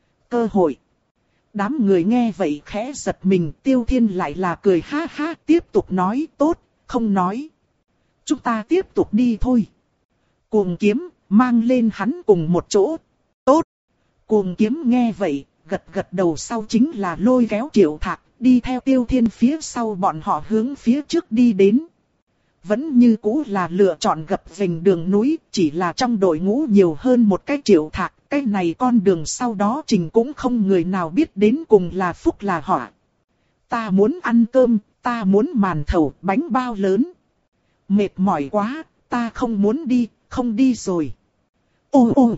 Cơ hội. Đám người nghe vậy khẽ giật mình, Tiêu Thiên lại là cười ha ha, tiếp tục nói tốt, không nói. Chúng ta tiếp tục đi thôi. Cuồng kiếm, mang lên hắn cùng một chỗ. Tốt. Cuồng kiếm nghe vậy, gật gật đầu sau chính là lôi kéo Triệu Thạc, đi theo Tiêu Thiên phía sau bọn họ hướng phía trước đi đến. Vẫn như cũ là lựa chọn gập ghềnh đường núi, chỉ là trong đội ngũ nhiều hơn một cái Triệu Thạc, cái này con đường sau đó trình cũng không người nào biết đến cùng là phúc là họa. Ta muốn ăn cơm, ta muốn màn thầu, bánh bao lớn. Mệt mỏi quá, ta không muốn đi, không đi rồi. Ô ô,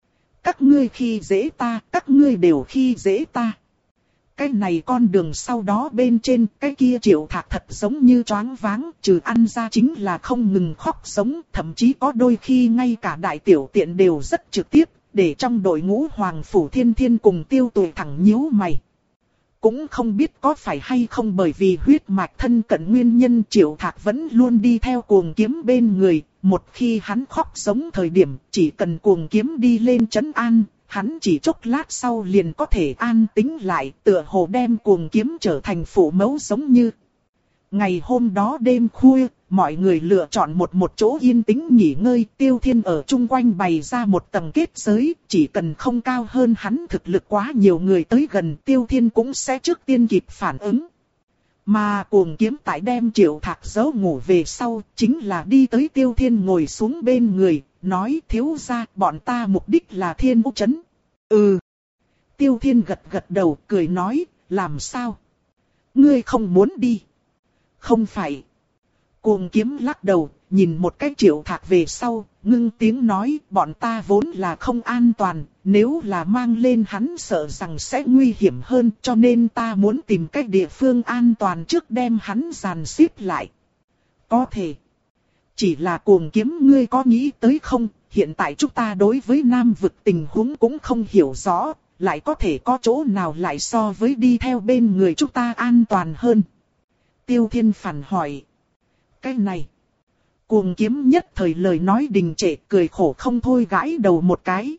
các ngươi khi dễ ta, các ngươi đều khi dễ ta. Cái này con đường sau đó bên trên, cái kia Triệu Thạc thật giống như choáng váng, trừ ăn ra chính là không ngừng khóc sống, thậm chí có đôi khi ngay cả đại tiểu tiện đều rất trực tiếp, để trong đội ngũ Hoàng Phủ Thiên Thiên cùng Tiêu Tùy thẳng nhíu mày. Cũng không biết có phải hay không bởi vì huyết mạch thân cận nguyên nhân Triệu Thạc vẫn luôn đi theo cuồng kiếm bên người, một khi hắn khóc sống thời điểm, chỉ cần cuồng kiếm đi lên trấn an. Hắn chỉ chốc lát sau liền có thể an tĩnh lại, tựa hồ đem cuồng kiếm trở thành phụ mẫu giống như. Ngày hôm đó đêm khuya, mọi người lựa chọn một một chỗ yên tĩnh nghỉ ngơi. Tiêu Thiên ở chung quanh bày ra một tầng kết giới, chỉ cần không cao hơn hắn thực lực quá nhiều người tới gần, Tiêu Thiên cũng sẽ trước tiên kịp phản ứng. Mà cuồng kiếm tại đem Triệu Thạc giấu ngủ về sau, chính là đi tới Tiêu Thiên ngồi xuống bên người, nói thiếu gia bọn ta mục đích là Thiên U Trấn. Ừ. Tiêu Thiên gật gật đầu cười nói, làm sao? Ngươi không muốn đi? Không phải. Cuồng kiếm lắc đầu, nhìn một cái Triệu Thạc về sau, ngưng tiếng nói, bọn ta vốn là không an toàn, nếu là mang lên hắn sợ rằng sẽ nguy hiểm hơn, cho nên ta muốn tìm cách địa phương an toàn trước đem hắn dàn xếp lại. Có thể. Chỉ là cuồng kiếm ngươi có nghĩ tới không, hiện tại chúng ta đối với Nam vực tình huống cũng không hiểu rõ, lại có thể có chỗ nào lại so với đi theo bên người chúng ta an toàn hơn. Tiêu Thiên phản hỏi. Cái này. Cuồng kiếm nhất thời lời nói đình trệ cười khổ không thôi gãi đầu một cái.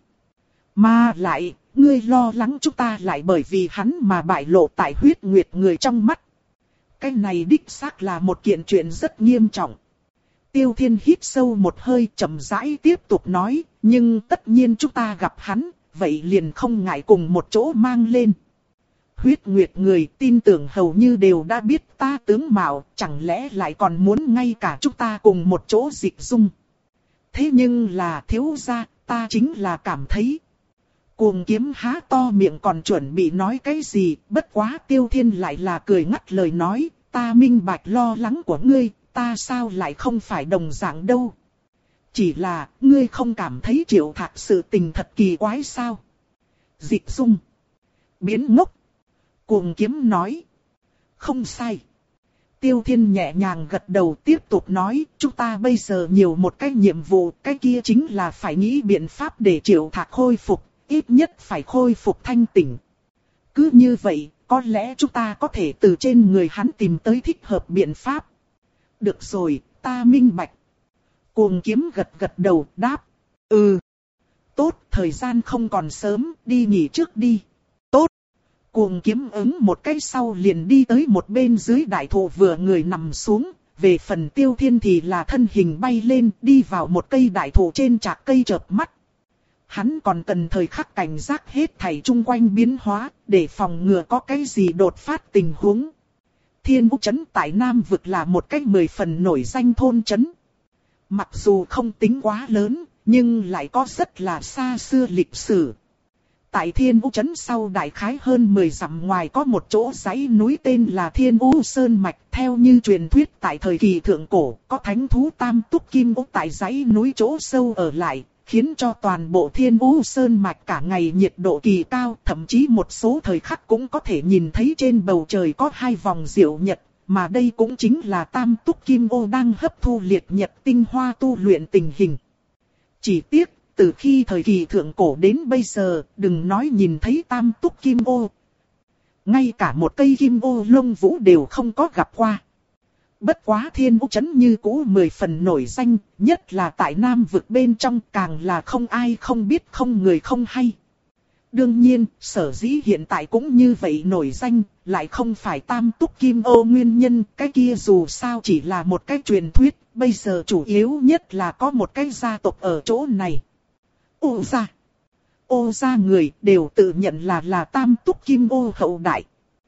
Mà lại, ngươi lo lắng chúng ta lại bởi vì hắn mà bại lộ tại huyết nguyệt người trong mắt. Cái này đích xác là một kiện chuyện rất nghiêm trọng. Tiêu Thiên hít sâu một hơi chậm rãi tiếp tục nói, nhưng tất nhiên chúng ta gặp hắn, vậy liền không ngại cùng một chỗ mang lên. Huyết nguyệt người tin tưởng hầu như đều đã biết ta tướng mạo, chẳng lẽ lại còn muốn ngay cả chúng ta cùng một chỗ dịch dung. Thế nhưng là thiếu gia, ta chính là cảm thấy. Cuồng kiếm há to miệng còn chuẩn bị nói cái gì, bất quá Tiêu Thiên lại là cười ngắt lời nói, ta minh bạch lo lắng của ngươi, ta sao lại không phải đồng dạng đâu. Chỉ là, ngươi không cảm thấy Triệu Thạc sự tình thật kỳ quái sao? Dịch dung. Biến ngốc. Cuồng kiếm nói. Không sai. Tiêu Thiên nhẹ nhàng gật đầu tiếp tục nói, chúng ta bây giờ nhiều một cái nhiệm vụ, cái kia chính là phải nghĩ biện pháp để Triệu Thạc khôi phục, ít nhất phải khôi phục thanh tỉnh. Cứ như vậy, có lẽ chúng ta có thể từ trên người hắn tìm tới thích hợp biện pháp. Được rồi, ta minh bạch. Cuồng kiếm gật gật đầu đáp. Ừ. Tốt, thời gian không còn sớm, đi nghỉ trước đi. Tốt. Cuồng kiếm ứng một cái sau liền đi tới một bên dưới đại thụ vừa người nằm xuống. Về phần Tiêu Thiên thì là thân hình bay lên đi vào một cây đại thụ trên trạc cây chợp mắt. Hắn còn cần thời khắc cảnh giác hết thảy chung quanh biến hóa để phòng ngừa có cái gì đột phát tình huống. Thiên U Trấn tại Nam vực là một cái mười phần nổi danh thôn trấn. Mặc dù không tính quá lớn, nhưng lại có rất là xa xưa lịch sử. Tại Thiên U Trấn sau đại khái hơn mười dặm ngoài có một chỗ dãy núi tên là Thiên U Sơn Mạch. Theo như truyền thuyết tại thời kỳ thượng cổ, có thánh thú Tam Túc Kim Ô tại dãy núi chỗ sâu ở lại, khiến cho toàn bộ Thiên U Sơn Mạch cả ngày nhiệt độ kỳ cao, thậm chí một số thời khắc cũng có thể nhìn thấy trên bầu trời có hai vòng diệu nhật, mà đây cũng chính là Tam Túc Kim Ô đang hấp thu liệt nhật tinh hoa tu luyện tình hình. Chỉ tiếc, từ khi thời kỳ thượng cổ đến bây giờ, đừng nói nhìn thấy Tam Túc Kim Ô. Ngay cả một cây kim ô lông vũ đều không có gặp qua. Bất quá Thiên U Trấn như cũ mười phần nổi danh, nhất là tại Nam vực bên trong càng là không ai không biết không người không hay. Đương nhiên, sở dĩ hiện tại cũng như vậy nổi danh, lại không phải Tam Túc Kim Ô nguyên nhân, cái kia dù sao chỉ là một cái truyền thuyết, bây giờ chủ yếu nhất là có một cái gia tộc ở chỗ này. Ô gia. Ô gia người đều tự nhận là là Tam Túc Kim Ô hậu đại.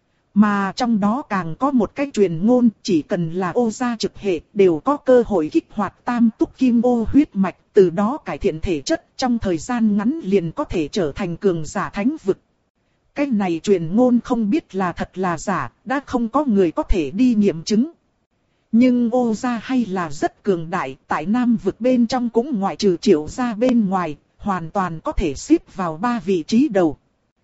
Mà trong đó càng có một cái truyền ngôn, chỉ cần là ô gia trực hệ đều có cơ hội kích hoạt Tam Túc Kim Ô huyết mạch, từ đó cải thiện thể chất, trong thời gian ngắn liền có thể trở thành cường giả thánh vực. Cái này truyền ngôn không biết là thật là giả, đã không có người có thể đi nghiệm chứng. Nhưng ô gia hay là rất cường đại, tại Nam vực bên trong cũng ngoại trừ Triệu gia bên ngoài, hoàn toàn có thể xếp vào ba vị trí đầu.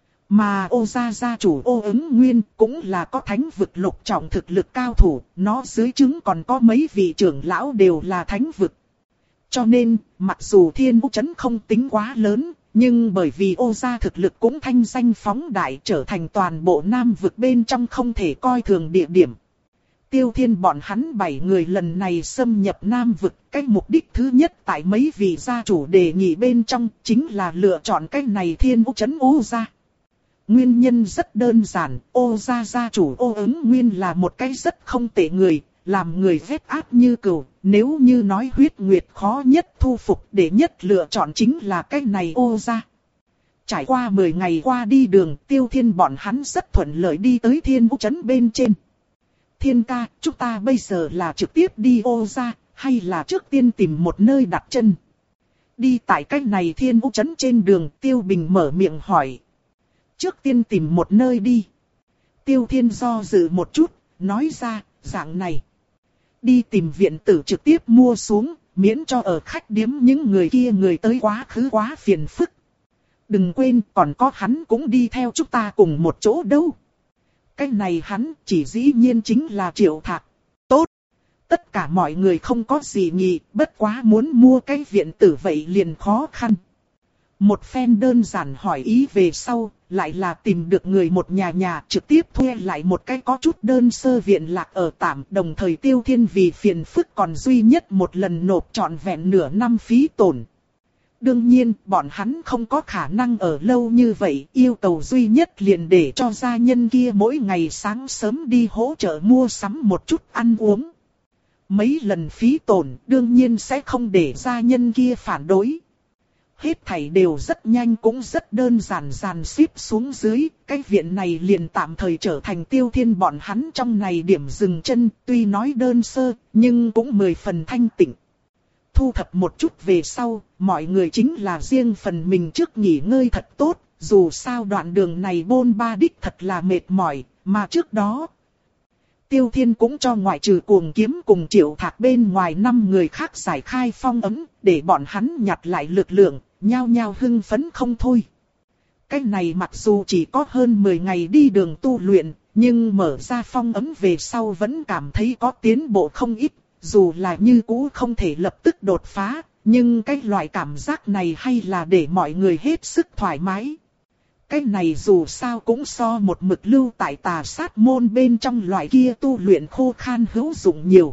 Mà ô gia gia chủ Ô Ứng Nguyên cũng là có thánh vực lục trọng thực lực cao thủ, nó dưới trướng còn có mấy vị trưởng lão đều là thánh vực. Cho nên, mặc dù Thiên U Trấn không tính quá lớn, nhưng bởi vì ô gia thực lực cũng thanh danh phóng đại, trở thành toàn bộ Nam vực bên trong không thể coi thường địa điểm. Tiêu Thiên bọn hắn bảy người lần này xâm nhập Nam vực, cái mục đích thứ nhất tại mấy vị gia chủ đề nghị bên trong chính là lựa chọn cái này Thiên U Trấn ô gia. Nguyên nhân rất đơn giản, ô gia gia chủ Ô Ứng Nguyên là một cái rất không tệ người, làm người vết áp như cừu, nếu như nói huyết nguyệt khó nhất thu phục để nhất lựa chọn chính là cái này ô gia. Trải qua mười ngày qua đi đường, Tiêu Thiên bọn hắn rất thuận lợi đi tới Thiên U Trấn bên trên. Thiên ca, chúng ta bây giờ là trực tiếp đi ô gia, hay là trước tiên tìm một nơi đặt chân? Đi tại cái này Thiên U Trấn trên đường, Tiêu Bình mở miệng hỏi. Trước tiên tìm một nơi đi. Tiêu Thiên do dự một chút, nói ra, dạng này. Đi tìm viện tử trực tiếp mua xuống, miễn cho ở khách điếm những người kia người tới quá khứ quá phiền phức. Đừng quên, còn có hắn cũng đi theo chúng ta cùng một chỗ đâu. Cái này hắn chỉ dĩ nhiên chính là Triệu Thạc. Tốt. Tất cả mọi người không có gì nhỉ, bất quá muốn mua cái viện tử vậy liền khó khăn. Một phen đơn giản hỏi ý về sau, lại là tìm được người một nhà nhà trực tiếp thuê lại một cái có chút đơn sơ viện lạc ở tạm. Đồng thời Tiêu Thiên vì phiền phức còn duy nhất một lần nộp trọn vẹn nửa năm phí tổn. Đương nhiên, bọn hắn không có khả năng ở lâu như vậy, yêu cầu duy nhất liền để cho gia nhân kia mỗi ngày sáng sớm đi hỗ trợ mua sắm một chút ăn uống. Mấy lần phí tổn đương nhiên sẽ không để gia nhân kia phản đối. Hết thảy đều rất nhanh cũng rất đơn giản dàn xếp xuống dưới, cái viện này liền tạm thời trở thành Tiêu Thiên bọn hắn trong này điểm dừng chân, tuy nói đơn sơ, nhưng cũng mười phần thanh tịnh. Thu thập một chút về sau, mọi người chính là riêng phần mình trước nghỉ ngơi thật tốt, dù sao đoạn đường này bôn ba đích thật là mệt mỏi, mà trước đó... Tiêu Thiên cũng cho ngoại trừ Cuồng Kiếm cùng Triệu Thạc bên ngoài năm người khác giải khai phong ấn, để bọn hắn nhặt lại lực lượng, nhao nhao hưng phấn không thôi. Cái này mặc dù chỉ có hơn mười ngày đi đường tu luyện, nhưng mở ra phong ấn về sau vẫn cảm thấy có tiến bộ không ít, dù là như cũ không thể lập tức đột phá, nhưng cái loại cảm giác này hay là để mọi người hết sức thoải mái. Cái này dù sao cũng so một mực lưu tại Tà Sát môn bên trong loại kia tu luyện khô khan hữu dụng nhiều.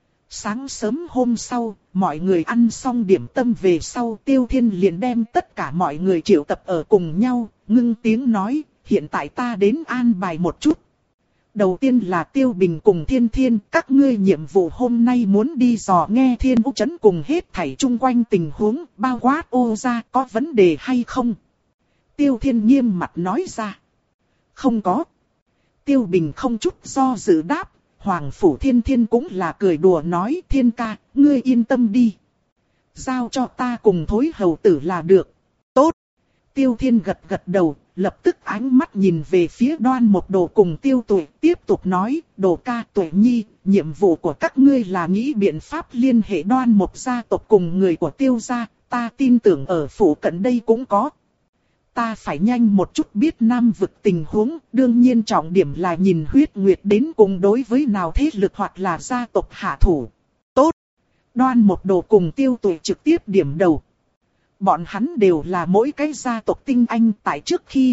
Sáng sớm hôm sau, mọi người ăn xong điểm tâm về sau, Tiêu Thiên liền đem tất cả mọi người triệu tập ở cùng nhau, ngưng tiếng nói, hiện tại ta đến an bài một chút. Đầu tiên là Tiêu Bình cùng Thiên Thiên, các ngươi nhiệm vụ hôm nay muốn đi dò nghe Thiên U Trấn cùng hết thảy chung quanh tình huống, bao quát ô gia có vấn đề hay không? Tiêu Thiên nghiêm mặt nói ra. Không có. Tiêu Bình không chút do dự đáp. Hoàng Phủ Thiên Thiên cũng là cười đùa nói, Thiên ca, ngươi yên tâm đi. giao cho ta cùng thối hầu tử là được. Tốt. Tiêu Thiên gật gật đầu, lập tức ánh mắt nhìn về phía Đoan Mộc Đồ cùng Tiêu Tuệ, tiếp tục nói, Đồ ca, Tuệ nhi, nhiệm vụ của các ngươi là nghĩ biện pháp liên hệ Đoan Mộc gia tộc cùng người của Tiêu gia, ta tin tưởng ở phủ cận đây cũng có. Ta phải nhanh một chút biết Nam vực tình huống, đương nhiên trọng điểm là nhìn huyết nguyệt đến cùng đối với nào thế lực hoặc là gia tộc hạ thủ. Tốt. Đoan Mộc Đồ cùng Tiêu Tuệ trực tiếp điểm đầu. Bọn hắn đều là mỗi cái gia tộc tinh anh, tại trước khi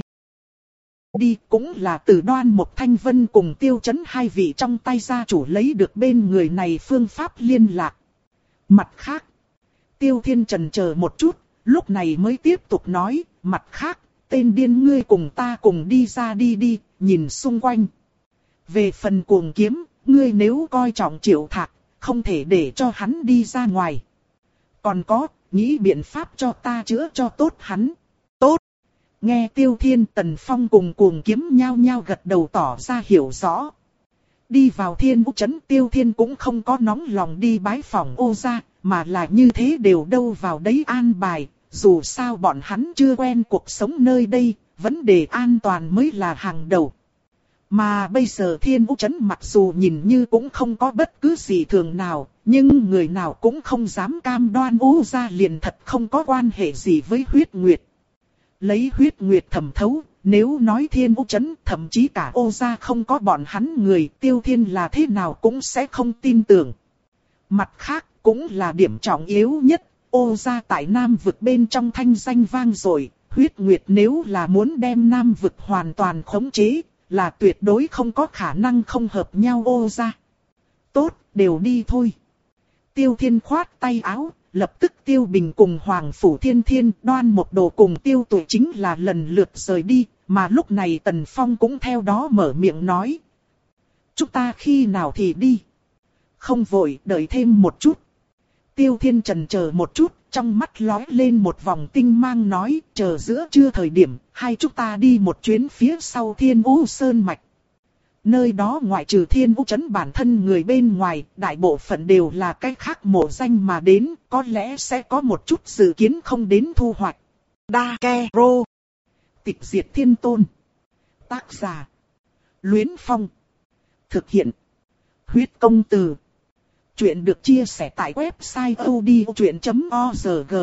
đi cũng là từ Đoan Mộc Thanh Vân cùng Tiêu Chấn hai vị trong tay gia chủ lấy được bên người này phương pháp liên lạc. Mặt khác, Tiêu Thiên chần chờ một chút, lúc này mới tiếp tục nói, mặt khác, tên điên ngươi cùng ta cùng đi ra đi đi, nhìn xung quanh. Về phần Cuồng Kiếm, ngươi nếu coi trọng Triệu Thạc, không thể để cho hắn đi ra ngoài. Còn có, nghĩ biện pháp cho ta chữa cho tốt hắn. Tốt. Nghe Tiêu Thiên, Tần Phong cùng Cuồng Kiếm nhao nhao gật đầu tỏ ra hiểu rõ. Đi vào Thiên Vũ Trấn, Tiêu Thiên cũng không có nóng lòng đi bái phỏng Ô gia, mà là như thế đều đâu vào đấy an bài. Dù sao bọn hắn chưa quen cuộc sống nơi đây, vấn đề an toàn mới là hàng đầu. Mà bây giờ Thiên Vũ Trấn mặc dù nhìn như cũng không có bất cứ gì thường nào, nhưng người nào cũng không dám cam đoan Ô gia liền thật không có quan hệ gì với huyết nguyệt. Lấy huyết nguyệt thẩm thấu, nếu nói Thiên Vũ Trấn thậm chí cả Ô gia không có bọn hắn người, Tiêu Thiên là thế nào cũng sẽ không tin tưởng. Mặt khác cũng là điểm trọng yếu nhất. Ô gia tại Nam vực bên trong thanh danh vang dội, huyết nguyệt nếu là muốn đem Nam vực hoàn toàn khống chế, là tuyệt đối không có khả năng không hợp nhau Ô gia. Tốt, đều đi thôi. Tiêu Thiên khoát tay áo, lập tức Tiêu Bình cùng Hoàng Phủ Thiên Thiên, Đoan Mộc Đồ cùng Tiêu Tuệ chính là lần lượt rời đi, mà lúc này Tần Phong cũng theo đó mở miệng nói. Chúng ta khi nào thì đi? Không vội, đợi thêm một chút. Tiêu Thiên chần chờ một chút, trong mắt lóe lên một vòng tinh mang nói, chờ giữa trưa thời điểm, hai chúng ta đi một chuyến phía sau Thiên Vũ Sơn Mạch. Nơi đó ngoại trừ Thiên Vũ Trấn bản thân người bên ngoài, đại bộ phận đều là cái khác mộ danh mà đến, có lẽ sẽ có một chút dự kiến không đến thu hoạch. Đa Ke Rô. Tịch diệt thiên tôn. Tác giả. Luyến Phong. Thực hiện. Huyết công từ. Chuyện được chia sẻ tại website odchuyện chấm org.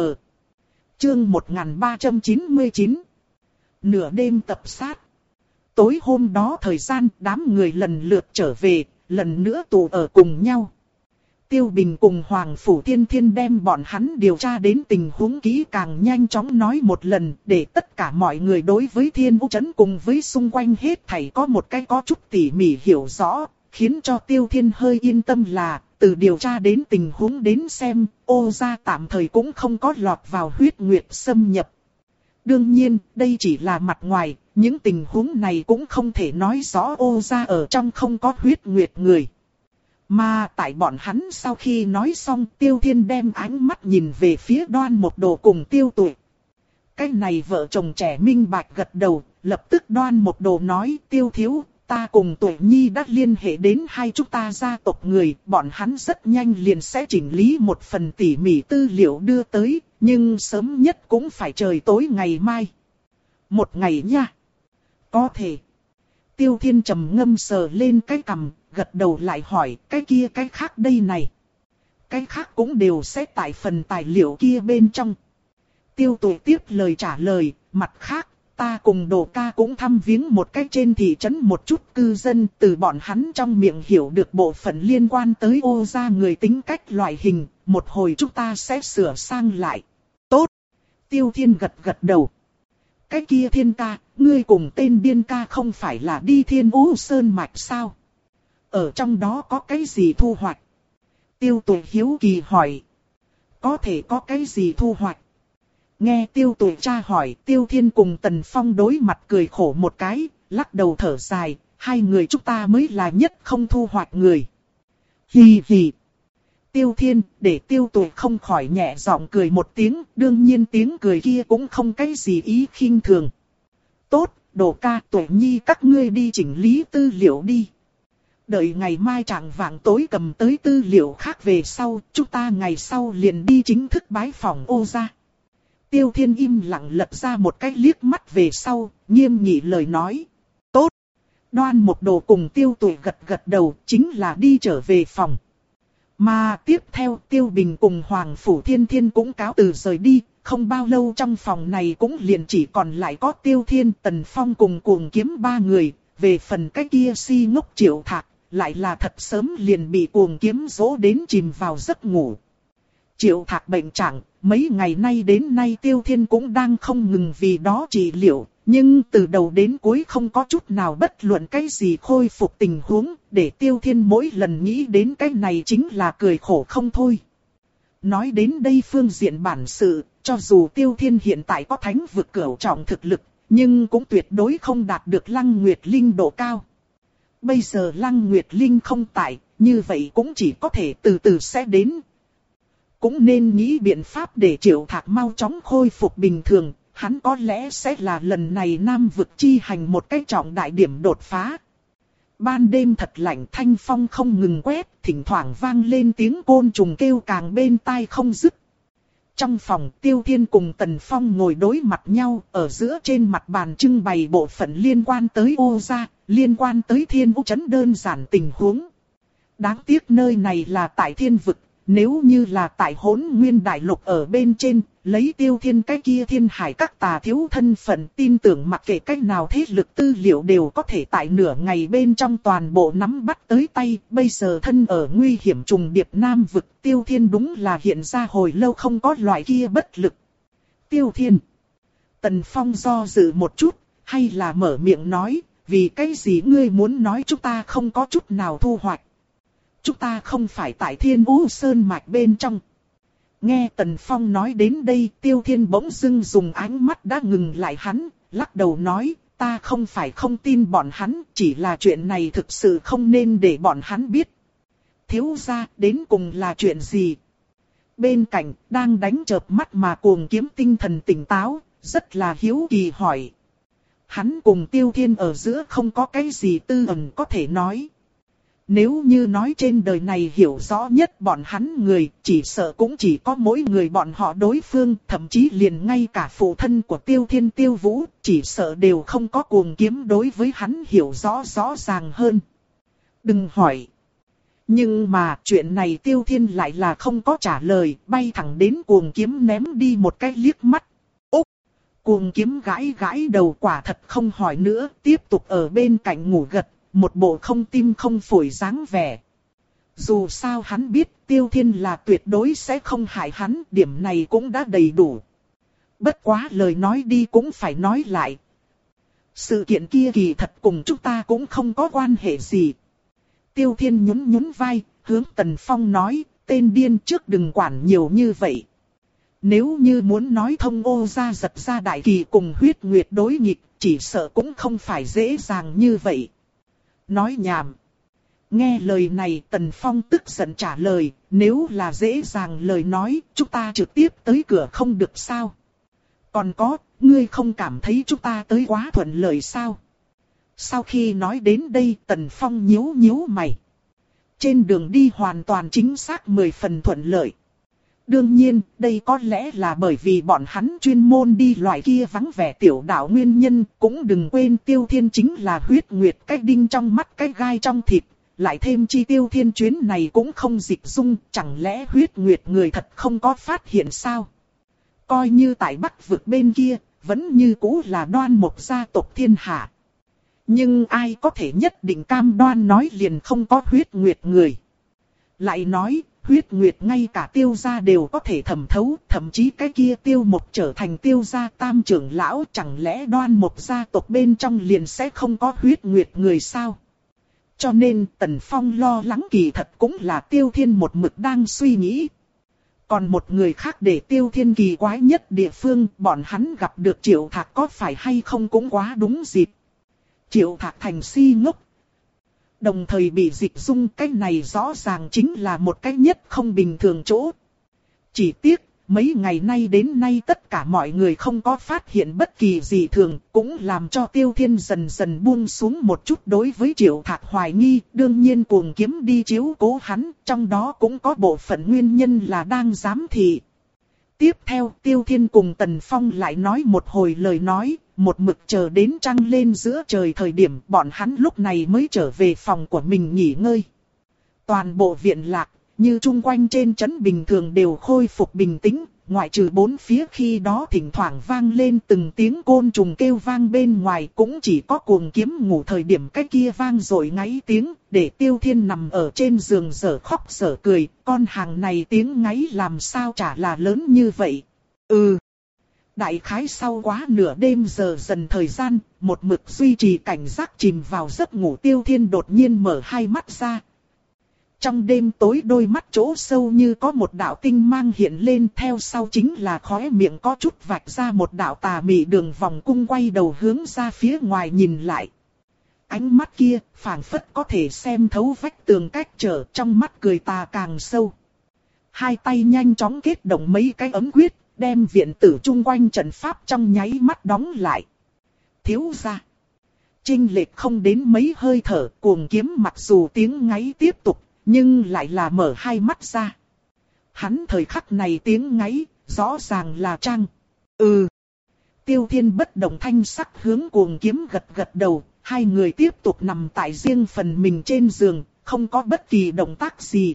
Chương một nghìn ba trăm chín mươi chín. Nửa đêm tập sát. Tối hôm đó thời gian đám người lần lượt trở về, lần nữa tụ ở cùng nhau. Tiêu Bình cùng Hoàng Phủ Thiên Thiên đem bọn hắn điều tra đến tình huống kỹ càng nhanh chóng nói một lần, để tất cả mọi người đối với Thiên Vũ Trấn cùng với xung quanh hết thảy có một cái có chút tỉ mỉ hiểu rõ, khiến cho Tiêu Thiên hơi yên tâm là, từ điều tra đến tình huống đến xem, Ô gia tạm thời cũng không có lọt vào huyết nguyệt xâm nhập. Đương nhiên, đây chỉ là mặt ngoài, những tình huống này cũng không thể nói rõ Ô gia ở trong không có huyết nguyệt người. Mà tại bọn hắn sau khi nói xong, Tiêu Thiên đem ánh mắt nhìn về phía Đoan Mộc Đồ cùng Tiêu Tuệ. Cái này vợ chồng trẻ minh bạch gật đầu, lập tức Đoan Mộc Đồ nói, Tiêu thiếu, ta cùng Tuệ Nhi đã liên hệ đến hai chúng ta gia tộc người, bọn hắn rất nhanh liền sẽ chỉnh lý một phần tỉ mỉ tư liệu đưa tới, nhưng sớm nhất cũng phải trời tối ngày mai. Một ngày nha. Có thể. Tiêu Thiên trầm ngâm sờ lên cái cằm, gật đầu lại hỏi, cái kia cái khác đây này. Cái khác cũng đều sẽ tại phần tài liệu kia bên trong. Tiêu Tuệ tiếp lời trả lời, mặt khác, ta cùng Đồ ca cũng thăm viếng một cách trên thị trấn một chút cư dân, từ bọn hắn trong miệng hiểu được bộ phận liên quan tới Ô gia người tính cách loại hình, một hồi chúng ta sẽ sửa sang lại. Tốt. Tiêu Thiên gật gật đầu. Cái kia Thiên ca, ngươi cùng tên điên ca không phải là đi Thiên Vũ Sơn Mạch sao? Ở trong đó có cái gì thu hoạch? Tiêu Tuệ hiếu kỳ hỏi. Có thể có cái gì thu hoạch? Nghe Tiêu Tuệ tra hỏi, Tiêu Thiên cùng Tần Phong đối mặt cười khổ một cái, lắc đầu thở dài, hai người chúng ta mới là nhất không thu hoạch người. Hì hì. Tiêu Thiên, để Tiêu Tuệ không khỏi nhẹ giọng cười một tiếng, đương nhiên tiếng cười kia cũng không cái gì ý khinh thường. Tốt, Đồ ca, Tuệ Nhi các ngươi đi chỉnh lý tư liệu đi. Đợi ngày mai trạng vạng tối cầm tới tư liệu khác về sau, chúng ta ngày sau liền đi chính thức bái phỏng Ô gia. Tiêu Thiên im lặng lật ra một cái liếc mắt về sau, nghiêm nghị lời nói. Tốt. Đoan Mộc Đồ cùng Tiêu Tụy gật gật đầu, chính là đi trở về phòng. Mà tiếp theo Tiêu Bình cùng Hoàng Phủ Thiên Thiên cũng cáo từ rời đi, không bao lâu trong phòng này cũng liền chỉ còn lại có Tiêu Thiên, Tần Phong cùng Cuồng Kiếm ba người. Về phần cái kia si ngốc Triệu Thạc, lại là thật sớm liền bị Cuồng Kiếm dỗ đến chìm vào giấc ngủ. Triệu Thạc bệnh trạng, mấy ngày nay đến nay Tiêu Thiên cũng đang không ngừng vì đó trị liệu, nhưng từ đầu đến cuối không có chút nào bất luận cái gì khôi phục tình huống, để Tiêu Thiên mỗi lần nghĩ đến cái này chính là cười khổ không thôi. Nói đến đây phương diện bản sự, cho dù Tiêu Thiên hiện tại có thánh vực cửu trọng thực lực, nhưng cũng tuyệt đối không đạt được Lăng Nguyệt Linh độ cao. Bây giờ Lăng Nguyệt Linh không tại, như vậy cũng chỉ có thể từ từ sẽ đến. Cũng nên nghĩ biện pháp để Triệu Thạc mau chóng khôi phục bình thường, hắn có lẽ sẽ là lần này Nam vực chi hành một cái trọng đại điểm đột phá. Ban đêm thật lạnh, thanh phong không ngừng quét, thỉnh thoảng vang lên tiếng côn trùng kêu càng bên tai không dứt. Trong phòng, Tiêu Thiên cùng Tần Phong ngồi đối mặt nhau, ở giữa trên mặt bàn trưng bày bộ phận liên quan tới Ô gia, liên quan tới Thiên U Trấn đơn giản tình huống. Đáng tiếc nơi này là tại Thiên vực, nếu như là tại Hỗn Nguyên Đại Lục ở bên trên, lấy Tiêu Thiên cái kia Thiên Hải các tà thiếu thân phận, tin tưởng mặc kệ cách nào thế lực tư liệu đều có thể tại nửa ngày bên trong toàn bộ nắm bắt tới tay. Bây giờ thân ở nguy hiểm trùng điệp Nam vực, Tiêu Thiên đúng là hiện ra hồi lâu không có loại kia bất lực. Tiêu Thiên. Tần Phong do dự một chút, hay là mở miệng nói, vì cái gì ngươi muốn nói chúng ta không có chút nào thu hoạch. Chúng ta không phải tại Thiên U Sơn Mạch bên trong. Nghe Tần Phong nói đến đây, Tiêu Thiên bỗng dưng dùng ánh mắt đã ngừng lại hắn, lắc đầu nói, ta không phải không tin bọn hắn, chỉ là chuyện này thực sự không nên để bọn hắn biết. Thiếu gia, đến cùng là chuyện gì? Bên cạnh, đang đánh chợp mắt mà Cuồng Kiếm tinh thần tỉnh táo, rất là hiếu kỳ hỏi. Hắn cùng Tiêu Thiên ở giữa không có cái gì tư ẩn có thể nói. Nếu như nói trên đời này hiểu rõ nhất bọn hắn người, chỉ sợ cũng chỉ có mỗi người bọn họ đối phương, thậm chí liền ngay cả phụ thân của Tiêu Thiên Tiêu Vũ, chỉ sợ đều không có Cuồng Kiếm đối với hắn hiểu rõ rõ ràng hơn. Đừng hỏi. Nhưng mà chuyện này Tiêu Thiên lại là không có trả lời, bay thẳng đến Cuồng Kiếm ném đi một cái liếc mắt. Úc! Cuồng Kiếm gãi gãi đầu, quả thật không hỏi nữa, tiếp tục ở bên cạnh ngủ gật. Một bộ không tim không phổi dáng vẻ. Dù sao hắn biết Tiêu Thiên là tuyệt đối sẽ không hại hắn, điểm này cũng đã đầy đủ. Bất quá lời nói đi cũng phải nói lại. Sự kiện kia kỳ thật cùng chúng ta cũng không có quan hệ gì. Tiêu Thiên nhún nhún vai, hướng Tần Phong nói, tên điên trước đừng quản nhiều như vậy. Nếu như muốn nói thông Ô gia giật ra đại kỳ cùng huyết nguyệt đối nghịch, chỉ sợ cũng không phải dễ dàng như vậy. Nói nhảm. Nghe lời này Tần Phong tức giận trả lời, nếu là dễ dàng lời nói, chúng ta trực tiếp tới cửa không được sao? Còn có, ngươi không cảm thấy chúng ta tới quá thuận lợi sao? Sau khi nói đến đây Tần Phong nhíu nhíu mày. Trên đường đi hoàn toàn chính xác mười phần thuận lợi. Đương nhiên, đây có lẽ là bởi vì bọn hắn chuyên môn đi loại kia vắng vẻ tiểu đạo nguyên nhân, cũng đừng quên Tiêu Thiên chính là huyết nguyệt cái đinh trong mắt cái gai trong thịt, lại thêm chi Tiêu Thiên chuyến này cũng không dịch dung, chẳng lẽ huyết nguyệt người thật không có phát hiện sao? Coi như tại Bắc vực bên kia, vẫn như cũ là Đoan Mộc gia tộc thiên hạ. Nhưng ai có thể nhất định cam đoan nói liền không có huyết nguyệt người. Lại nói, huyết nguyệt ngay cả Tiêu gia đều có thể thẩm thấu, thậm chí cái kia Tiêu Mộc trở thành Tiêu gia tam trưởng lão, chẳng lẽ Đoan Mộc gia tộc bên trong liền sẽ không có huyết nguyệt người sao? Cho nên Tần Phong lo lắng kỳ thật cũng là Tiêu Thiên một mực đang suy nghĩ. Còn một người khác để Tiêu Thiên kỳ quái nhất địa phương, bọn hắn gặp được Triệu Thạc có phải hay không cũng quá đúng dịp. Triệu Thạc thành si ngốc. Đồng thời bị dịch dung, cái này rõ ràng chính là một cái nhất không bình thường chỗ. Chỉ tiếc, mấy ngày nay đến nay tất cả mọi người không có phát hiện bất kỳ gì thường, cũng làm cho Tiêu Thiên dần dần buông xuống một chút đối với Triệu Thạc hoài nghi. Đương nhiên Cuồng Kiếm đi chiếu cố hắn, trong đó cũng có bộ phận nguyên nhân là đang giám thị. Tiếp theo Tiêu Thiên cùng Tần Phong lại nói một hồi lời nói, một mực chờ đến trăng lên giữa trời thời điểm bọn hắn lúc này mới trở về phòng của mình nghỉ ngơi. Toàn bộ viện lạc, như chung quanh trên trấn bình thường đều khôi phục bình tĩnh, ngoại trừ bốn phía khi đó thỉnh thoảng vang lên từng tiếng côn trùng kêu vang bên ngoài, cũng chỉ có Cuồng Kiếm ngủ thời điểm cái kia vang rồi ngáy tiếng, để Tiêu Thiên nằm ở trên giường dở khóc dở cười, con hàng này tiếng ngáy làm sao chả là lớn như vậy. Ừ. Đại khái sau quá nửa đêm giờ dần thời gian, một mực duy trì cảnh giác chìm vào giấc ngủ Tiêu Thiên đột nhiên mở hai mắt ra. Trong đêm tối đôi mắt chỗ sâu như có một đạo tinh mang hiện lên, theo sau chính là khóe miệng có chút vạch ra một đạo tà mị đường vòng cung, quay đầu hướng ra phía ngoài nhìn lại. Ánh mắt kia phảng phất có thể xem thấu vách tường cách trở, trong mắt cười tà càng sâu. Hai tay nhanh chóng kết động mấy cái ấm quyết, đem viện tử chung quanh trận pháp trong nháy mắt đóng lại. Thiếu gia. Chênh lệch không đến mấy hơi thở, Cuồng Kiếm mặc dù tiếng ngáy tiếp tục, nhưng lại là mở hai mắt ra. Hắn thời khắc này tiếng ngáy, rõ ràng là Trang. Ừ. Tiêu Thiên bất động thanh sắc hướng Cuồng Kiếm gật gật đầu, hai người tiếp tục nằm tại riêng phần mình trên giường, không có bất kỳ động tác gì.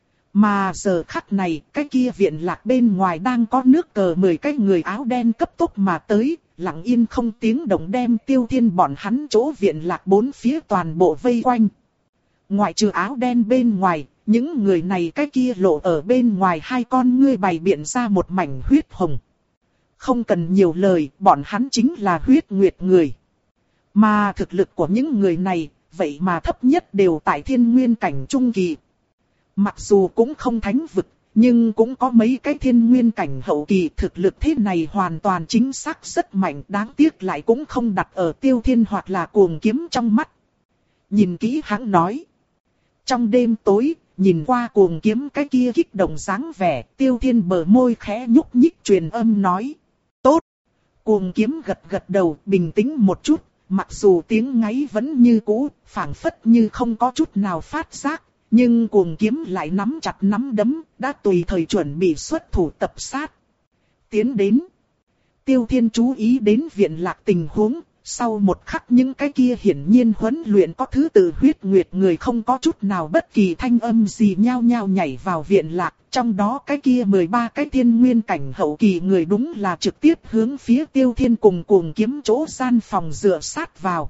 Mà giờ khắc này, cái kia viện lạc bên ngoài đang có nước cờ mười cái người áo đen cấp tốc mà tới, lặng yên không tiếng động đem Tiêu Thiên bọn hắn chỗ viện lạc bốn phía toàn bộ vây quanh. Ngoại trừ áo đen bên ngoài, những người này cái kia lộ ở bên ngoài hai con ngươi bày biện ra một mảnh huyết hồng. Không cần nhiều lời, bọn hắn chính là huyết nguyệt người. Mà thực lực của những người này, vậy mà thấp nhất đều tại thiên nguyên cảnh trung kỳ. Mặc dù cũng không thánh vực, nhưng cũng có mấy cái thiên nguyên cảnh hậu kỳ, thực lực thế này hoàn toàn chính xác rất mạnh, đáng tiếc lại cũng không đặt ở Tiêu Thiên hoặc là Cuồng Kiếm trong mắt. Nhìn kỹ hắn nói. Trong đêm tối, nhìn qua Cuồng Kiếm cái kia kích động dáng vẻ, Tiêu Thiên bờ môi khẽ nhúc nhích truyền âm nói. Tốt. Cuồng Kiếm gật gật đầu, bình tĩnh một chút, mặc dù tiếng ngáy vẫn như cũ, phảng phất như không có chút nào phát giác, nhưng Cuồng Kiếm lại nắm chặt nắm đấm, đã tùy thời chuẩn bị xuất thủ tập sát. Tiến đến. Tiêu Thiên chú ý đến viện lạc tình huống. Sau một khắc những cái kia hiển nhiên huấn luyện có thứ tự huyết nguyệt người không có chút nào bất kỳ thanh âm gì nhao nhao nhảy vào viện lạc. Trong đó cái kia mười ba cái thiên nguyên cảnh hậu kỳ người đúng là trực tiếp hướng phía Tiêu Thiên cùng Cuồng Kiếm chỗ gian phòng dựa sát vào.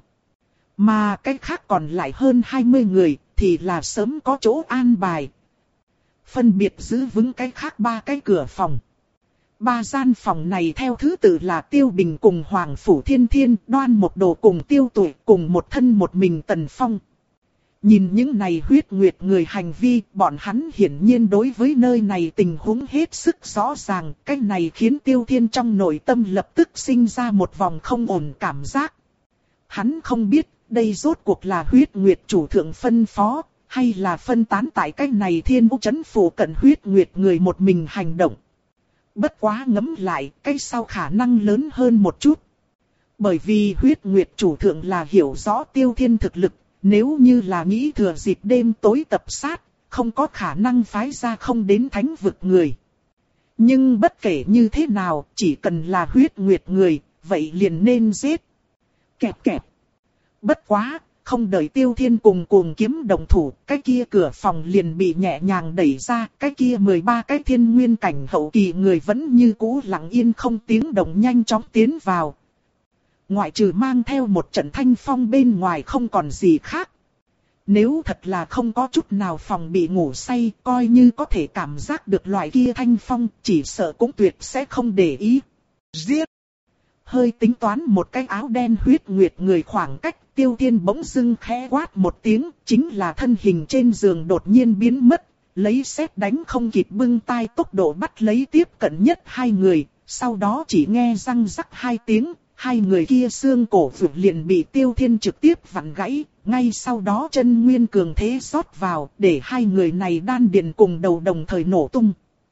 Mà cái khác còn lại hơn hai mươi người thì là sớm có chỗ an bài. Phân biệt giữ vững cái khác ba cái cửa phòng. Ba gian phòng này theo thứ tự là Tiêu Bình cùng Hoàng Phủ Thiên Thiên, Đoan Một Đồ cùng Tiêu Tuổi cùng một thân một mình Tần Phong. Nhìn những này huyết nguyệt người hành vi, bọn hắn hiển nhiên đối với nơi này tình huống hết sức rõ ràng. Cái này khiến Tiêu Thiên trong nội tâm lập tức sinh ra một vòng không ổn cảm giác. Hắn không biết đây rốt cuộc là huyết nguyệt chủ thượng phân phó, hay là phân tán tại cái này thiên vũ trấn phủ cận huyết nguyệt người một mình hành động. Bất quá ngẫm lại, cái sau khả năng lớn hơn một chút. Bởi vì huyết nguyệt chủ thượng là hiểu rõ Tiêu Thiên thực lực, nếu như là nghĩ thừa dịp đêm tối tập sát, không có khả năng phái ra không đến thánh vực người. Nhưng bất kể như thế nào, chỉ cần là huyết nguyệt người, vậy liền nên giết. Kẹp kẹp. Bất quá, không đợi Tiêu Thiên cùng Cuồng Kiếm đồng thủ, cái kia cửa phòng liền bị nhẹ nhàng đẩy ra, cái kia mười ba cái thiên nguyên cảnh hậu kỳ người vẫn như cũ lặng yên không tiếng động nhanh chóng tiến vào. Ngoại trừ mang theo một trận thanh phong bên ngoài không còn gì khác. Nếu thật là không có chút nào phòng bị ngủ say, coi như có thể cảm giác được loại kia thanh phong, chỉ sợ cũng tuyệt sẽ không để ý. Giết! Hơi tính toán một cái áo đen huyết nguyệt người khoảng cách, Tiêu Thiên bỗng dưng khẽ quát một tiếng, chính là thân hình trên giường đột nhiên biến mất, lấy sét đánh không kịp bưng tay tốc độ bắt lấy tiếp cận nhất hai người, sau đó chỉ nghe răng rắc hai tiếng, hai người kia xương cổ vụt liền bị Tiêu Thiên trực tiếp vặn gãy, ngay sau đó chân nguyên cường thế rót vào, để hai người này đan điền cùng đầu đồng thời nổ tung.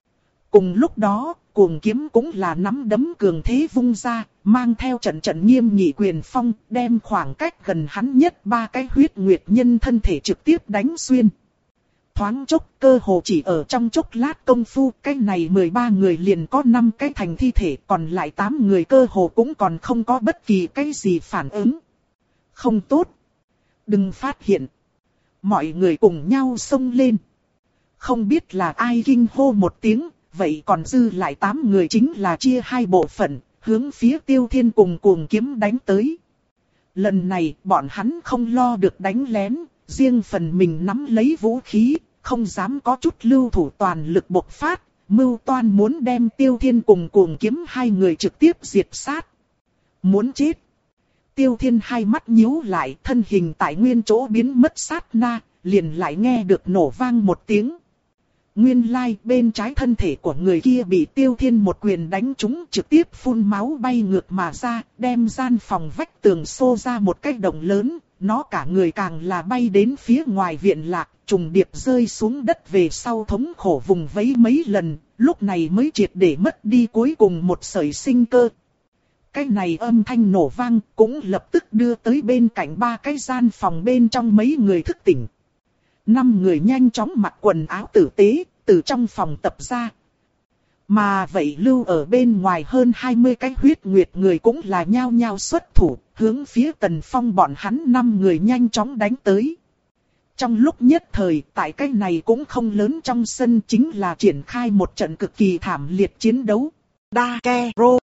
Cùng lúc đó, Cuồng Kiếm cũng là nắm đấm cường thế vung ra, mang theo trận trận nghiêm nghị quyền phong, đem khoảng cách gần hắn nhất ba cái huyết nguyệt nhân thân thể trực tiếp đánh xuyên. Thoáng chốc, cơ hồ chỉ ở trong chốc lát công phu, cái này mười ba người liền có năm cái thành thi thể, còn lại tám người cơ hồ cũng còn không có bất kỳ cái gì phản ứng. Không tốt. Đừng phát hiện. Mọi người cùng nhau xông lên. Không biết là ai kinh hô một tiếng, vậy còn dư lại tám người chính là chia hai bộ phận, hướng phía Tiêu Thiên cùng Cuồng Kiếm đánh tới. Lần này bọn hắn không lo được đánh lén, riêng phần mình nắm lấy vũ khí, không dám có chút lưu thủ, toàn lực bộc phát, mưu toan muốn đem Tiêu Thiên cùng Cuồng Kiếm hai người trực tiếp diệt sát. Muốn chết. Tiêu Thiên hai mắt nhíu lại, thân hình tại nguyên chỗ biến mất sát na, liền lại nghe được nổ vang một tiếng. Nguyên lai bên trái thân thể của người kia bị Tiêu Thiên một quyền đánh trúng, trực tiếp phun máu bay ngược mà ra, đem gian phòng vách tường xô ra một cái động lớn, nó cả người càng là bay đến phía ngoài viện lạc, trùng điệp rơi xuống đất về sau thống khổ vùng vẫy mấy lần, lúc này mới triệt để mất đi cuối cùng một sợi sinh cơ. Cái này âm thanh nổ vang cũng lập tức đưa tới bên cạnh ba cái gian phòng bên trong mấy người thức tỉnh. Năm người nhanh chóng mặc quần áo tử tế, từ trong phòng tập ra. Mà vậy lưu ở bên ngoài hơn hai mươi cái huyết nguyệt người cũng là nhao nhao xuất thủ, hướng phía Tần Phong bọn hắn năm người nhanh chóng đánh tới. Trong lúc nhất thời, tại cái này cũng không lớn trong sân, chính là triển khai một trận cực kỳ thảm liệt chiến đấu. Đa ke rô.